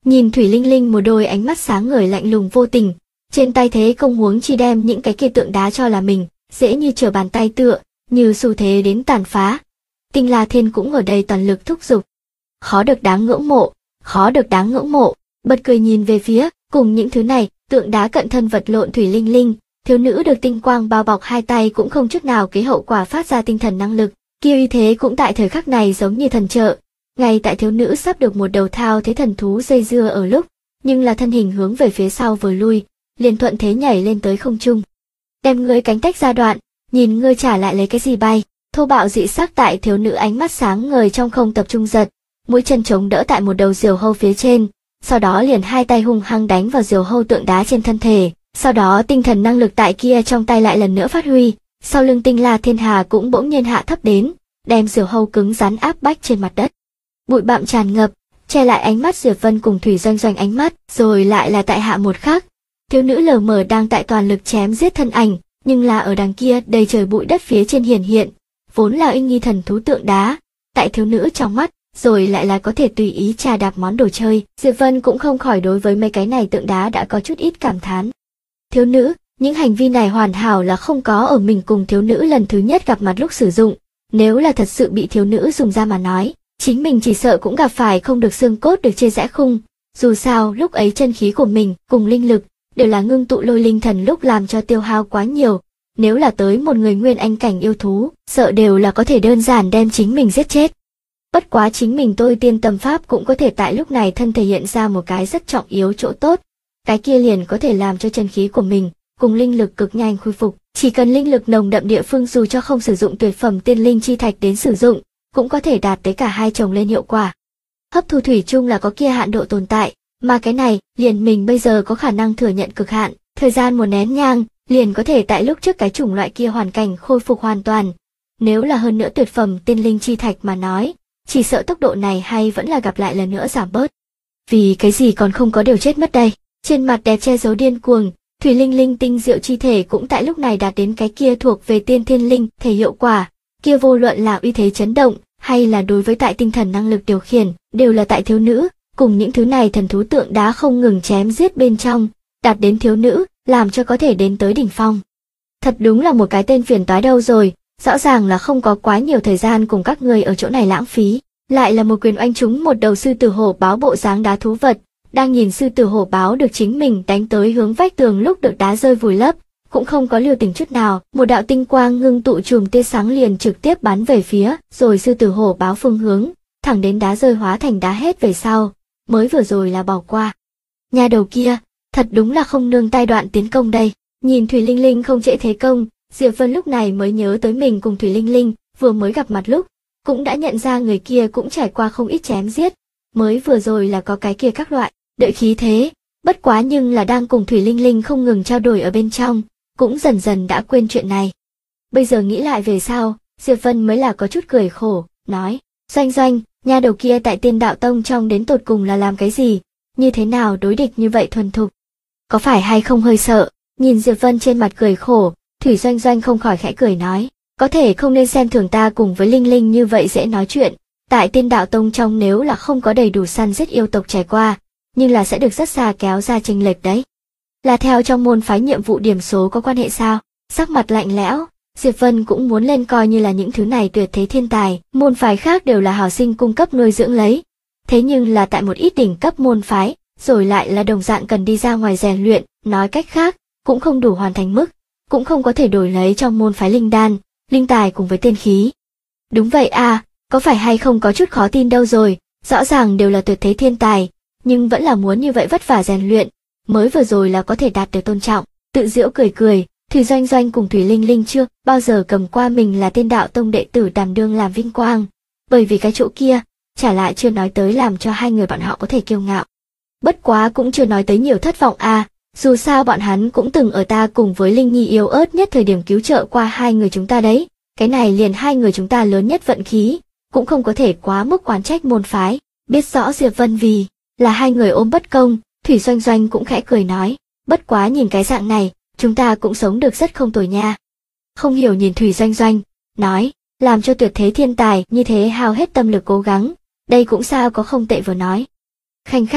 Nhìn Thủy Linh Linh một đôi ánh mắt sáng ngời lạnh lùng vô tình, trên tay thế công huống chi đem những cái kia tượng đá cho là mình, dễ như trở bàn tay tựa, như xu thế đến tàn phá. Tinh La Thiên cũng ở đây toàn lực thúc giục. Khó được đáng ngưỡng mộ, khó được đáng ngưỡng mộ, bật cười nhìn về phía, cùng những thứ này, tượng đá cận thân vật lộn Thủy Linh Linh, thiếu nữ được tinh quang bao bọc hai tay cũng không chút nào kế hậu quả phát ra tinh thần năng lực, kia uy thế cũng tại thời khắc này giống như thần trợ. Ngay tại thiếu nữ sắp được một đầu thao thế thần thú dây dưa ở lúc, nhưng là thân hình hướng về phía sau vừa lui, liền thuận thế nhảy lên tới không trung. Đem ngươi cánh tách ra đoạn, nhìn ngươi trả lại lấy cái gì bay, thô bạo dị sắc tại thiếu nữ ánh mắt sáng ngời trong không tập trung giật, mũi chân chống đỡ tại một đầu diều hâu phía trên, sau đó liền hai tay hung hăng đánh vào diều hâu tượng đá trên thân thể, sau đó tinh thần năng lực tại kia trong tay lại lần nữa phát huy, sau lưng Tinh La Thiên Hà cũng bỗng nhiên hạ thấp đến, đem diều hâu cứng rắn áp bách trên mặt đất. Bụi bặm tràn ngập, che lại ánh mắt Diệp Vân cùng Thủy Doanh Doanh ánh mắt, rồi lại là tại hạ một khắc. Thiếu nữ lờ mờ đang tại toàn lực chém giết thân ảnh, nhưng là ở đằng kia đầy trời bụi đất phía trên hiển hiện, vốn là uy nghi thần thú tượng đá, tại thiếu nữ trong mắt, rồi lại là có thể tùy ý trà đạp món đồ chơi. Diệp Vân cũng không khỏi đối với mấy cái này tượng đá đã có chút ít cảm thán. Thiếu nữ, những hành vi này hoàn hảo là không có ở mình cùng thiếu nữ lần thứ nhất gặp mặt lúc sử dụng, nếu là thật sự bị thiếu nữ dùng ra mà nói, chính mình chỉ sợ cũng gặp phải không được xương cốt được chia rẽ khung. Dù sao lúc ấy chân khí của mình cùng linh lực đều là ngưng tụ lôi linh thần lúc làm cho tiêu hao quá nhiều, nếu là tới một người nguyên anh cảnh yêu thú, sợ đều là có thể đơn giản đem chính mình giết chết. Bất quá chính mình tôi tiên tâm pháp cũng có thể tại lúc này thân thể hiện ra một cái rất trọng yếu chỗ tốt, cái kia liền có thể làm cho chân khí của mình cùng linh lực cực nhanh khôi phục, chỉ cần linh lực nồng đậm địa phương dù cho không sử dụng tuyệt phẩm tiên linh chi thạch đến sử dụng, cũng có thể đạt tới cả hai chồng lên hiệu quả. Hấp thu thủy chung là có kia hạn độ tồn tại, mà cái này, liền mình bây giờ có khả năng thừa nhận cực hạn, thời gian một nén nhang, liền có thể tại lúc trước cái chủng loại kia hoàn cảnh khôi phục hoàn toàn. Nếu là hơn nữa tuyệt phẩm tiên linh chi thạch mà nói, chỉ sợ tốc độ này hay vẫn là gặp lại lần nữa giảm bớt. Vì cái gì còn không có điều chết mất đây? Trên mặt đẹp che giấu điên cuồng, Thủy Linh Linh tinh diệu chi thể cũng tại lúc này đạt đến cái kia thuộc về tiên thiên linh thể hiệu quả, kia vô luận là uy thế chấn động, hay là đối với tại tinh thần năng lực điều khiển, đều là tại thiếu nữ, cùng những thứ này thần thú tượng đá không ngừng chém giết bên trong, đạt đến thiếu nữ, làm cho có thể đến tới đỉnh phong. Thật đúng là một cái tên phiền toái đâu rồi, rõ ràng là không có quá nhiều thời gian cùng các người ở chỗ này lãng phí, lại là một quyền oanh trúng một đầu sư tử hổ báo bộ dáng đá thú vật, đang nhìn sư tử hổ báo được chính mình đánh tới hướng vách tường lúc được đá rơi vùi lấp, cũng không có lưu tình chút nào, một đạo tinh quang ngưng tụ chùm tia sáng liền trực tiếp bắn về phía, rồi sư tử hổ báo phương hướng, thẳng đến đá rơi hóa thành đá hết về sau, mới vừa rồi là bỏ qua. Nhà đầu kia, thật đúng là không nương tay đoạn tiến công đây, nhìn Thủy Linh Linh không trễ thế công, Diệp Vân lúc này mới nhớ tới mình cùng Thủy Linh Linh, vừa mới gặp mặt lúc, cũng đã nhận ra người kia cũng trải qua không ít chém giết, mới vừa rồi là có cái kia các loại, đợi khí thế, bất quá nhưng là đang cùng Thủy Linh Linh không ngừng trao đổi ở bên trong, cũng dần dần đã quên chuyện này. Bây giờ nghĩ lại về sau, Diệp Vân mới là có chút cười khổ, nói, Doanh Doanh, nha đầu kia tại Tiên Đạo Tông trong đến tột cùng là làm cái gì, như thế nào đối địch như vậy thuần thục. Có phải hay không hơi sợ, nhìn Diệp Vân trên mặt cười khổ, Thủy Doanh Doanh không khỏi khẽ cười nói, có thể không nên xem thường ta cùng với Linh Linh như vậy dễ nói chuyện, tại Tiên Đạo Tông trong nếu là không có đầy đủ săn giết yêu tộc trải qua, nhưng là sẽ được rất xa kéo ra chênh lệch đấy. Là theo trong môn phái nhiệm vụ điểm số có quan hệ sao? Sắc mặt lạnh lẽo, Diệp Vân cũng muốn lên coi như là những thứ này tuyệt thế thiên tài, môn phái khác đều là hảo sinh cung cấp nuôi dưỡng lấy. Thế nhưng là tại một ít đỉnh cấp môn phái, rồi lại là đồng dạng cần đi ra ngoài rèn luyện, nói cách khác, cũng không đủ hoàn thành mức, cũng không có thể đổi lấy trong môn phái linh đan, linh tài cùng với tiên khí. Đúng vậy à, có phải hay không có chút khó tin đâu rồi, rõ ràng đều là tuyệt thế thiên tài, nhưng vẫn là muốn như vậy vất vả rèn luyện, mới vừa rồi là có thể đạt được tôn trọng. Tự giễu cười cười, Thủy Doanh Doanh cùng Thủy Linh Linh chưa bao giờ cầm qua mình là Tiên Đạo Tông đệ tử đảm đương làm vinh quang, bởi vì cái chỗ kia, trả lại chưa nói tới làm cho hai người bọn họ có thể kiêu ngạo. Bất quá cũng chưa nói tới nhiều thất vọng à, dù sao bọn hắn cũng từng ở ta cùng với Linh Nhi yếu ớt nhất thời điểm cứu trợ qua hai người chúng ta đấy, cái này liền hai người chúng ta lớn nhất vận khí, cũng không có thể quá mức oán trách môn phái, biết rõ Diệp Vân vì là hai người ôm bất công, Thủy Doanh Doanh cũng khẽ cười nói, bất quá nhìn cái dạng này, chúng ta cũng sống được rất không tồi nha. Không hiểu nhìn Thủy Doanh Doanh, nói, làm cho tuyệt thế thiên tài như thế hao hết tâm lực cố gắng, đây cũng sao có không tệ vừa nói. Khanh khách,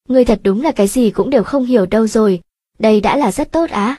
ngươi thật đúng là cái gì cũng đều không hiểu đâu rồi, đây đã là rất tốt á.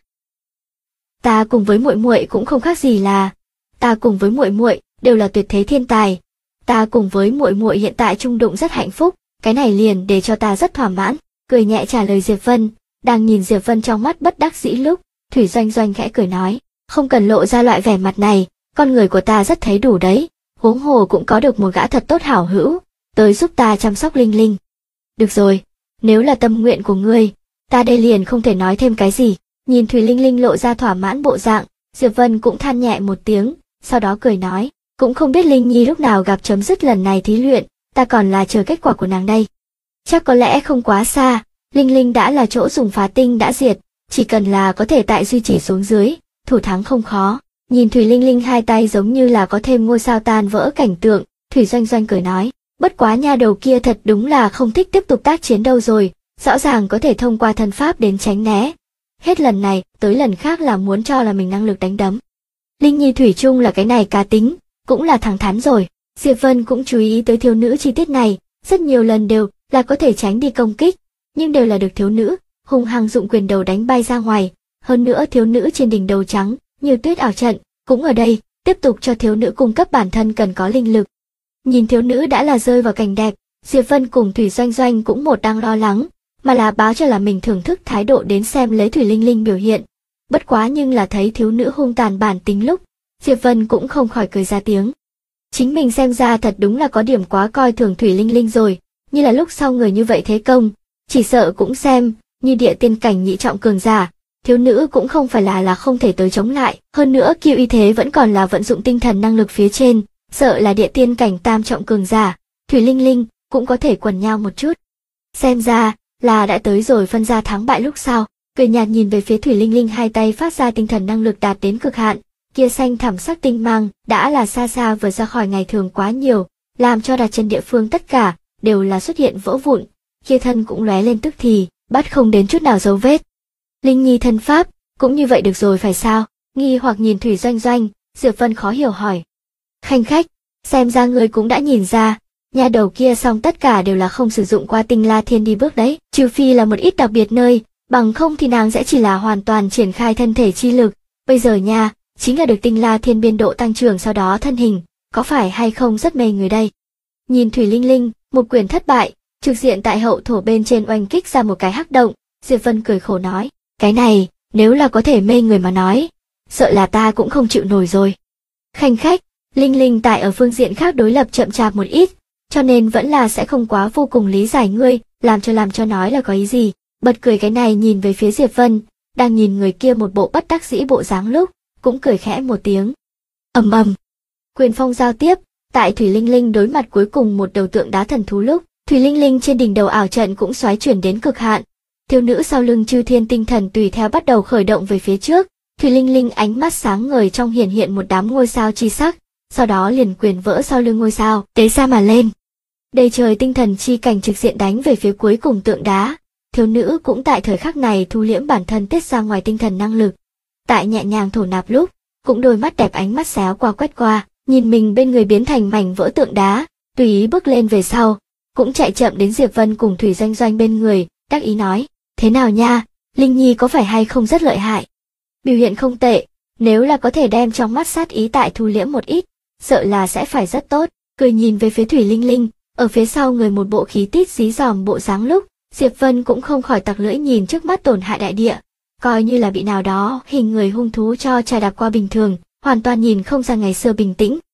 Ta cùng với muội muội cũng không khác gì là, ta cùng với muội muội đều là tuyệt thế thiên tài, ta cùng với muội muội hiện tại chung đụng rất hạnh phúc, cái này liền để cho ta rất thỏa mãn, cười nhẹ trả lời Diệp Vân. Đang nhìn Diệp Vân trong mắt bất đắc dĩ lúc, Thủy Doanh Doanh khẽ cười nói, không cần lộ ra loại vẻ mặt này, con người của ta rất thấy đủ đấy, huống hồ cũng có được một gã thật tốt hảo hữu, tới giúp ta chăm sóc Linh Linh. Được rồi, nếu là tâm nguyện của ngươi, ta đây liền không thể nói thêm cái gì. Nhìn Thủy Linh Linh lộ ra thỏa mãn bộ dạng, Diệp Vân cũng than nhẹ một tiếng, sau đó cười nói, cũng không biết Linh Nhi lúc nào gặp chấm dứt lần này thí luyện, ta còn là chờ kết quả của nàng đây. Chắc có lẽ không quá xa, Linh Linh đã là chỗ dùng phá tinh đã diệt, chỉ cần là có thể tại duy trì xuống dưới, thủ thắng không khó. Nhìn Thủy Linh Linh hai tay giống như là có thêm ngôi sao tan vỡ cảnh tượng, Thủy Doanh Doanh cười nói, bất quá nha đầu kia thật đúng là không thích tiếp tục tác chiến đâu rồi, rõ ràng có thể thông qua thân pháp đến tránh né. Hết lần này, tới lần khác là muốn cho là mình năng lực đánh đấm. Linh Nhi thủy chung là cái này cá tính, cũng là thẳng thắn rồi. Diệp Vân cũng chú ý tới thiếu nữ chi tiết này, rất nhiều lần đều là có thể tránh đi công kích, nhưng đều là được thiếu nữ hung hăng dụng quyền đầu đánh bay ra ngoài. Hơn nữa thiếu nữ trên đỉnh đầu trắng như tuyết ảo trận cũng ở đây, tiếp tục cho thiếu nữ cung cấp bản thân cần có linh lực. Nhìn thiếu nữ đã là rơi vào cảnh đẹp, Diệp Vân cùng Thủy Doanh Doanh cũng một đang lo lắng, mà là báo cho là mình thưởng thức thái độ đến xem lấy Thủy Linh Linh biểu hiện. Bất quá nhưng là thấy thiếu nữ hung tàn bản tính lúc, Diệp Vân cũng không khỏi cười ra tiếng. Chính mình xem ra thật đúng là có điểm quá coi thường Thủy Linh Linh rồi, như là lúc sau người như vậy thế công, chỉ sợ cũng xem như địa tiên cảnh nhị trọng cường giả, thiếu nữ cũng không phải là không thể tới chống lại, hơn nữa kiêu y thế vẫn còn là vận dụng tinh thần năng lực phía trên, sợ là địa tiên cảnh tam trọng cường giả, Thủy Linh Linh cũng có thể quần nhau một chút. Xem ra là đã tới rồi phân ra thắng bại lúc sau, cười nhạt nhìn về phía Thủy Linh Linh hai tay phát ra tinh thần năng lực đạt đến cực hạn, kia xanh thẳm sắc tinh mang đã là xa xa vượt ra khỏi ngày thường quá nhiều, làm cho đặt chân địa phương tất cả đều là xuất hiện vỡ vụn, kia thân cũng lóe lên tức thì, bắt không đến chút nào dấu vết. Linh Nhi thân pháp, cũng như vậy được rồi phải sao? Nghi hoặc nhìn Thủy Doanh Doanh, Diệp Vân khó hiểu hỏi. Khanh khách, xem ra người cũng đã nhìn ra, nhà đầu kia xong tất cả đều là không sử dụng qua tinh la thiên đi bước đấy, trừ phi là một ít đặc biệt nơi, bằng không thì nàng sẽ chỉ là hoàn toàn triển khai thân thể chi lực, bây giờ nha, chính là được tinh la thiên biên độ tăng trưởng sau đó thân hình, có phải hay không rất mê người đây. Nhìn Thủy Linh Linh, một quyền thất bại, trực diện tại hậu thổ bên trên oanh kích ra một cái hắc động, Diệp Vân cười khổ nói, cái này, nếu là có thể mê người mà nói, sợ là ta cũng không chịu nổi rồi. Khanh khách, Linh Linh tại ở phương diện khác đối lập chậm chạp một ít, cho nên vẫn là sẽ không quá vô cùng lý giải ngươi, làm cho nói là có ý gì. Bật cười cái này nhìn về phía Diệp Vân, đang nhìn người kia một bộ bất đắc dĩ bộ dáng lúc, cũng cười khẽ một tiếng. Ầm ầm. Quyền phong giao tiếp, tại Thủy Linh Linh đối mặt cuối cùng một đầu tượng đá thần thú lúc, Thủy Linh Linh trên đỉnh đầu ảo trận cũng xoáy chuyển đến cực hạn. Thiếu nữ sau lưng Chư Thiên tinh thần tùy theo bắt đầu khởi động về phía trước, Thủy Linh Linh ánh mắt sáng ngời trong hiển hiện một đám ngôi sao chi sắc, sau đó liền quyền vỡ sau lưng ngôi sao, tế ra mà lên. Đầy trời tinh thần chi cảnh trực diện đánh về phía cuối cùng tượng đá. Thiếu nữ cũng tại thời khắc này thu liễm bản thân tiết ra ngoài tinh thần năng lực. Tại nhẹ nhàng thổ nạp lúc, cũng đôi mắt đẹp ánh mắt xéo qua quét qua, nhìn mình bên người biến thành mảnh vỡ tượng đá, tùy ý bước lên về sau, cũng chạy chậm đến Diệp Vân cùng Thủy Doanh Doanh bên người, đắc ý nói, thế nào nha, Linh Nhi có phải hay không rất lợi hại? Biểu hiện không tệ, nếu là có thể đem trong mắt sát ý tại thu liễm một ít, sợ là sẽ phải rất tốt. Cười nhìn về phía Thủy Linh Linh, ở phía sau người một bộ khí tít dí dòm bộ dáng lúc, Diệp Vân cũng không khỏi tặc lưỡi nhìn trước mắt tổn hại đại địa, coi như là bị nào đó hình người hung thú cho trà đạp qua bình thường, hoàn toàn nhìn không ra ngày xưa bình tĩnh,